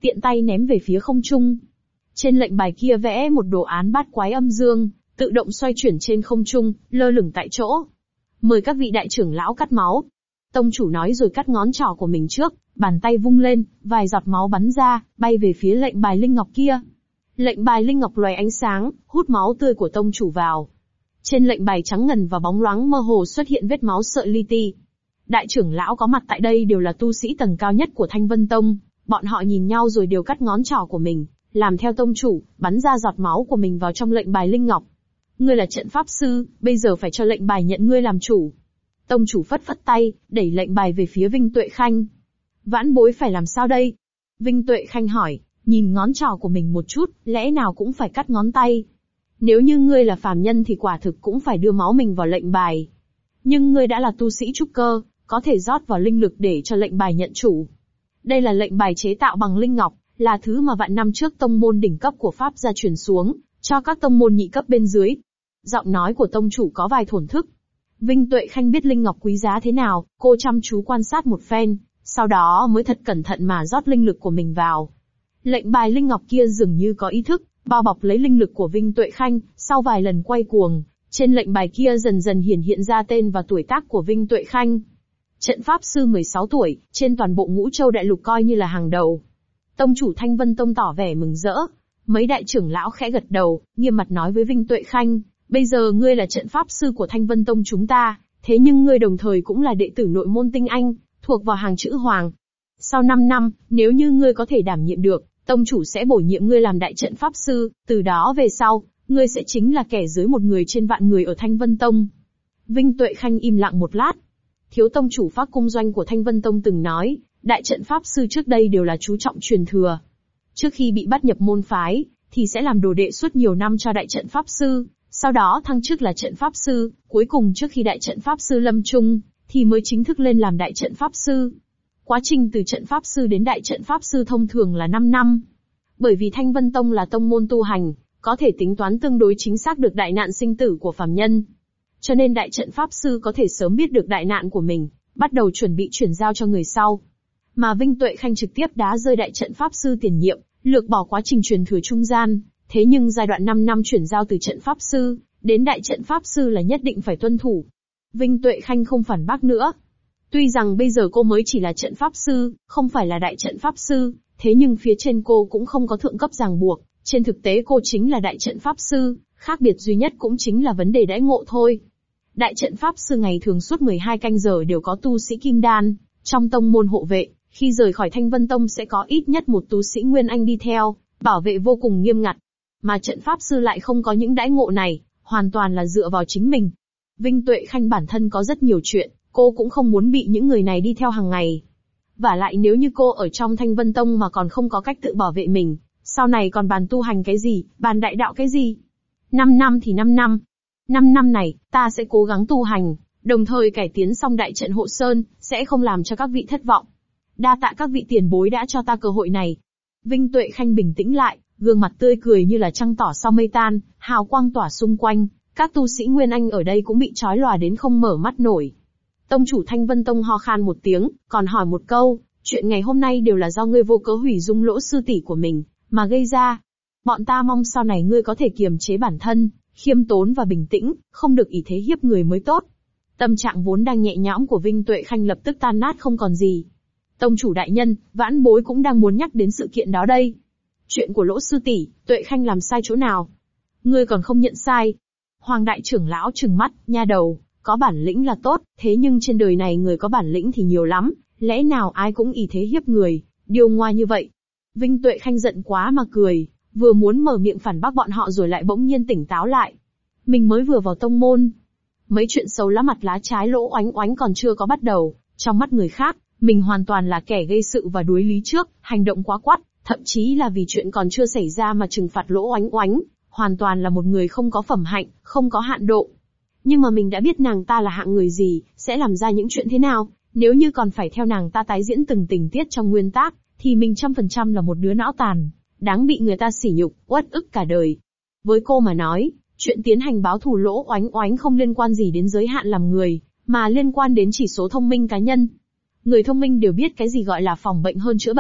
A: tiện tay ném về phía không trung. Trên lệnh bài kia vẽ một đồ án bát quái âm dương, tự động xoay chuyển trên không trung, lơ lửng tại chỗ. Mời các vị đại trưởng lão cắt máu. Tông chủ nói rồi cắt ngón trỏ của mình trước, bàn tay vung lên, vài giọt máu bắn ra, bay về phía lệnh bài linh ngọc kia. Lệnh bài linh ngọc loài ánh sáng, hút máu tươi của tông chủ vào. Trên lệnh bài trắng ngần và bóng loáng mơ hồ xuất hiện vết máu sợi li ti. Đại trưởng lão có mặt tại đây đều là tu sĩ tầng cao nhất của Thanh Vân Tông, bọn họ nhìn nhau rồi đều cắt ngón trỏ của mình, làm theo tông chủ, bắn ra giọt máu của mình vào trong lệnh bài linh ngọc. Ngươi là trận pháp sư, bây giờ phải cho lệnh bài nhận ngươi làm chủ. Tông chủ phất phất tay, đẩy lệnh bài về phía Vinh Tuệ Khanh. Vãn bối phải làm sao đây? Vinh Tuệ Khanh hỏi, nhìn ngón trỏ của mình một chút, lẽ nào cũng phải cắt ngón tay? Nếu như ngươi là phàm nhân thì quả thực cũng phải đưa máu mình vào lệnh bài. Nhưng ngươi đã là tu sĩ trúc cơ, có thể rót vào linh lực để cho lệnh bài nhận chủ. Đây là lệnh bài chế tạo bằng linh ngọc, là thứ mà vạn năm trước tông môn đỉnh cấp của Pháp gia truyền xuống, cho các tông môn nhị cấp bên dưới. Giọng nói của tông chủ có vài thổn thức. Vinh Tuệ Khanh biết linh ngọc quý giá thế nào, cô chăm chú quan sát một phen, sau đó mới thật cẩn thận mà rót linh lực của mình vào. Lệnh bài linh ngọc kia dường như có ý thức, bao bọc lấy linh lực của Vinh Tuệ Khanh, sau vài lần quay cuồng, trên lệnh bài kia dần dần hiển hiện ra tên và tuổi tác của Vinh Tuệ Khanh. Trận pháp sư 16 tuổi, trên toàn bộ Ngũ Châu đại lục coi như là hàng đầu. Tông chủ Thanh Vân Tông tỏ vẻ mừng rỡ. Mấy đại trưởng lão khẽ gật đầu, nghiêm mặt nói với Vinh Tuệ Khanh, bây giờ ngươi là trận pháp sư của Thanh Vân Tông chúng ta, thế nhưng ngươi đồng thời cũng là đệ tử nội môn tinh anh, thuộc vào hàng chữ hoàng. Sau 5 năm, nếu như ngươi có thể đảm nhiệm được, tông chủ sẽ bổ nhiệm ngươi làm đại trận pháp sư, từ đó về sau, ngươi sẽ chính là kẻ dưới một người trên vạn người ở Thanh Vân Tông. Vinh Tuệ Khanh im lặng một lát. Thiếu tông chủ Phác Cung Doanh của Thanh Vân Tông từng nói, đại trận pháp sư trước đây đều là chú trọng truyền thừa. Trước khi bị bắt nhập môn phái, thì sẽ làm đồ đệ suốt nhiều năm cho đại trận pháp sư, sau đó thăng chức là trận pháp sư, cuối cùng trước khi đại trận pháp sư lâm chung, thì mới chính thức lên làm đại trận pháp sư. Quá trình từ trận pháp sư đến đại trận pháp sư thông thường là 5 năm. Bởi vì Thanh Vân Tông là tông môn tu hành, có thể tính toán tương đối chính xác được đại nạn sinh tử của phàm nhân. Cho nên đại trận pháp sư có thể sớm biết được đại nạn của mình, bắt đầu chuẩn bị chuyển giao cho người sau. Mà Vinh Tuệ Khanh trực tiếp đá rơi đại trận pháp sư tiền nhiệm, lược bỏ quá trình truyền thừa trung gian, thế nhưng giai đoạn 5 năm chuyển giao từ trận pháp sư đến đại trận pháp sư là nhất định phải tuân thủ. Vinh Tuệ Khanh không phản bác nữa. Tuy rằng bây giờ cô mới chỉ là trận pháp sư, không phải là đại trận pháp sư, thế nhưng phía trên cô cũng không có thượng cấp ràng buộc, trên thực tế cô chính là đại trận pháp sư, khác biệt duy nhất cũng chính là vấn đề đãi ngộ thôi. Đại trận pháp sư ngày thường suốt 12 canh giờ đều có tu sĩ kim đan, trong tông môn hộ vệ, khi rời khỏi Thanh Vân Tông sẽ có ít nhất một tu sĩ Nguyên Anh đi theo, bảo vệ vô cùng nghiêm ngặt. Mà trận pháp sư lại không có những đãi ngộ này, hoàn toàn là dựa vào chính mình. Vinh Tuệ Khanh bản thân có rất nhiều chuyện, cô cũng không muốn bị những người này đi theo hàng ngày. Vả lại nếu như cô ở trong Thanh Vân Tông mà còn không có cách tự bảo vệ mình, sau này còn bàn tu hành cái gì, bàn đại đạo cái gì? 5 năm thì 5 năm. 5 năm này, ta sẽ cố gắng tu hành, đồng thời cải tiến xong đại trận hộ sơn, sẽ không làm cho các vị thất vọng. Đa tạ các vị tiền bối đã cho ta cơ hội này. Vinh Tuệ Khanh bình tĩnh lại, gương mặt tươi cười như là trăng tỏ sau mây tan, hào quang tỏa xung quanh, các tu sĩ Nguyên Anh ở đây cũng bị chói lòa đến không mở mắt nổi. Tông chủ Thanh Vân Tông ho khan một tiếng, còn hỏi một câu, chuyện ngày hôm nay đều là do ngươi vô cớ hủy dung lỗ sư tỷ của mình, mà gây ra. Bọn ta mong sau này ngươi có thể kiềm chế bản thân, khiêm tốn và bình tĩnh, không được ỷ thế hiếp người mới tốt. Tâm trạng vốn đang nhẹ nhõm của Vinh Tuệ Khanh lập tức tan nát không còn gì. Tông chủ đại nhân, vãn bối cũng đang muốn nhắc đến sự kiện đó đây. Chuyện của lỗ sư tỷ, Tuệ Khanh làm sai chỗ nào? Ngươi còn không nhận sai. Hoàng đại trưởng lão trừng mắt, nha đầu, có bản lĩnh là tốt, thế nhưng trên đời này người có bản lĩnh thì nhiều lắm, lẽ nào ai cũng ỷ thế hiếp người, điều ngoa như vậy? Vinh Tuệ Khanh giận quá mà cười, vừa muốn mở miệng phản bác bọn họ rồi lại bỗng nhiên tỉnh táo lại. Mình mới vừa vào tông môn. Mấy chuyện xấu lá mặt lá trái lỗ oánh oánh còn chưa có bắt đầu, trong mắt người khác, mình hoàn toàn là kẻ gây sự và đuối lý trước, hành động quá quắt, thậm chí là vì chuyện còn chưa xảy ra mà trừng phạt lỗ oánh oánh, hoàn toàn là một người không có phẩm hạnh, không có hạn độ. Nhưng mà mình đã biết nàng ta là hạng người gì, sẽ làm ra những chuyện thế nào, nếu như còn phải theo nàng ta tái diễn từng tình tiết trong nguyên tác, thì mình 100% là một đứa não tàn, đáng bị người ta sỉ nhục, uất ức cả đời. Với cô mà nói, chuyện tiến hành báo thù lỗ oánh oánh không liên quan gì đến giới hạn làm người, mà liên quan đến chỉ số thông minh cá nhân. Người thông minh đều biết cái gì gọi là phòng bệnh hơn chữa bệnh,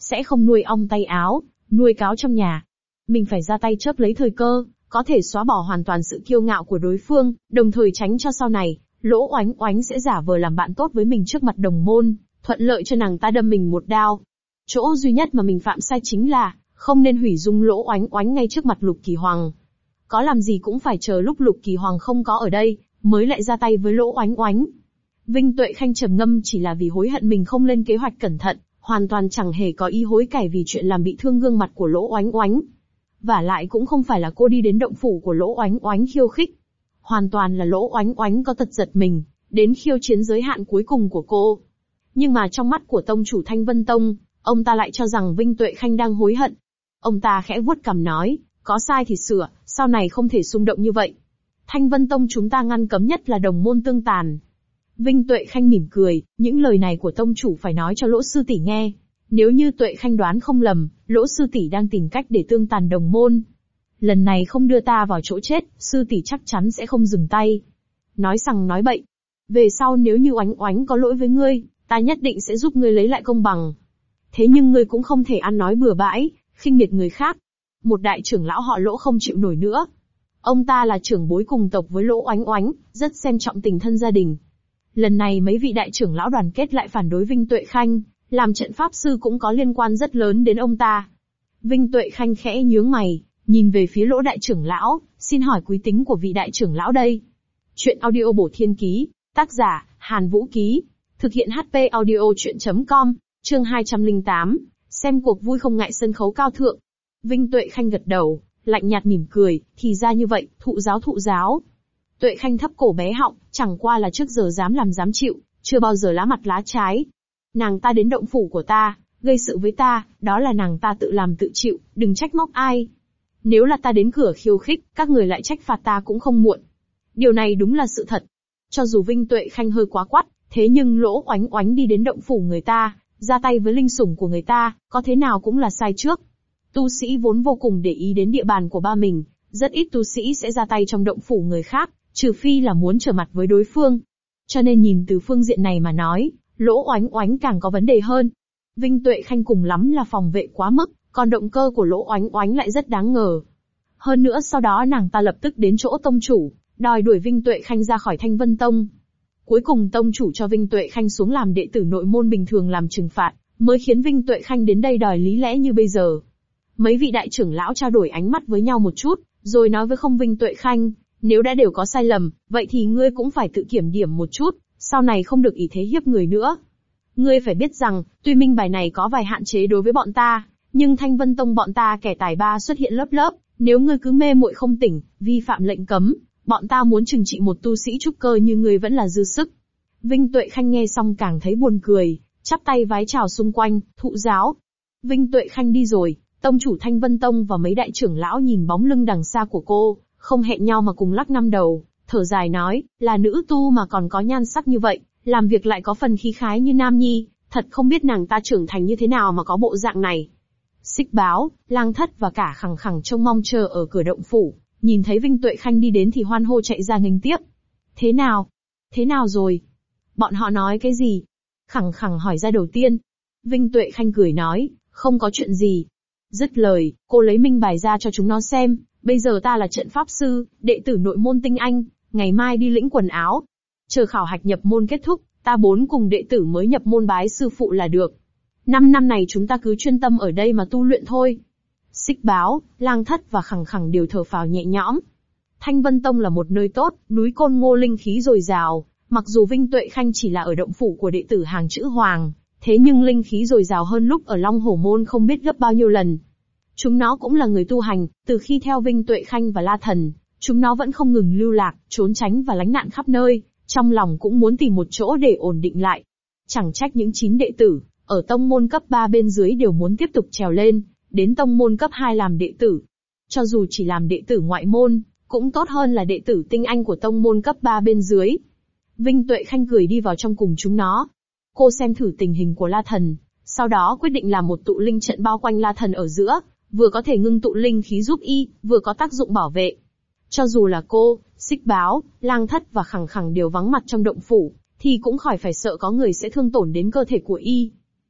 A: sẽ không nuôi ong tay áo, nuôi cáo trong nhà. Mình phải ra tay chớp lấy thời cơ, có thể xóa bỏ hoàn toàn sự kiêu ngạo của đối phương, đồng thời tránh cho sau này, Lỗ Oánh Oánh sẽ giả vờ làm bạn tốt với mình trước mặt đồng môn, thuận lợi cho nàng ta đâm mình một đao. Chỗ duy nhất mà mình phạm sai chính là, không nên hủy dung Lỗ Oánh Oánh ngay trước mặt Lục Kỳ Hoàng. Có làm gì cũng phải chờ lúc Lục Kỳ Hoàng không có ở đây, mới lại ra tay với Lỗ Oánh Oánh. Vinh Tuệ Khanh trầm ngâm chỉ là vì hối hận mình không lên kế hoạch cẩn thận, hoàn toàn chẳng hề có ý hối cải vì chuyện làm bị thương gương mặt của Lỗ Oánh Oánh. Vả lại cũng không phải là cô đi đến động phủ của Lỗ Oánh Oánh khiêu khích. Hoàn toàn là Lỗ Oánh Oánh có tật giật mình, đến khiêu chiến giới hạn cuối cùng của cô. Nhưng mà trong mắt của tông chủ Thanh Vân Tông, ông ta lại cho rằng Vinh Tuệ Khanh đang hối hận. Ông ta khẽ vuốt cằm nói, có sai thì sửa, sau này không thể xung động như vậy. Thanh Vân Tông chúng ta ngăn cấm nhất là đồng môn tương tàn. Vinh Tuệ Khanh mỉm cười, những lời này của tông chủ phải nói cho Lỗ sư tỷ nghe. Nếu như Tuệ Khanh đoán không lầm, Lỗ sư tỷ đang tìm cách để tương tàn đồng môn. Lần này không đưa ta vào chỗ chết, sư tỷ chắc chắn sẽ không dừng tay. Nói sằng nói bậy. Về sau nếu như Oánh Oánh có lỗi với ngươi, ta nhất định sẽ giúp ngươi lấy lại công bằng. Thế nhưng ngươi cũng không thể ăn nói bừa bãi, khinh miệt người khác. Một đại trưởng lão họ Lỗ không chịu nổi nữa. Ông ta là trưởng bối cùng tộc với Lỗ Oánh Oánh, rất xem trọng tình thân gia đình. Lần này mấy vị đại trưởng lão đoàn kết lại phản đối Vinh Tuệ Khanh, làm trận pháp sư cũng có liên quan rất lớn đến ông ta. Vinh Tuệ Khanh khẽ nhướng mày, nhìn về phía Lỗ đại trưởng lão, xin hỏi quý tính của vị đại trưởng lão đây. Chuyện audio bổ thiên ký, tác giả, Hàn Vũ Ký, thực hiện HP audio chuyện.com, chương 208, xem cuộc vui không ngại sân khấu cao thượng. Vinh Tuệ Khanh gật đầu, lạnh nhạt mỉm cười, thì ra như vậy, thụ giáo. Tuệ Khanh thấp cổ bé họng, chẳng qua là trước giờ dám làm dám chịu, chưa bao giờ lá mặt lá trái. Nàng ta đến động phủ của ta, gây sự với ta, đó là nàng ta tự làm tự chịu, đừng trách móc ai. Nếu là ta đến cửa khiêu khích, các người lại trách phạt ta cũng không muộn. Điều này đúng là sự thật. Cho dù Vinh Tuệ Khanh hơi quá quắt, thế nhưng Lỗ Oánh Oánh đi đến động phủ người ta, ra tay với linh sủng của người ta, có thế nào cũng là sai trước. Tu sĩ vốn vô cùng để ý đến địa bàn của ba mình, rất ít tu sĩ sẽ ra tay trong động phủ người khác, trừ phi là muốn trở mặt với đối phương. Cho nên nhìn từ phương diện này mà nói, Lỗ Oánh Oánh càng có vấn đề hơn. Vinh Tuệ Khanh cùng lắm là phòng vệ quá mức, còn động cơ của Lỗ Oánh Oánh lại rất đáng ngờ. Hơn nữa sau đó nàng ta lập tức đến chỗ tông chủ, đòi đuổi Vinh Tuệ Khanh ra khỏi Thanh Vân Tông. Cuối cùng tông chủ cho Vinh Tuệ Khanh xuống làm đệ tử nội môn bình thường làm trừng phạt, mới khiến Vinh Tuệ Khanh đến đây đòi lý lẽ như bây giờ. Mấy vị đại trưởng lão trao đổi ánh mắt với nhau một chút, rồi nói với không Vinh Tuệ Khanh, nếu đã đều có sai lầm, vậy thì ngươi cũng phải tự kiểm điểm một chút, sau này không được ý thế hiếp người nữa. Ngươi phải biết rằng, tuy minh bài này có vài hạn chế đối với bọn ta, nhưng Thanh Vân Tông bọn ta kẻ tài ba xuất hiện lớp lớp, nếu ngươi cứ mê muội không tỉnh, vi phạm lệnh cấm, bọn ta muốn trừng trị một tu sĩ trúc cơ như ngươi vẫn là dư sức. Vinh Tuệ Khanh nghe xong càng thấy buồn cười, chắp tay vái chào xung quanh, thụ giáo. Vinh Tuệ Khanh đi rồi, tông chủ Thanh Vân Tông và mấy đại trưởng lão nhìn bóng lưng đằng xa của cô, không hẹn nhau mà cùng lắc năm đầu, thở dài nói, là nữ tu mà còn có nhan sắc như vậy, làm việc lại có phần khí khái như nam nhi, thật không biết nàng ta trưởng thành như thế nào mà có bộ dạng này. Xích Báo, Lang Thất và cả Khẳng Khẳng trông mong chờ ở cửa động phủ, nhìn thấy Vinh Tuệ Khanh đi đến thì hoan hô chạy ra nghênh tiếp. Thế nào? Thế nào rồi? Bọn họ nói cái gì? Khẳng Khẳng hỏi ra đầu tiên. Vinh Tuệ Khanh cười nói, không có chuyện gì. Dứt lời, cô lấy minh bài ra cho chúng nó xem, bây giờ ta là trận pháp sư, đệ tử nội môn tinh anh, ngày mai đi lĩnh quần áo. Chờ khảo hạch nhập môn kết thúc, ta 4 cùng đệ tử mới nhập môn bái sư phụ là được. 5 năm này chúng ta cứ chuyên tâm ở đây mà tu luyện thôi. Xích Báo, Lang Thất và Khẳng Khẳng đều thở phào nhẹ nhõm. Thanh Vân Tông là một nơi tốt, núi Côn Ngô linh khí dồi dào, mặc dù Vinh Tuệ Khanh chỉ là ở động phủ của đệ tử hàng chữ Hoàng, thế nhưng linh khí dồi dào hơn lúc ở Long Hổ Môn không biết gấp bao nhiêu lần. Chúng nó cũng là người tu hành, từ khi theo Vinh Tuệ Khanh và La Thần, chúng nó vẫn không ngừng lưu lạc, trốn tránh và lánh nạn khắp nơi, trong lòng cũng muốn tìm một chỗ để ổn định lại. Chẳng trách những 9 đệ tử, ở tông môn cấp 3 bên dưới đều muốn tiếp tục trèo lên, đến tông môn cấp 2 làm đệ tử. Cho dù chỉ làm đệ tử ngoại môn, cũng tốt hơn là đệ tử tinh anh của tông môn cấp 3 bên dưới. Vinh Tuệ Khanh cười đi vào trong cùng chúng nó. Cô xem thử tình hình của La Thần, sau đó quyết định làm một tụ linh trận bao quanh La Thần ở giữa, vừa có thể ngưng tụ linh khí giúp y, vừa có tác dụng bảo vệ. Cho dù là cô, Xích Báo, Lang Thất và Khẳng Khẳng đều vắng mặt trong động phủ, thì cũng khỏi phải sợ có người sẽ thương tổn đến cơ thể của y.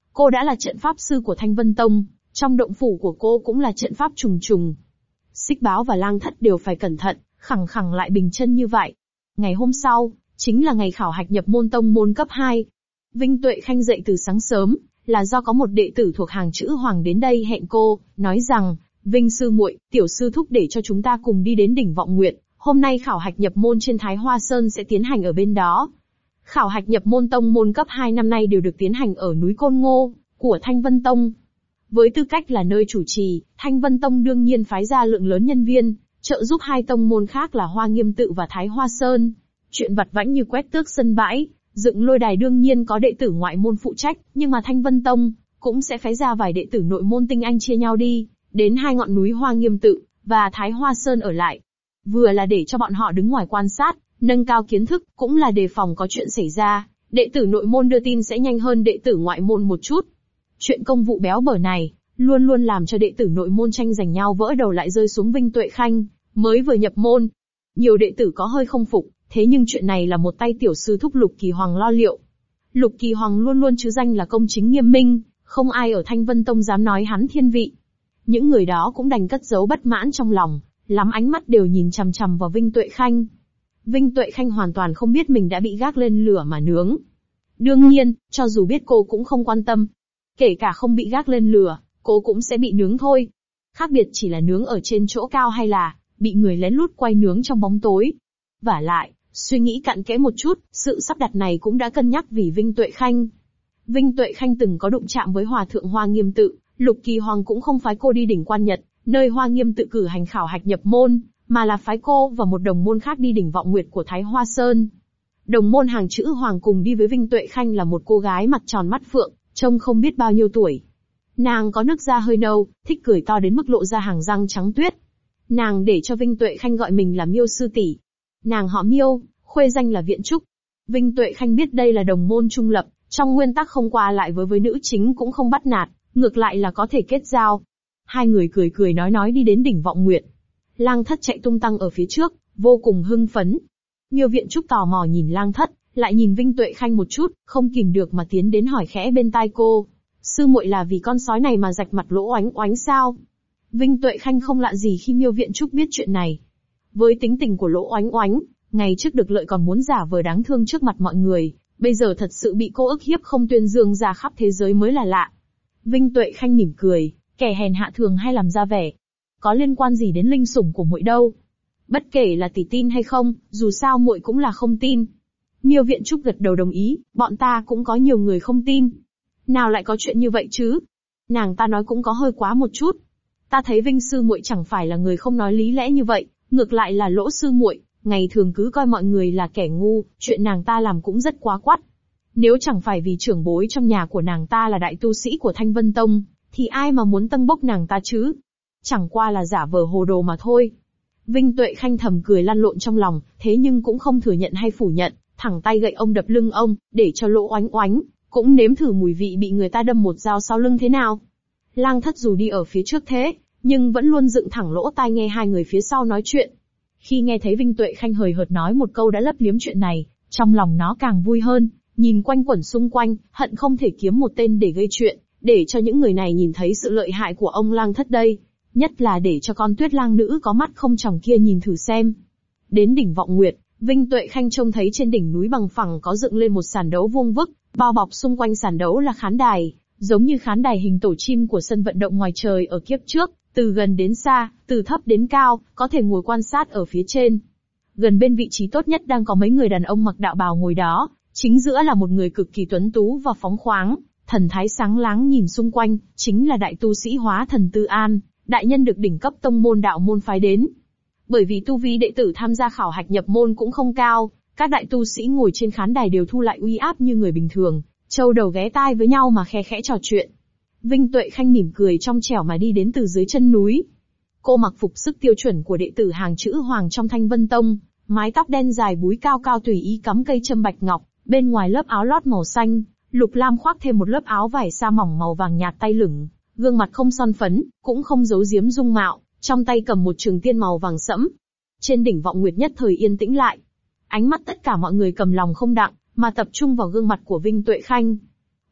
A: Cô đã là trận pháp sư của Thanh Vân Tông, trong động phủ của cô cũng là trận pháp trùng trùng. Xích Báo và Lang Thất đều phải cẩn thận, khẳng khẳng lại bình chân như vậy. Ngày hôm sau, chính là ngày khảo hạch nhập môn tông môn cấp 2. Vinh Tuệ Khanh dậy từ sáng sớm, là do có một đệ tử thuộc hàng chữ Hoàng đến đây hẹn cô, nói rằng, Vinh sư muội, tiểu sư thúc để cho chúng ta cùng đi đến đỉnh Vọng Nguyệt, hôm nay khảo hạch nhập môn trên Thái Hoa Sơn sẽ tiến hành ở bên đó. Khảo hạch nhập môn tông môn cấp 2 năm nay đều được tiến hành ở núi Côn Ngô, của Thanh Vân Tông. Với tư cách là nơi chủ trì, Thanh Vân Tông đương nhiên phái ra lượng lớn nhân viên, trợ giúp hai tông môn khác là Hoa Nghiêm Tự và Thái Hoa Sơn. Chuyện vặt vãnh như quét tước sân bãi, dựng lôi đài đương nhiên có đệ tử ngoại môn phụ trách, nhưng mà Thanh Vân Tông cũng sẽ phái ra vài đệ tử nội môn tinh anh chia nhau đi, đến hai ngọn núi Hoa Nghiêm Tự và Thái Hoa Sơn ở lại. Vừa là để cho bọn họ đứng ngoài quan sát, nâng cao kiến thức, cũng là đề phòng có chuyện xảy ra, đệ tử nội môn đưa tin sẽ nhanh hơn đệ tử ngoại môn một chút. Chuyện công vụ béo bở này, luôn luôn làm cho đệ tử nội môn tranh giành nhau vỡ đầu lại rơi xuống Vinh Tuệ Khanh, mới vừa nhập môn. Nhiều đệ tử có hơi không phục, thế nhưng chuyện này là một tay tiểu sư thúc Lục Kỳ Hoàng lo liệu. Lục Kỳ Hoàng luôn luôn chứ danh là công chính nghiêm minh, không ai ở Thanh Vân Tông dám nói hắn thiên vị. Những người đó cũng đành cất giấu bất mãn trong lòng, lắm ánh mắt đều nhìn chằm chằm vào Vinh Tuệ Khanh. Vinh Tuệ Khanh hoàn toàn không biết mình đã bị gác lên lửa mà nướng. Đương nhiên, cho dù biết cô cũng không quan tâm. Kể cả không bị gác lên lửa, cô cũng sẽ bị nướng thôi. Khác biệt chỉ là nướng ở trên chỗ cao hay là bị người lén lút quay nướng trong bóng tối. Vả lại, suy nghĩ cặn kẽ một chút, sự sắp đặt này cũng đã cân nhắc vì Vinh Tuệ Khanh. Vinh Tuệ Khanh từng có đụng chạm với Hòa thượng Hoa Nghiêm Tự, Lục Kỳ Hoàng cũng không phái cô đi đỉnh Quan Nhật, nơi Hoa Nghiêm Tự cử hành khảo hạch nhập môn, mà là phái cô và một đồng môn khác đi đỉnh Vọng Nguyệt của Thái Hoa Sơn. Đồng môn hàng chữ Hoàng cùng đi với Vinh Tuệ Khanh là một cô gái mặt tròn mắt phượng, trông không biết bao nhiêu tuổi. Nàng có nước da hơi nâu, thích cười to đến mức lộ ra hàng răng trắng tuyết. Nàng để cho Vinh Tuệ Khanh gọi mình là Miêu sư tỷ. Nàng họ Miêu, khuê danh là Viện Trúc. Vinh Tuệ Khanh biết đây là đồng môn trung lập, trong nguyên tắc không qua lại với nữ chính cũng không bắt nạt, ngược lại là có thể kết giao. Hai người cười cười nói đi đến đỉnh Vọng Nguyệt. Lang Thất chạy tung tăng ở phía trước, vô cùng hưng phấn. Miêu Viện Trúc tò mò nhìn Lang Thất, lại nhìn Vinh Tuệ Khanh một chút, không kìm được mà tiến đến hỏi khẽ bên tai cô. Sư muội là vì con sói này mà rạch mặt Lỗ Oánh Oánh sao? Vinh Tuệ Khanh không lạ gì khi Miêu Viện Trúc biết chuyện này. Với tính tình của Lỗ Oánh Oánh, ngày trước được lợi còn muốn giả vờ đáng thương trước mặt mọi người, bây giờ thật sự bị cô ức hiếp không tuyên dương ra khắp thế giới mới là lạ. Vinh Tuệ Khanh mỉm cười, kẻ hèn hạ thường hay làm ra vẻ. Có liên quan gì đến linh sủng của muội đâu? Bất kể là tỷ tin hay không, dù sao muội cũng là không tin. Miêu Viện Trúc gật đầu đồng ý, bọn ta cũng có nhiều người không tin. Nào lại có chuyện như vậy chứ? Nàng ta nói cũng có hơi quá một chút. Ta thấy Vinh sư muội chẳng phải là người không nói lý lẽ như vậy, ngược lại là Lỗ sư muội, ngày thường cứ coi mọi người là kẻ ngu, chuyện nàng ta làm cũng rất quá quắt. Nếu chẳng phải vì trưởng bối trong nhà của nàng ta là đại tu sĩ của Thanh Vân Tông, thì ai mà muốn tâng bốc nàng ta chứ? Chẳng qua là giả vờ hồ đồ mà thôi. Vinh Tuệ Khanh thầm cười lăn lộn trong lòng, thế nhưng cũng không thừa nhận hay phủ nhận, thẳng tay gậy ông đập lưng ông, để cho Lỗ Oánh Oánh cũng nếm thử mùi vị bị người ta đâm một dao sau lưng thế nào. Lang Thất dù đi ở phía trước thế, nhưng vẫn luôn dựng thẳng lỗ tai nghe hai người phía sau nói chuyện. Khi nghe thấy Vinh Tuệ Khanh hời hợt nói một câu đã lấp liếm chuyện này, trong lòng nó càng vui hơn, nhìn quanh quẩn xung quanh, hận không thể kiếm một tên để gây chuyện, để cho những người này nhìn thấy sự lợi hại của ông Lang Thất đây. Nhất là để cho con Tuyết Lang nữ có mắt không tròng kia nhìn thử xem. Đến đỉnh Vọng Nguyệt, Vinh Tuệ Khanh trông thấy trên đỉnh núi bằng phẳng có dựng lên một sàn đấu vuông vức, bao bọc xung quanh sàn đấu là khán đài, giống như khán đài hình tổ chim của sân vận động ngoài trời ở kiếp trước, từ gần đến xa, từ thấp đến cao, có thể ngồi quan sát ở phía trên. Gần bên vị trí tốt nhất đang có mấy người đàn ông mặc đạo bào ngồi đó, chính giữa là một người cực kỳ tuấn tú và phóng khoáng, thần thái sáng láng nhìn xung quanh, chính là đại tu sĩ Hóa Thần Tư An, đại nhân được đỉnh cấp tông môn đạo môn phái đến. Bởi vì tu vi đệ tử tham gia khảo hạch nhập môn cũng không cao, các đại tu sĩ ngồi trên khán đài đều thu lại uy áp như người bình thường, châu đầu ghé tai với nhau mà khe khẽ trò chuyện. Vinh Tuệ Khanh mỉm cười trong trẻo mà đi đến từ dưới chân núi. Cô mặc phục sức tiêu chuẩn của đệ tử hàng chữ Hoàng trong Thanh Vân Tông, mái tóc đen dài búi cao cao tùy ý cắm cây châm bạch ngọc, bên ngoài lớp áo lót màu xanh, lục lam khoác thêm một lớp áo vải sa mỏng màu vàng nhạt tay lửng, gương mặt không son phấn, cũng không giấu giếm dung mạo, trong tay cầm một trường tiên màu vàng sẫm. Trên đỉnh Vọng Nguyệt nhất thời yên tĩnh lại. Ánh mắt tất cả mọi người cầm lòng không đặng, mà tập trung vào gương mặt của Vinh Tuệ Khanh.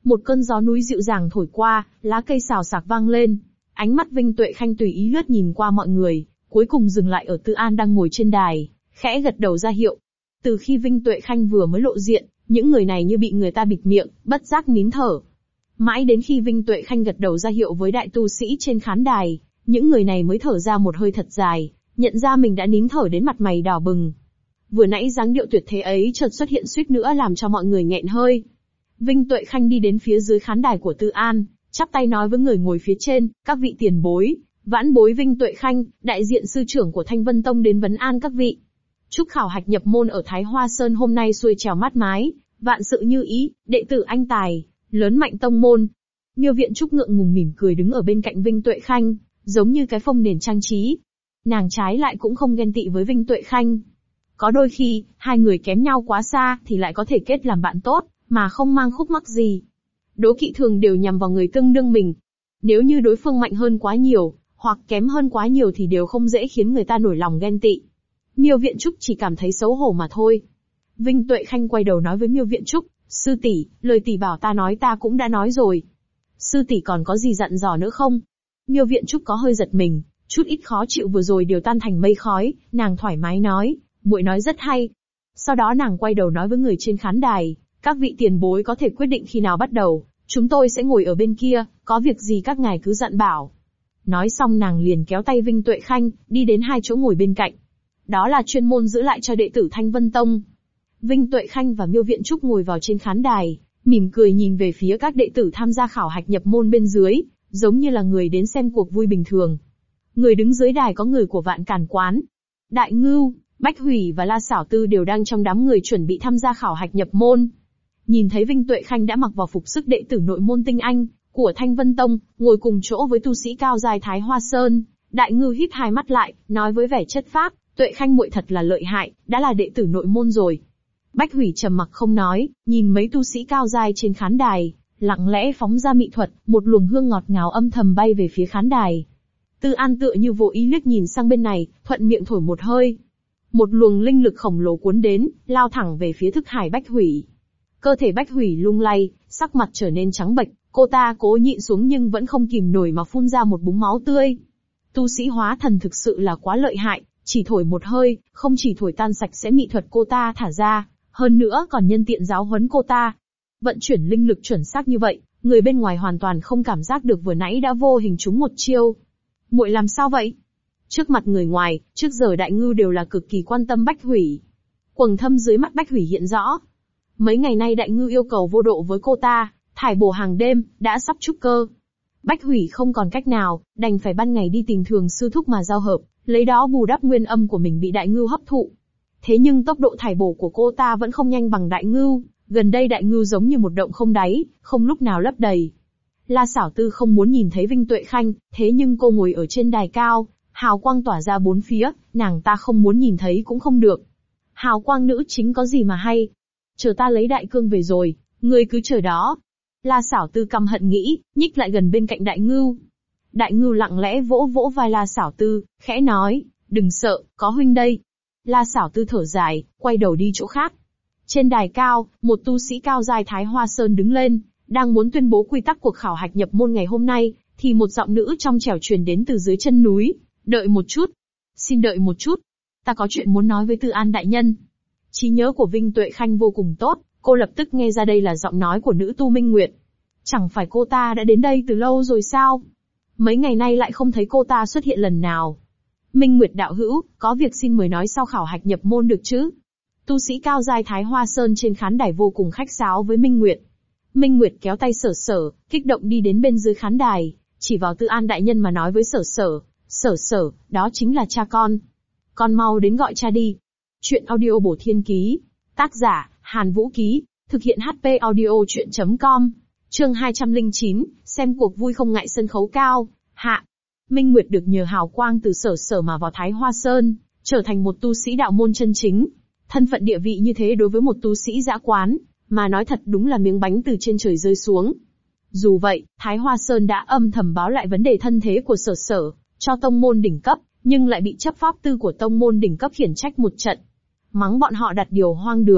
A: Một cơn gió núi dịu dàng thổi qua, lá cây xào xạc vang lên. Ánh mắt Vinh Tuệ Khanh tùy ý lướt nhìn qua mọi người, cuối cùng dừng lại ở Tư An đang ngồi trên đài, khẽ gật đầu ra hiệu. Từ khi Vinh Tuệ Khanh vừa mới lộ diện, những người này như bị người ta bịt miệng, bất giác nín thở. Mãi đến khi Vinh Tuệ Khanh gật đầu ra hiệu với đại tu sĩ trên khán đài, những người này mới thở ra một hơi thật dài, nhận ra mình đã nín thở đến mặt mày đỏ bừng. Vừa nãy dáng điệu tuyệt thế ấy chợt xuất hiện suýt nữa làm cho mọi người nghẹn hơi. Vinh Tuệ Khanh đi đến phía dưới khán đài của Tư An, chắp tay nói với người ngồi phía trên, các vị tiền bối, vãn bối Vinh Tuệ Khanh, đại diện sư trưởng của Thanh Vân Tông đến vấn an các vị. Chúc khảo hạch nhập môn ở Thái Hoa Sơn hôm nay xuôi trèo mát mái, vạn sự như ý, đệ tử anh tài, lớn mạnh tông môn. Miêu Viện Trúc ngượng ngùng mỉm cười đứng ở bên cạnh Vinh Tuệ Khanh, giống như cái phông nền trang trí. Nàng trái lại cũng không ghen tị với Vinh Tuệ Khanh. Có đôi khi, hai người kém nhau quá xa thì lại có thể kết làm bạn tốt, mà không mang khúc mắc gì. Đố kỵ thường đều nhằm vào người tương đương mình. Nếu như đối phương mạnh hơn quá nhiều, hoặc kém hơn quá nhiều thì đều không dễ khiến người ta nổi lòng ghen tị. Miêu Viện Trúc chỉ cảm thấy xấu hổ mà thôi. Vinh Tuệ Khanh quay đầu nói với Miêu Viện Trúc, sư tỷ, lời tỷ bảo ta nói ta cũng đã nói rồi. Sư tỷ còn có gì dặn dò nữa không? Miêu Viện Trúc có hơi giật mình, chút ít khó chịu vừa rồi đều tan thành mây khói, nàng thoải mái nói, muội nói rất hay. Sau đó nàng quay đầu nói với người trên khán đài, các vị tiền bối có thể quyết định khi nào bắt đầu, chúng tôi sẽ ngồi ở bên kia, có việc gì các ngài cứ dặn bảo. Nói xong nàng liền kéo tay Vinh Tuệ Khanh, đi đến hai chỗ ngồi bên cạnh. Đó là chuyên môn giữ lại cho đệ tử Thanh Vân Tông. Vinh Tuệ Khanh và Miêu Viện Trúc ngồi vào trên khán đài, mỉm cười nhìn về phía các đệ tử tham gia khảo hạch nhập môn bên dưới, giống như là người đến xem cuộc vui bình thường. Người đứng dưới đài có người của Vạn Càn Quán, Đại Ngưu, Bách Hủy và La Xảo Tư đều đang trong đám người chuẩn bị tham gia khảo hạch nhập môn. Nhìn thấy Vinh Tuệ Khanh đã mặc vào phục sức đệ tử nội môn tinh anh của Thanh Vân Tông, ngồi cùng chỗ với tu sĩ cao giai Thái Hoa Sơn, Đại Ngưu híp hai mắt lại, nói với vẻ chất phác, Tuệ Khanh muội thật là lợi hại, đã là đệ tử nội môn rồi. Bách Hủy trầm mặc không nói, nhìn mấy tu sĩ cao giai trên khán đài, lặng lẽ phóng ra mỹ thuật, một luồng hương ngọt ngào âm thầm bay về phía khán đài. Tư An tựa như vô ý liếc nhìn sang bên này, thuận miệng thổi một hơi. Một luồng linh lực khổng lồ cuốn đến, lao thẳng về phía thức hải Bách Hủy. Cơ thể Bách Hủy lung lay, sắc mặt trở nên trắng bệch, cô ta cố nhịn xuống nhưng vẫn không kìm nổi mà phun ra một búng máu tươi. Tu sĩ hóa thần thực sự là quá lợi hại, chỉ thổi một hơi, không chỉ thổi tan sạch sẽ mỹ thuật cô ta thả ra, hơn nữa còn nhân tiện giáo huấn cô ta. Vận chuyển linh lực chuẩn xác như vậy, người bên ngoài hoàn toàn không cảm giác được vừa nãy đã vô hình trúng một chiêu. Muội làm sao vậy? Trước mặt người ngoài, trước giờ Đại Ngưu đều là cực kỳ quan tâm Bách Hủy. Quầng thâm dưới mắt Bách Hủy hiện rõ. Mấy ngày nay Đại Ngưu yêu cầu vô độ với cô ta, thải bổ hàng đêm, đã sắp trúc cơ. Bách Hủy không còn cách nào, đành phải ban ngày đi tìm Thường sư thúc mà giao hợp, lấy đó bù đắp nguyên âm của mình bị Đại Ngưu hấp thụ. Thế nhưng tốc độ thải bổ của cô ta vẫn không nhanh bằng Đại Ngưu, gần đây Đại Ngưu giống như một động không đáy, không lúc nào lấp đầy. La Xảo Tư không muốn nhìn thấy Vinh Tuệ Khanh, thế nhưng cô ngồi ở trên đài cao, hào quang tỏa ra bốn phía, nàng ta không muốn nhìn thấy cũng không được. Hào quang nữ chính có gì mà hay? Chờ ta lấy đại cương về rồi, ngươi cứ chờ đó. La Xảo Tư căm hận nghĩ, nhích lại gần bên cạnh Đại Ngưu. Đại Ngưu lặng lẽ vỗ vỗ vai La Xảo Tư, khẽ nói, đừng sợ, có huynh đây. La Xảo Tư thở dài, quay đầu đi chỗ khác. Trên đài cao, một tu sĩ cao giai Thái Hoa Sơn đứng lên, đang muốn tuyên bố quy tắc cuộc khảo hạch nhập môn ngày hôm nay, thì một giọng nữ trong trẻo truyền đến từ dưới chân núi. Đợi một chút. Xin đợi một chút. Ta có chuyện muốn nói với Tư An đại nhân. Trí nhớ của Vinh Tuệ Khanh vô cùng tốt, cô lập tức nghe ra đây là giọng nói của nữ tu Minh Nguyệt. Chẳng phải cô ta đã đến đây từ lâu rồi sao? Mấy ngày nay lại không thấy cô ta xuất hiện lần nào. Minh Nguyệt đạo hữu, có việc xin mời nói sau khảo hạch nhập môn được chứ? Tu sĩ cao giai Thái Hoa Sơn trên khán đài vô cùng khách sáo với Minh Nguyệt. Minh Nguyệt kéo tay Sở Sở, kích động đi đến bên dưới khán đài, chỉ vào Tư An đại nhân mà nói với Sở Sở, Sở Sở, đó chính là cha con. Con mau đến gọi cha đi. Chuyện audio bổ thiên ký. Tác giả, Hàn Vũ Ký. Thực hiện HP audio chuyện.com. Chương 209, xem cuộc vui không ngại sân khấu cao. Hạ. Minh Nguyệt được nhờ hào quang từ Sở Sở mà vào Thái Hoa Sơn, trở thành một tu sĩ đạo môn chân chính. Thân phận địa vị như thế đối với một tu sĩ dã quán, mà nói thật đúng là miếng bánh từ trên trời rơi xuống. Dù vậy, Thái Hoa Sơn đã âm thầm báo lại vấn đề thân thế của Sở Sở, cho tông môn đỉnh cấp, nhưng lại bị chấp pháp tư của tông môn đỉnh cấp khiển trách một trận. Mắng bọn họ đặt điều hoang đường,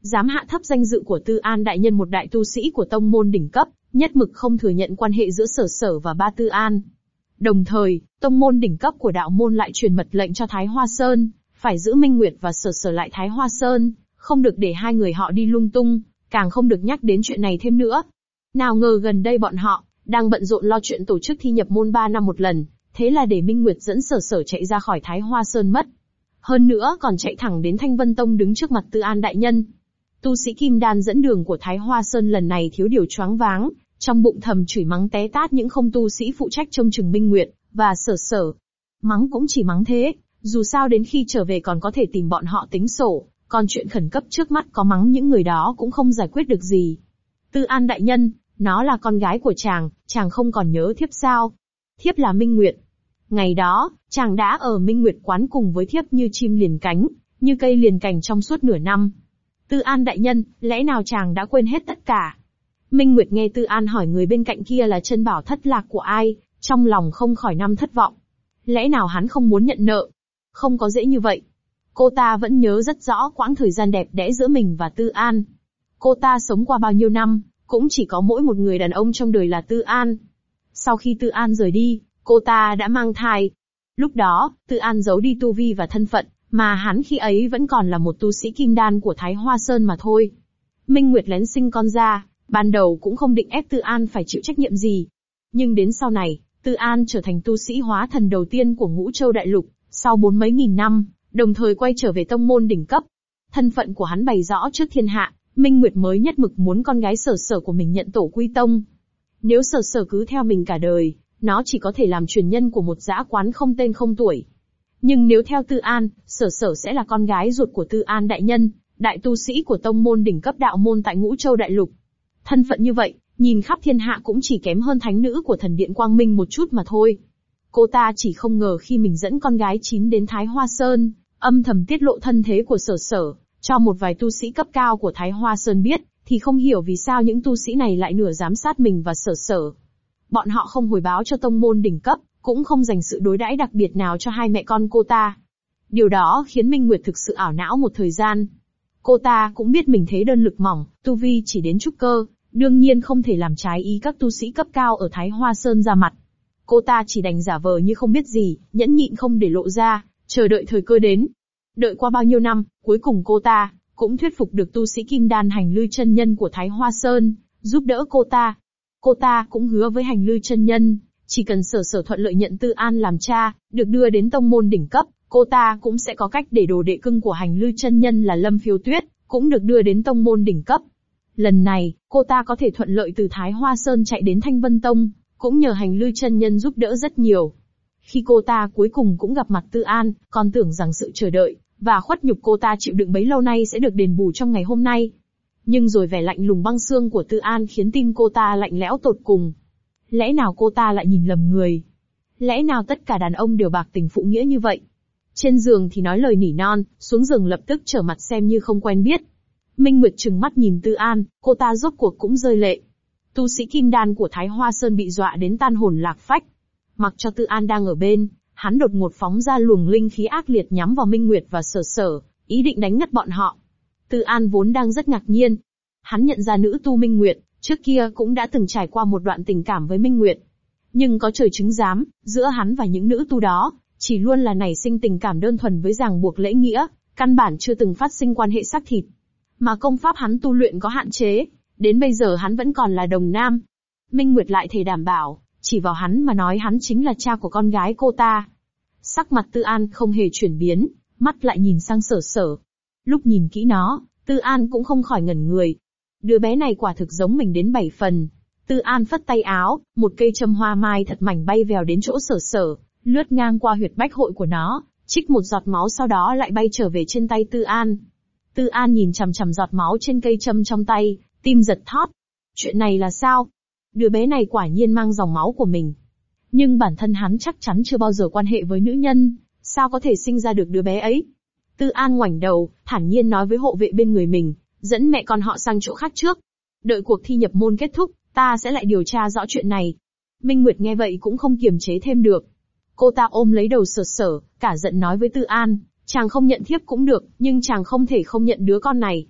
A: dám hạ thấp danh dự của Tư An đại nhân, một đại tu sĩ của tông môn đỉnh cấp, nhất mực không thừa nhận quan hệ giữa Sở Sở và ba Tư An. Đồng thời, tông môn đỉnh cấp của đạo môn lại truyền mật lệnh cho Thái Hoa Sơn, phải giữ Minh Nguyệt và Sở Sở lại Thái Hoa Sơn, không được để hai người họ đi lung tung, càng không được nhắc đến chuyện này thêm nữa. Nào ngờ gần đây bọn họ đang bận rộn lo chuyện tổ chức thi nhập môn 3 năm một lần, thế là để Minh Nguyệt dẫn Sở Sở chạy ra khỏi Thái Hoa Sơn mất. Hơn nữa còn chạy thẳng đến Thanh Vân Tông đứng trước mặt Tư An đại nhân. Tu sĩ Kim Đan dẫn đường của Thái Hoa Sơn lần này thiếu điều choáng váng, trong bụng thầm chửi mắng té tát những không tu sĩ phụ trách trông chừng Minh Nguyệt và Sở Sở. Mắng cũng chỉ mắng thế, dù sao đến khi trở về còn có thể tìm bọn họ tính sổ, còn chuyện khẩn cấp trước mắt có mắng những người đó cũng không giải quyết được gì. Tư An đại nhân, nó là con gái của chàng không còn nhớ thiếp sao? Thiếp là Minh Nguyệt. Ngày đó, chàng đã ở Minh Nguyệt quán cùng với thiếp như chim liền cánh, như cây liền cành trong suốt nửa năm. Tư An đại nhân, lẽ nào chàng đã quên hết tất cả? Minh Nguyệt nghe Tư An hỏi người bên cạnh kia là chân bảo thất lạc của ai, trong lòng không khỏi năm thất vọng. Lẽ nào hắn không muốn nhận nợ? Không có dễ như vậy. Cô ta vẫn nhớ rất rõ quãng thời gian đẹp đẽ giữa mình và Tư An. Cô ta sống qua bao nhiêu năm, cũng chỉ có mỗi một người đàn ông trong đời là Tư An. Sau khi Tư An rời đi, cô ta đã mang thai. Lúc đó, Tư An giấu đi tu vi và thân phận, mà hắn khi ấy vẫn còn là một tu sĩ kim đan của Thái Hoa Sơn mà thôi. Minh Nguyệt lén sinh con ra, ban đầu cũng không định ép Tư An phải chịu trách nhiệm gì. Nhưng đến sau này, Tư An trở thành tu sĩ hóa thần đầu tiên của Ngũ Châu Đại Lục, sau 4 mấy nghìn năm, đồng thời quay trở về tông môn đỉnh cấp. Thân phận của hắn bày rõ trước thiên hạ, Minh Nguyệt mới nhất mực muốn con gái Sở Sở của mình nhận tổ quy tông. Nếu Sở Sở cứ theo mình cả đời, nó chỉ có thể làm truyền nhân của một dã quán không tên không tuổi. Nhưng nếu theo Tư An, Sở Sở sẽ là con gái ruột của Tư An đại nhân, đại tu sĩ của tông môn đỉnh cấp đạo môn tại Ngũ Châu Đại Lục. Thân phận như vậy, nhìn khắp thiên hạ cũng chỉ kém hơn thánh nữ của thần điện Quang Minh một chút mà thôi. Cô ta chỉ không ngờ khi mình dẫn con gái chín đến Thái Hoa Sơn, âm thầm tiết lộ thân thế của Sở Sở, cho một vài tu sĩ cấp cao của Thái Hoa Sơn biết, thì không hiểu vì sao những tu sĩ này lại nửa giám sát mình và Sở Sở. Bọn họ không hồi báo cho tông môn đỉnh cấp, cũng không dành sự đối đãi đặc biệt nào cho hai mẹ con cô ta. Điều đó khiến Minh Nguyệt thực sự ảo não một thời gian. Cô ta cũng biết mình thế đơn lực mỏng, tu vi chỉ đến trúc cơ, đương nhiên không thể làm trái ý các tu sĩ cấp cao ở Thái Hoa Sơn ra mặt. Cô ta chỉ đành giả vờ như không biết gì, nhẫn nhịn không để lộ ra, chờ đợi thời cơ đến. Đợi qua bao nhiêu năm, cuối cùng cô ta cũng thuyết phục được tu sĩ Kim Đan Hành Lư chân nhân của Thái Hoa Sơn giúp đỡ cô ta. Cô ta cũng hứa với Hành Lư chân nhân, chỉ cần Sở Sở thuận lợi nhận Tư An làm cha, được đưa đến tông môn đỉnh cấp, cô ta cũng sẽ có cách để đồ đệ cưng của Hành Lư chân nhân là Lâm Phiêu Tuyết cũng được đưa đến tông môn đỉnh cấp. Lần này, cô ta có thể thuận lợi từ Thái Hoa Sơn chạy đến Thanh Vân Tông, cũng nhờ Hành Lư chân nhân giúp đỡ rất nhiều. Khi cô ta cuối cùng cũng gặp mặt Tư An, còn tưởng rằng sự chờ đợi và khuất nhục cô ta chịu đựng bấy lâu nay sẽ được đền bù trong ngày hôm nay. Nhưng rồi vẻ lạnh lùng băng xương của Tư An khiến tim cô ta lạnh lẽo tột cùng. Lẽ nào cô ta lại nhìn lầm người? Lẽ nào tất cả đàn ông đều bạc tình phụ nghĩa như vậy? Trên giường thì nói lời nỉ non, xuống giường lập tức trở mặt xem như không quen biết. Minh Nguyệt trừng mắt nhìn Tư An, cô ta rốt cuộc cũng rơi lệ. Tu sĩ Kim Đan của Thái Hoa Sơn bị dọa đến tan hồn lạc phách. Mặc cho Tư An đang ở bên, hắn đột ngột phóng ra luồng linh khí ác liệt nhắm vào Minh Nguyệt và Sở Sở, ý định đánh ngất bọn họ. Tư An vốn đang rất ngạc nhiên. Hắn nhận ra nữ tu Minh Nguyệt, trước kia cũng đã từng trải qua một đoạn tình cảm với Minh Nguyệt. Nhưng có trời chứng giám, giữa hắn và những nữ tu đó, chỉ luôn là nảy sinh tình cảm đơn thuần với ràng buộc lễ nghĩa, căn bản chưa từng phát sinh quan hệ xác thịt. Mà công pháp hắn tu luyện có hạn chế, đến bây giờ hắn vẫn còn là đồng nam. Minh Nguyệt lại thề đảm bảo, chỉ vào hắn mà nói hắn chính là cha của con gái cô ta. Sắc mặt Tư An không hề chuyển biến, mắt lại nhìn sang Sở Sở. Lúc nhìn kỹ nó, Tư An cũng không khỏi ngẩn người. Đứa bé này quả thực giống mình đến 7 phần. Tư An phất tay áo, một cây châm hoa mai thật mảnh bay vèo đến chỗ Sở Sở, lướt ngang qua huyệt bách hội của nó, trích một giọt máu sau đó lại bay trở về trên tay Tư An. Tư An nhìn chằm chằm giọt máu trên cây châm trong tay, tim giật thót. Chuyện này là sao? Đứa bé này quả nhiên mang dòng máu của mình. Nhưng bản thân hắn chắc chắn chưa bao giờ quan hệ với nữ nhân, sao có thể sinh ra được đứa bé ấy? Tư An ngoảnh đầu, thản nhiên nói với hộ vệ bên người mình, dẫn mẹ con họ sang chỗ khác trước. Đợi cuộc thi nhập môn kết thúc, ta sẽ lại điều tra rõ chuyện này. Minh Nguyệt nghe vậy cũng không kiềm chế thêm được. Cô ta ôm lấy đầu Sở Sở, cả giận nói với Tư An, chàng không nhận thiếp cũng được, nhưng chàng không thể không nhận đứa con này.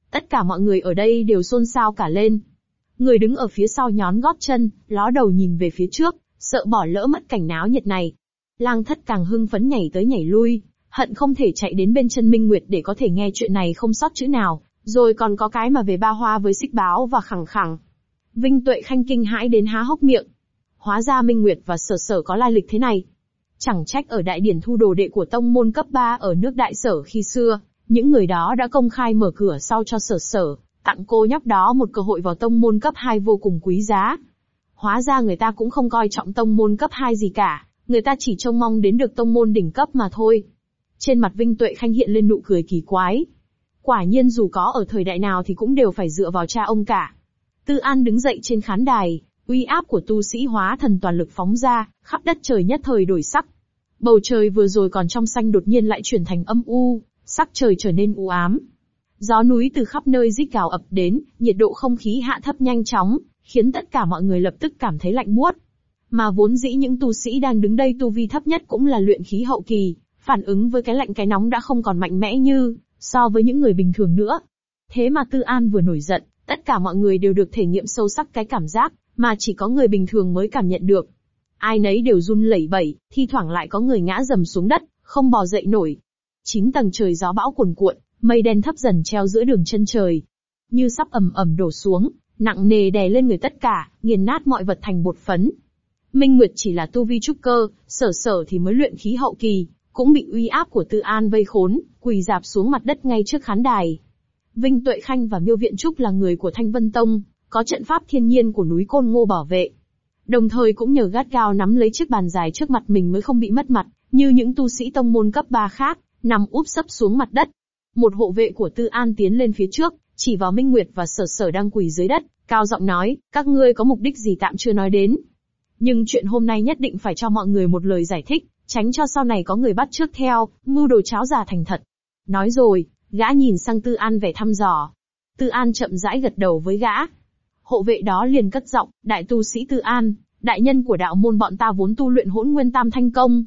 A: Tất cả mọi người ở đây đều xôn xao cả lên. Người đứng ở phía sau nhón gót chân, ló đầu nhìn về phía trước, sợ bỏ lỡ mất cảnh náo nhiệt này. Lang Thất càng hưng phấn nhảy tới nhảy lui, hận không thể chạy đến bên chân Minh Nguyệt để có thể nghe chuyện này không sót chữ nào, rồi còn có cái mà về ba hoa với Xích Báo và Khẳng Khẳng. Vinh Tuệ Khanh kinh hãi đến há hốc miệng. Hóa ra Minh Nguyệt và Sở Sở có lai lịch thế này. Chẳng trách ở đại điển thu đồ đệ của tông môn cấp 3 ở nước Đại Sở khi xưa, những người đó đã công khai mở cửa sau cho Sở Sở, tặng cô nhóc đó một cơ hội vào tông môn cấp 2 vô cùng quý giá. Hóa ra người ta cũng không coi trọng tông môn cấp 2 gì cả, người ta chỉ trông mong đến được tông môn đỉnh cấp mà thôi. Trên mặt Vinh Tuệ Khanh hiện lên nụ cười kỳ quái. Quả nhiên dù có ở thời đại nào thì cũng đều phải dựa vào cha ông cả. Tư An đứng dậy trên khán đài, uy áp của tu sĩ hóa thần toàn lực phóng ra, khắp đất trời nhất thời đổi sắc. Bầu trời vừa rồi còn trong xanh đột nhiên lại chuyển thành âm u, sắc trời trở nên u ám. Gió núi từ khắp nơi rít gào ập đến, nhiệt độ không khí hạ thấp nhanh chóng, khiến tất cả mọi người lập tức cảm thấy lạnh buốt. Mà vốn dĩ những tu sĩ đang đứng đây tu vi thấp nhất cũng là luyện khí hậu kỳ, phản ứng với cái lạnh cái nóng đã không còn mạnh mẽ như so với những người bình thường nữa. Thế mà Tư An vừa nổi giận, tất cả mọi người đều được thể nghiệm sâu sắc cái cảm giác mà chỉ có người bình thường mới cảm nhận được. Ai nấy đều run lẩy bẩy, thi thoảng lại có người ngã dầm xuống đất, không bò dậy nổi. 9 tầng trời gió bão cuồn cuộn, mây đen thấp dần treo giữa đường chân trời, như sắp ầm ầm đổ xuống, nặng nề đè lên người tất cả, nghiền nát mọi vật thành bột phấn. Minh Nguyệt chỉ là tu vi trúc cơ, Sở Sở thì mới luyện khí hậu kỳ, cũng bị uy áp của Tư An vây khốn, quỳ rạp xuống mặt đất ngay trước khán đài. Vinh Tuệ Khanh và Miêu Viện Trúc là người của Thanh Vân Tông, có trận pháp thiên nhiên của núi Côn Ngô bảo vệ. Đồng thời cũng nhờ gắt gao nắm lấy chiếc bàn dài trước mặt mình mới không bị mất mặt, như những tu sĩ tông môn cấp 3 khác, nằm úp sấp xuống mặt đất. Một hộ vệ của Tư An tiến lên phía trước, chỉ vào Minh Nguyệt và Sở Sở đang quỳ dưới đất, cao giọng nói, các ngươi có mục đích gì tạm chưa nói đến. Nhưng chuyện hôm nay nhất định phải cho mọi người một lời giải thích, tránh cho sau này có người bắt chước theo, mưu đồ cháo giả thành thật. Nói rồi, gã nhìn sang Tư An vẻ thăm dò. Tư An chậm rãi gật đầu với gã. Hộ vệ đó liền cất giọng, đại tu sĩ Tư An, đại nhân của đạo môn bọn ta vốn tu luyện Hỗn Nguyên Tam Thanh Công.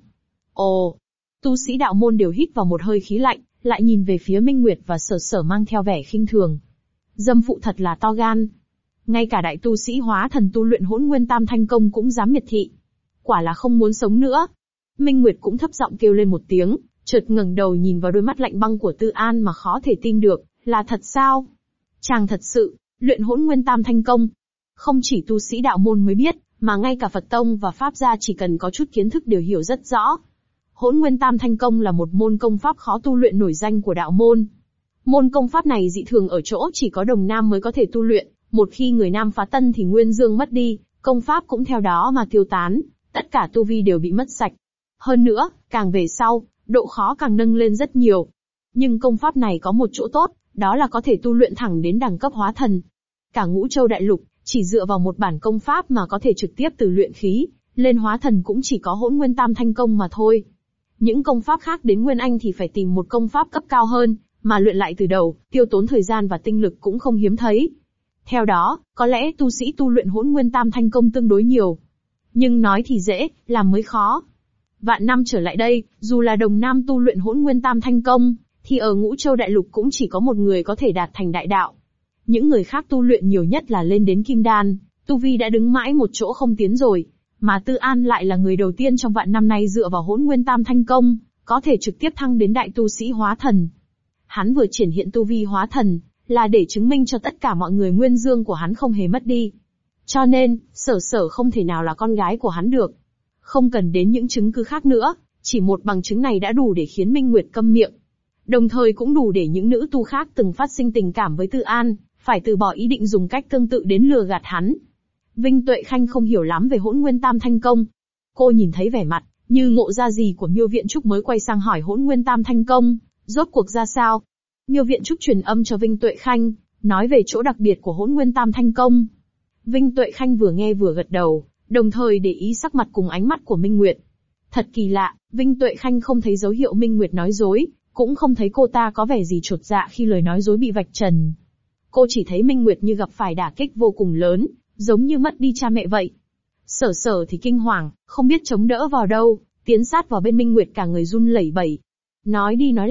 A: Ồ, tu sĩ đạo môn đều hít vào một hơi khí lạnh, lại nhìn về phía Minh Nguyệt và Sở Sở mang theo vẻ khinh thường. Dâm phụ thật là to gan. Ngay cả đại tu sĩ hóa thần tu luyện Hỗn Nguyên Tam Thanh Công cũng dám miệt thị. Quả là không muốn sống nữa. Minh Nguyệt cũng thấp giọng kêu lên một tiếng, chợt ngẩng đầu nhìn vào đôi mắt lạnh băng của Tư An mà khó thể tin được, là thật sao? Chàng thật sự luyện Hỗn Nguyên Tam Thanh Công. Không chỉ tu sĩ đạo môn mới biết, mà ngay cả Phật tông và Pháp gia chỉ cần có chút kiến thức đều hiểu rất rõ. Hỗn Nguyên Tam Thanh Công là một môn công pháp khó tu luyện nổi danh của đạo môn. Môn công pháp này dị thường ở chỗ chỉ có đồng nam mới có thể tu luyện, một khi người nam phá tân thì nguyên dương mất đi, công pháp cũng theo đó mà tiêu tán, tất cả tu vi đều bị mất sạch. Hơn nữa, càng về sau, độ khó càng nâng lên rất nhiều. Nhưng công pháp này có một chỗ tốt, đó là có thể tu luyện thẳng đến đẳng cấp hóa thần. Cả Ngũ Châu Đại Lục, chỉ dựa vào một bản công pháp mà có thể trực tiếp từ luyện khí lên hóa thần cũng chỉ có Hỗn Nguyên Tam Thanh Công mà thôi. Những công pháp khác đến Nguyên Anh thì phải tìm một công pháp cấp cao hơn, mà luyện lại từ đầu, tiêu tốn thời gian và tinh lực cũng không hiếm thấy. Theo đó, có lẽ tu sĩ tu luyện Hỗn Nguyên Tam Thanh Công tương đối nhiều. Nhưng nói thì dễ, làm mới khó. Vạn năm trở lại đây, dù là đồng nam tu luyện Hỗn Nguyên Tam Thanh Công, thì ở Ngũ Châu Đại Lục cũng chỉ có một người có thể đạt thành đại đạo. Những người khác tu luyện nhiều nhất là lên đến Kim Đan, tu vi đã đứng mãi một chỗ không tiến rồi. Mà Tư An lại là người đầu tiên trong vạn năm nay dựa vào Hỗn Nguyên Tam Thanh Công, có thể trực tiếp thăng đến đại tu sĩ hóa thần. Hắn vừa triển hiện tu vi hóa thần, là để chứng minh cho tất cả mọi người nguyên dương của hắn không hề mất đi. Cho nên, Sở Sở không thể nào là con gái của hắn được. Không cần đến những chứng cứ khác nữa, chỉ một bằng chứng này đã đủ để khiến Minh Nguyệt câm miệng. Đồng thời cũng đủ để những nữ tu khác từng phát sinh tình cảm với Tư An, phải từ bỏ ý định dùng cách tương tự đến lừa gạt hắn. Vinh Tuệ Khanh không hiểu lắm về Hỗn Nguyên Tam Thanh Công. Cô nhìn thấy vẻ mặt như ngộ ra gì của Miêu Viện Trúc mới quay sang hỏi Hỗn Nguyên Tam Thanh Công, rốt cuộc ra sao? Miêu Viện Trúc truyền âm cho Vinh Tuệ Khanh, nói về chỗ đặc biệt của Hỗn Nguyên Tam Thanh Công. Vinh Tuệ Khanh vừa nghe vừa gật đầu, đồng thời để ý sắc mặt cùng ánh mắt của Minh Nguyệt. Thật kỳ lạ, Vinh Tuệ Khanh không thấy dấu hiệu Minh Nguyệt nói dối, cũng không thấy cô ta có vẻ gì chột dạ khi lời nói dối bị vạch trần. Cô chỉ thấy Minh Nguyệt như gặp phải đả kích vô cùng lớn, giống như mất đi cha mẹ vậy. Sở Sở thì kinh hoàng, không biết chống đỡ vào đâu, tiến sát vào bên Minh Nguyệt cả người run lẩy bẩy. Nói đi nói lại,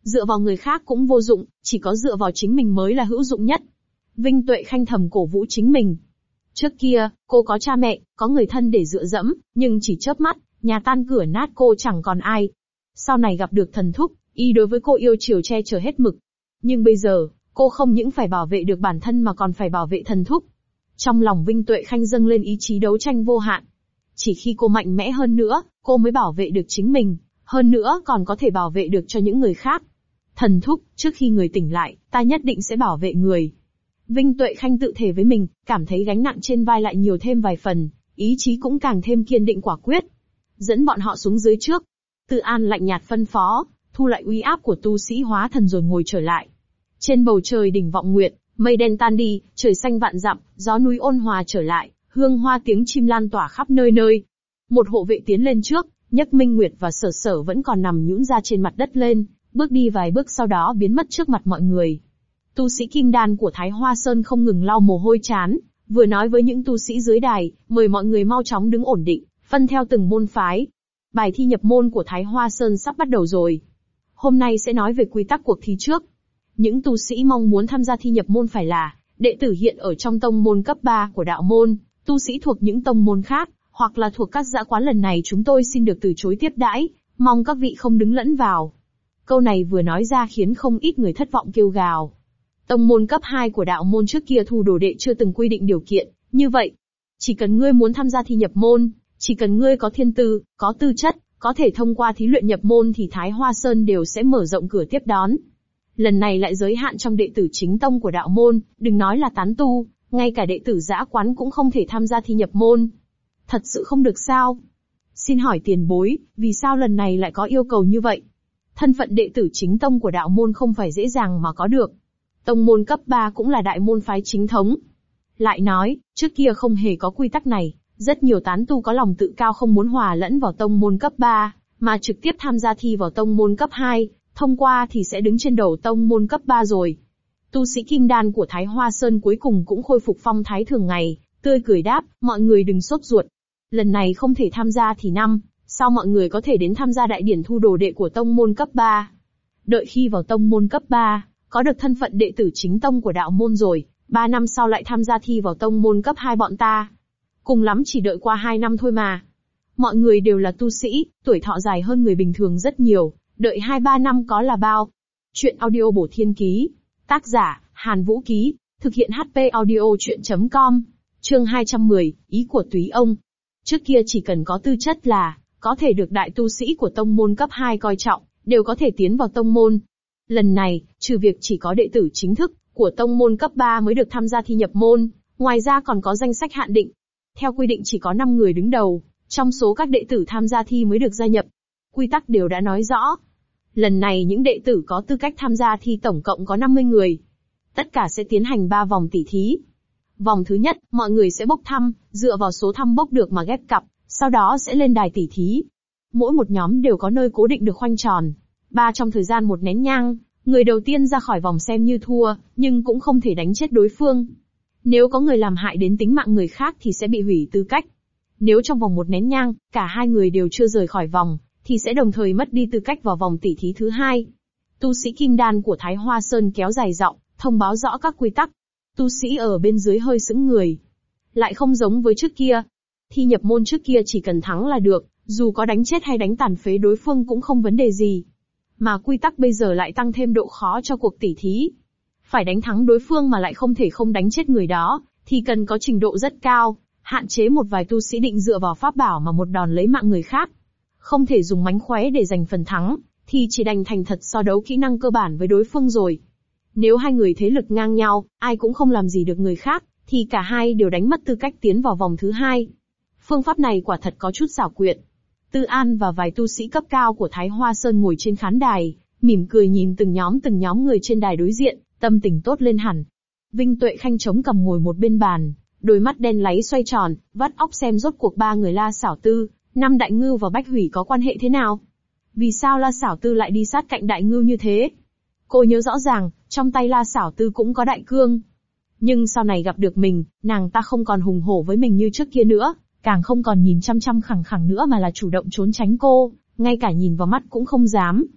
A: Dựa vào người khác cũng vô dụng, chỉ có dựa vào chính mình mới là hữu dụng nhất. Vinh Tuệ Khanh thầm cổ vũ chính mình. Trước kia, cô có cha mẹ, có người thân để dựa dẫm, nhưng chỉ chớp mắt, nhà tan cửa nát cô chẳng còn ai. Sau này gặp được thần thúc, y đối với cô yêu chiều che chở hết mực. Nhưng bây giờ, cô không những phải bảo vệ được bản thân mà còn phải bảo vệ thần thúc. Trong lòng Vinh Tuệ Khanh dâng lên ý chí đấu tranh vô hạn. Chỉ khi cô mạnh mẽ hơn nữa, cô mới bảo vệ được chính mình, hơn nữa còn có thể bảo vệ được cho những người khác. Thần thúc, trước khi người tỉnh lại, ta nhất định sẽ bảo vệ người. Vinh Tuệ Khanh tự thề với mình, cảm thấy gánh nặng trên vai lại nhiều thêm vài phần, ý chí cũng càng thêm kiên định quả quyết. Dẫn bọn họ xuống dưới trước. Tư An lạnh nhạt phân phó, thu lại uy áp của tu sĩ hóa thần rồi ngồi trở lại. Trên bầu trời đỉnh vọng nguyệt, mây đen tan đi, trời xanh vạn dặm, gió núi ôn hòa trở lại, hương hoa tiếng chim lan tỏa khắp nơi nơi. Một hộ vệ tiến lên trước, nhấc Minh Nguyệt và Sở Sở vẫn còn nằm nhũn ra trên mặt đất lên, bước đi vài bước sau đó biến mất trước mặt mọi người. Tu sĩ kim đan của Thái Hoa Sơn không ngừng lau mồ hôi trán, vừa nói với những tu sĩ dưới đài, mời mọi người mau chóng đứng ổn định, phân theo từng môn phái. Bài thi nhập môn của Thái Hoa Sơn sắp bắt đầu rồi. Hôm nay sẽ nói về quy tắc cuộc thi trước. Những tu sĩ mong muốn tham gia thi nhập môn phải là đệ tử hiện ở trong tông môn cấp 3 của đạo môn, tu sĩ thuộc những tông môn khác, hoặc là thuộc các dã quán lần này chúng tôi xin được từ chối tiếp đãi, mong các vị không đứng lẫn vào. Câu này vừa nói ra khiến không ít người thất vọng kêu gào. Tông môn cấp 2 của đạo môn trước kia thu đồ đệ chưa từng quy định điều kiện, như vậy. Chỉ cần ngươi muốn tham gia thi nhập môn, chỉ cần ngươi có thiên tư, có tư chất, có thể thông qua thí luyện nhập môn thì Thái Hoa Sơn đều sẽ mở rộng cửa tiếp đón. Lần này lại giới hạn trong đệ tử chính tông của đạo môn, đừng nói là tán tu, ngay cả đệ tử dã quán cũng không thể tham gia thi nhập môn. Thật sự không được sao? Xin hỏi tiền bối, vì sao lần này lại có yêu cầu như vậy? Thân phận đệ tử chính tông của đạo môn không phải dễ dàng mà có được. Tông môn cấp 3 cũng là đại môn phái chính thống. Lại nói, trước kia không hề có quy tắc này, rất nhiều tán tu có lòng tự cao không muốn hòa lẫn vào tông môn cấp 3, mà trực tiếp tham gia thi vào tông môn cấp 2, thông qua thì sẽ đứng trên đầu tông môn cấp 3 rồi. Tu sĩ kim đan của Thái Hoa Sơn cuối cùng cũng khôi phục phong thái thường ngày, tươi cười đáp, mọi người đừng sốt ruột. Lần này không thể tham gia thì sau mọi người có thể đến tham gia đại điển thu đồ đệ của tông môn cấp 3. Đợi khi vào tông môn cấp 3, có được thân phận đệ tử chính tông của đạo môn rồi, 3 năm sau lại tham gia thi vào tông môn cấp 2 bọn ta. Cùng lắm chỉ đợi qua 2 năm thôi mà. Mọi người đều là tu sĩ, tuổi thọ dài hơn người bình thường rất nhiều, đợi 2-3 năm có là bao. Chuyện audio bổ thiên ký. Tác giả, Hàn Vũ Ký. Thực hiện HP audio chuyện.com. Chương 210, ý của Túy ông. Trước kia chỉ cần có tư chất là, có thể được đại tu sĩ của tông môn cấp 2 coi trọng, đều có thể tiến vào tông môn. Lần này, trừ việc chỉ có đệ tử chính thức của tông môn cấp 3 mới được tham gia thi nhập môn, ngoài ra còn có danh sách hạn định. Theo quy định chỉ có 5 người đứng đầu, trong số các đệ tử tham gia thi mới được gia nhập. Quy tắc đều đã nói rõ. Lần này những đệ tử có tư cách tham gia thi tổng cộng có 50 người. Tất cả sẽ tiến hành 3 vòng tỉ thí. Vòng thứ nhất, mọi người sẽ bốc thăm, dựa vào số thăm bốc được mà ghép cặp, sau đó sẽ lên đài tỉ thí. Mỗi một nhóm đều có nơi cố định được khoanh tròn. Trong thời gian 1 nén nhang, người đầu tiên ra khỏi vòng xem như thua, nhưng cũng không thể đánh chết đối phương. Nếu có người làm hại đến tính mạng người khác thì sẽ bị hủy tư cách. Nếu trong vòng 1 nén nhang, cả 2 người đều chưa rời khỏi vòng, thì sẽ đồng thời mất đi tư cách vào vòng tỉ thí thứ 2. Tu sĩ kim đan của Thái Hoa Sơn kéo dài giọng, thông báo rõ các quy tắc. Tu sĩ ở bên dưới hơi sững người. Lại không giống với trước kia. Thi nhập môn trước kia chỉ cần thắng là được, dù có đánh chết hay đánh tàn phế đối phương cũng không vấn đề gì. Mà quy tắc bây giờ lại tăng thêm độ khó cho cuộc tỉ thí. Phải đánh thắng đối phương mà lại không thể không đánh chết người đó, thì cần có trình độ rất cao, hạn chế một vài tu sĩ định dựa vào pháp bảo mà một đòn lấy mạng người khác. Không thể dùng mánh khóe để giành phần thắng, thì chỉ đành thành thật so đấu kỹ năng cơ bản với đối phương rồi. Nếu hai người thế lực ngang nhau, ai cũng không làm gì được người khác, thì cả hai đều đánh mất tư cách tiến vào vòng thứ 2. Phương pháp này quả thật có chút xảo quyệt. Tư An và vài tu sĩ cấp cao của Thái Hoa Sơn ngồi trên khán đài, mỉm cười nhìn từng nhóm người trên đài đối diện, tâm tình tốt lên hẳn. Vinh Tuệ Khanh chống cằm ngồi một bên bàn, đôi mắt đen láy xoay tròn, vắt óc xem rốt cuộc 3 người La Xảo Tư, Năm Đại Ngưu và Bách Hủy có quan hệ thế nào. Vì sao La Xảo Tư lại đi sát cạnh Đại Ngưu như thế? Cô nhớ rõ ràng, trong tay La Xảo Tư cũng có đại cương. Nhưng sau này gặp được mình, nàng ta không còn hùng hổ với mình như trước kia nữa, càng không còn nhìn chăm chăm khẳng khẳng nữa mà là chủ động trốn tránh cô, ngay cả nhìn vào mắt cũng không dám.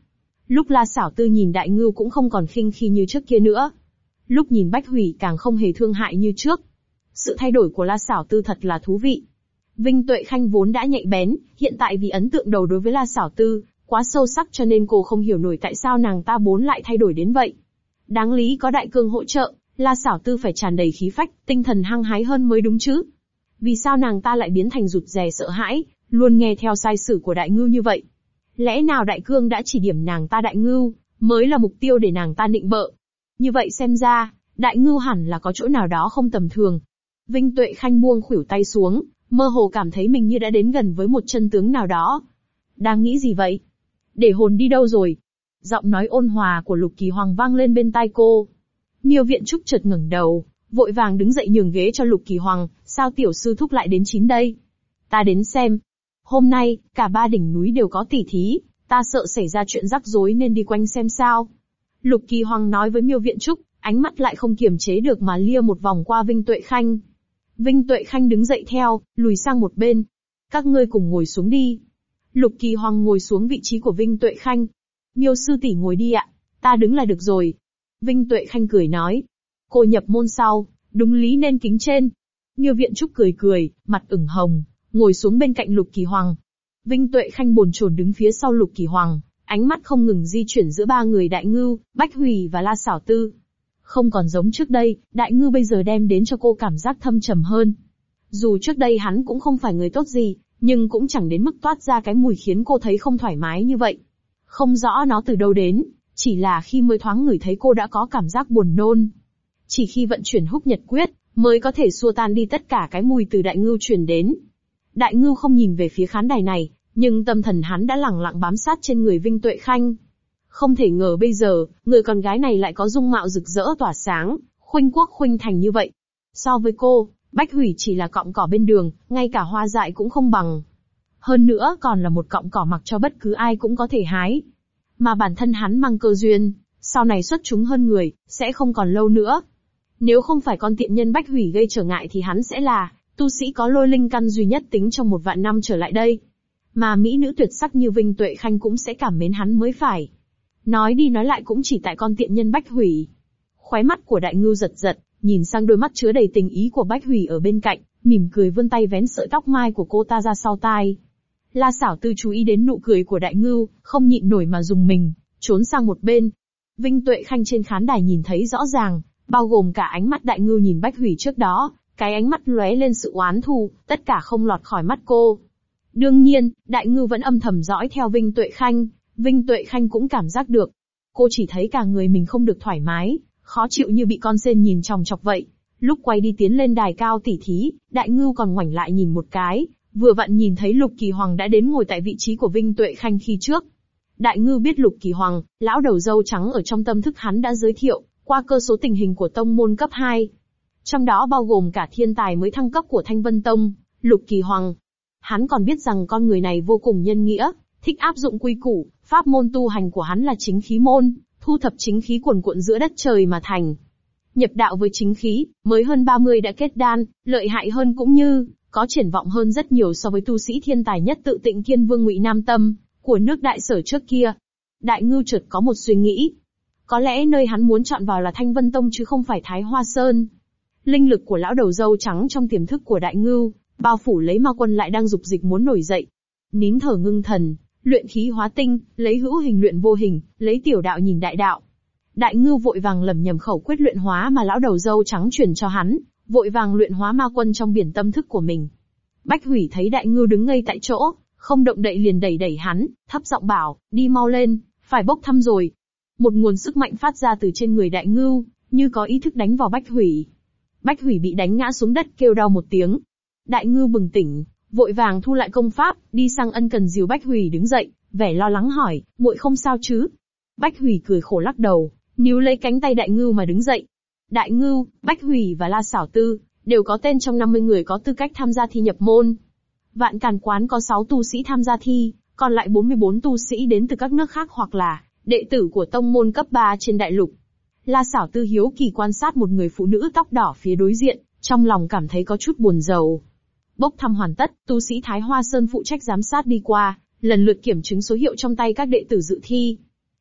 A: Lúc La Xảo Tư nhìn Đại Ngưu cũng không còn khinh khi như trước kia nữa. Lúc nhìn Bách Hủy càng không hề thương hại như trước. Sự thay đổi của La Xảo Tư thật là thú vị. Vinh Tuệ Khanh vốn đã nhạy bén, hiện tại vì ấn tượng đầu đối với La Xảo Tư quá sâu sắc cho nên cô không hiểu nổi tại sao nàng ta bốn lại thay đổi đến vậy. Đáng lý có Đại Cương hỗ trợ, La Xảo Tư phải tràn đầy khí phách, tinh thần hăng hái hơn mới đúng chứ. Vì sao nàng ta lại biến thành rụt rè sợ hãi, luôn nghe theo sai sử của Đại Ngưu như vậy? Lẽ nào Đại Cương đã chỉ điểm nàng ta Đại Ngưu, mới là mục tiêu để nàng ta nịnh bợ? Như vậy xem ra, Đại Ngưu hẳn là có chỗ nào đó không tầm thường. Vinh Tuệ Khanh buông khuỷu tay xuống, mơ hồ cảm thấy mình như đã đến gần với một chân tướng nào đó. Đang nghĩ gì vậy? Để hồn đi đâu rồi? Giọng nói ôn hòa của Lục Kỳ Hoàng vang lên bên tai cô. Miêu Viện Trúc chợt ngẩng đầu, vội vàng đứng dậy nhường ghế cho Lục Kỳ Hoàng. Sao tiểu sư thúc lại đến chín đây? Ta đến xem. Hôm nay, cả ba đỉnh núi đều có tỉ thí, ta sợ xảy ra chuyện rắc rối nên đi quanh xem sao. Lục Kỳ Hoàng nói với Miêu Viện Trúc, ánh mắt lại không kiềm chế được mà lia một vòng qua Vinh Tuệ Khanh. Vinh Tuệ Khanh đứng dậy theo, lùi sang một bên. Các ngươi cùng ngồi xuống đi. Lục Kỳ Hoàng ngồi xuống vị trí của Vinh Tuệ Khanh. Miêu sư tỷ ngồi đi ạ, ta đứng là được rồi. Vinh Tuệ Khanh cười nói. Cô nhập môn sau, đúng lý nên kính trên. Miêu Viện Trúc cười cười, mặt ửng hồng, ngồi xuống bên cạnh Lục Kỳ Hoàng. Vinh Tuệ Khanh bồn chồn đứng phía sau Lục Kỳ Hoàng, ánh mắt không ngừng di chuyển giữa ba người Đại Ngưu, Bách Hủy và La Xảo Tư. Không còn giống trước đây, Đại Ngưu bây giờ đem đến cho cô cảm giác thâm trầm hơn. Dù trước đây hắn cũng không phải người tốt gì, nhưng cũng chẳng đến mức toát ra cái mùi khiến cô thấy không thoải mái như vậy. Không rõ nó từ đâu đến, chỉ là khi mới thoáng ngửi thấy cô đã có cảm giác buồn nôn. Chỉ khi vận chuyển Húc Nhật Quyết, mới có thể xua tan đi tất cả cái mùi từ Đại Ngưu truyền đến. Đại Ngưu không nhìn về phía khán đài này, nhưng tâm thần hắn đã lẳng lặng bám sát trên người Vinh Tuệ Khanh. Không thể ngờ bây giờ, người con gái này lại có dung mạo rực rỡ tỏa sáng, khuynh quốc khuynh thành như vậy. So với cô, Bách Hủy chỉ là cọng cỏ bên đường, ngay cả hoa dại cũng không bằng. Hơn nữa còn là một cọng cỏ mặc cho bất cứ ai cũng có thể hái. Mà bản thân hắn mang cơ duyên, sau này xuất chúng hơn người, sẽ không còn lâu nữa. Nếu không phải con tiện nhân Bách Hủy gây trở ngại thì hắn sẽ là tu sĩ có lôi linh căn duy nhất tính trong 1.000 năm trở lại đây. Mà mỹ nữ tuyệt sắc như Vinh Tuệ Khanh cũng sẽ cảm mến hắn mới phải. Nói đi nói lại cũng chỉ tại con tiện nhân Bách Hủy. Khóe mắt của Đại Ngưu giật giật, nhìn sang đôi mắt chứa đầy tình ý của Bách Hủy ở bên cạnh, mỉm cười vươn tay vén sợi tóc mai của cô ta ra sau tai. La Xảo Tư chú ý đến nụ cười của Đại Ngưu, không nhịn nổi mà rùng mình, trốn sang một bên. Vinh Tuệ Khanh trên khán đài nhìn thấy rõ ràng, bao gồm cả ánh mắt Đại Ngưu nhìn Bách Hủy trước đó, cái ánh mắt lóe lên sự oán thù, tất cả không lọt khỏi mắt cô. Đương nhiên, Đại Ngưu vẫn âm thầm dõi theo Vinh Tuệ Khanh, Vinh Tuệ Khanh cũng cảm giác được. Cô chỉ thấy cả người mình không được thoải mái, khó chịu như bị con sên nhìn chòng chọc vậy. Lúc quay đi tiến lên đài cao tỉ thí, Đại Ngưu còn ngoảnh lại nhìn một cái, vừa vặn nhìn thấy Lục Kỳ Hoàng đã đến ngồi tại vị trí của Vinh Tuệ Khanh khi trước. Đại Ngưu biết Lục Kỳ Hoàng, lão đầu râu trắng ở trong tâm thức hắn đã giới thiệu qua cơ số tình hình của tông môn cấp 2. Trong đó bao gồm cả thiên tài mới thăng cấp của Thanh Vân Tông, Lục Kỳ Hoàng. Hắn còn biết rằng con người này vô cùng nhân nghĩa, thích áp dụng quy củ, pháp môn tu hành của hắn là chính khí môn, thu thập chính khí cuồn cuộn giữa đất trời mà thành. Nhập đạo với chính khí, mới hơn 30 đã kết đan, lợi hại hơn cũng như có triển vọng hơn rất nhiều so với tu sĩ thiên tài nhất tự Tịnh Kiên Vương Ngụy Nam Tâm của nước Đại Sở trước kia. Đại Ngưu chợt có một suy nghĩ, có lẽ nơi hắn muốn chọn vào là Thanh Vân Tông chứ không phải Thái Hoa Sơn. Linh lực của lão đầu râu trắng trong tiềm thức của Đại Ngưu, bao phủ lấy ma quân lại đang dục dịch muốn nổi dậy. Nín thở ngưng thần, luyện khí hóa tinh, lấy hữu hình luyện vô hình, lấy tiểu đạo nhìn đại đạo. Đại Ngưu vội vàng lẩm nhẩm khẩu quyết luyện hóa mà lão đầu râu trắng truyền cho hắn, vội vàng luyện hóa ma quân trong biển tâm thức của mình. Bách Hủy thấy Đại Ngưu đứng ngây tại chỗ, không động đậy liền đẩy hắn, thấp giọng bảo, đi mau lên, phải bốc thăm rồi. Một nguồn sức mạnh phát ra từ trên người Đại Ngưu, như có ý thức đánh vào Bách Hủy. Bách Hủy bị đánh ngã xuống đất kêu đau một tiếng. Đại Ngưu bừng tỉnh, vội vàng thu lại công pháp, đi sang ân cần dìu Bách Hủy đứng dậy, vẻ lo lắng hỏi, muội không sao chứ? Bách Hủy cười khổ lắc đầu, níu lấy cánh tay Đại Ngưu mà đứng dậy. Đại Ngưu, Bách Hủy và La Xảo Tư đều có tên trong 50 người có tư cách tham gia thi nhập môn. Vạn Càn Quán có 6 tu sĩ tham gia thi, còn lại 44 tu sĩ đến từ các nước khác hoặc là đệ tử của tông môn cấp 3 trên đại lục. La Xảo Tư hiếu kỳ quan sát một người phụ nữ tóc đỏ phía đối diện, trong lòng cảm thấy có chút buồn rầu. Bốc thăm hoàn tất, tu sĩ Thái Hoa Sơn phụ trách giám sát đi qua, lần lượt kiểm chứng số hiệu trong tay các đệ tử dự thi.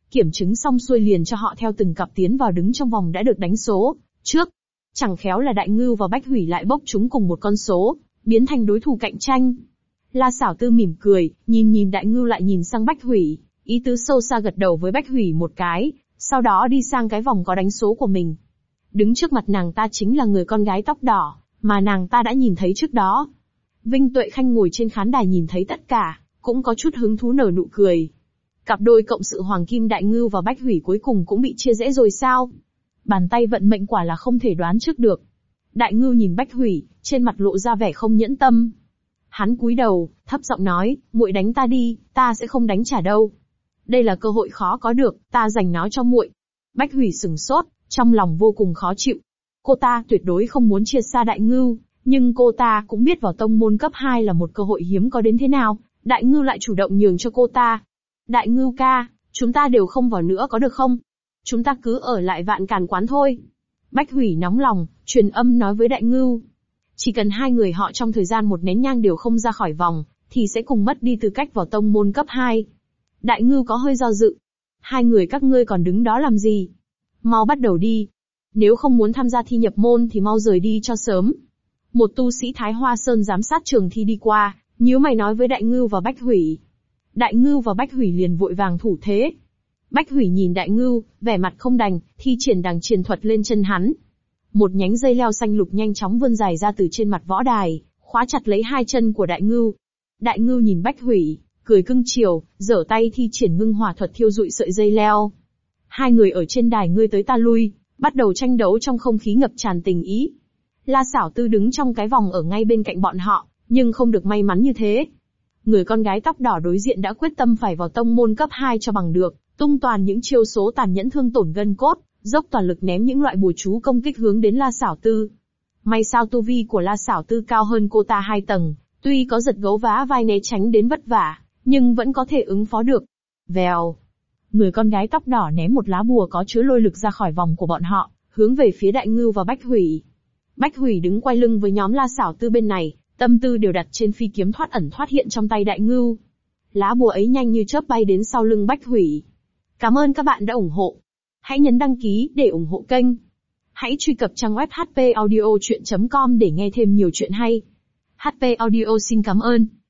A: Kiểm chứng xong xuôi liền cho họ theo từng cặp tiến vào đứng trong vòng đã được đánh số trước. Chẳng khéo là Đại Ngưu và Bách Hủy lại bốc chúng cùng một con số, biến thành đối thủ cạnh tranh. La Xảo Tư mỉm cười, nhìn Đại Ngưu lại nhìn sang Bách Hủy, ý tứ sâu xa gật đầu với Bách Hủy một cái, sau đó đi sang cái vòng có đánh số của mình. Đứng trước mặt nàng ta chính là người con gái tóc đỏ, mà nàng ta đã nhìn thấy trước đó. Vinh Tuệ Khanh ngồi trên khán đài nhìn thấy tất cả, cũng có chút hứng thú nở nụ cười. Cặp đôi cộng sự Hoàng Kim Đại Ngưu và Bách Hủy cuối cùng cũng bị chia rẽ rồi sao? Bàn tay vận mệnh quả là không thể đoán trước được. Đại Ngưu nhìn Bách Hủy, trên mặt lộ ra vẻ không nhẫn tâm. Hắn cúi đầu, thấp giọng nói, muội đánh ta đi, ta sẽ không đánh trả đâu. Đây là cơ hội khó có được, ta dành nó cho muội. Bách Hủy sừng sốt, trong lòng vô cùng khó chịu. Cô ta tuyệt đối không muốn chia xa Đại Ngưu, nhưng cô ta cũng biết vào tông môn cấp 2 là một cơ hội hiếm có đến thế nào, Đại Ngưu lại chủ động nhường cho cô ta. Đại Ngưu ca, chúng ta đều không vào nữa có được không? Chúng ta cứ ở lại Vạn Càn quán thôi. Bách Hủy nóng lòng, truyền âm nói với Đại Ngưu. Chỉ cần hai người họ trong thời gian một nén nhang đều không ra khỏi vòng, thì sẽ cùng mất đi tư cách vào tông môn cấp 2. Đại Ngưu có hơi do dự. Hai người các ngươi còn đứng đó làm gì? Mau bắt đầu đi. Nếu không muốn tham gia thi nhập môn thì mau rời đi cho sớm. Một tu sĩ Thái Hoa Sơn giám sát trường thi đi qua, nhíu mày nói với Đại Ngưu và Bách Hủy. Đại Ngưu và Bách Hủy liền vội vàng thủ thế. Bách Hủy nhìn Đại Ngưu, vẻ mặt không đành, thi triển đằng triền thuật lên chân hắn. Một nhánh dây leo xanh lục nhanh chóng vươn dài ra từ trên mặt võ đài, khóa chặt lấy hai chân của Đại Ngưu. Đại Ngưu nhìn Bách Hủy, cười cưng chiều, giở tay thi triển ngưng hỏa thuật thiêu rụi sợi dây leo. Hai người ở trên đài ngươi tới ta lui, bắt đầu tranh đấu trong không khí ngập tràn tình ý. La Xảo Tư đứng trong cái vòng ở ngay bên cạnh bọn họ, nhưng không được may mắn như thế. Người con gái tóc đỏ đối diện đã quyết tâm phải vào tông môn cấp 2 cho bằng được, tung toàn những chiêu số tàn nhẫn thương tổn gân cốt, dốc toàn lực ném những loại bùa chú công kích hướng đến La Xảo Tư. May sao tu vi của La Xảo Tư cao hơn cô ta 2 tầng, tuy có giật gấu vá vai né tránh đến vất vả, nhưng vẫn có thể ứng phó được. Vèo. Người con gái tóc đỏ ném một lá bùa có chứa lôi lực ra khỏi vòng của bọn họ, hướng về phía Đại Ngưu và Bách Hủy. Bách Hủy đứng quay lưng với nhóm La Xảo Tư bên này, tâm tư đều đặt trên phi kiếm thoát ẩn thoát hiện trong tay Đại Ngưu. Lá bùa ấy nhanh như chớp bay đến sau lưng Bách Hủy. Cảm ơn các bạn đã ủng hộ. Hãy nhấn đăng ký để ủng hộ kênh. Hãy truy cập trang web hpaudiochuyen.com để nghe thêm nhiều chuyện hay. HP Audio xin cảm ơn.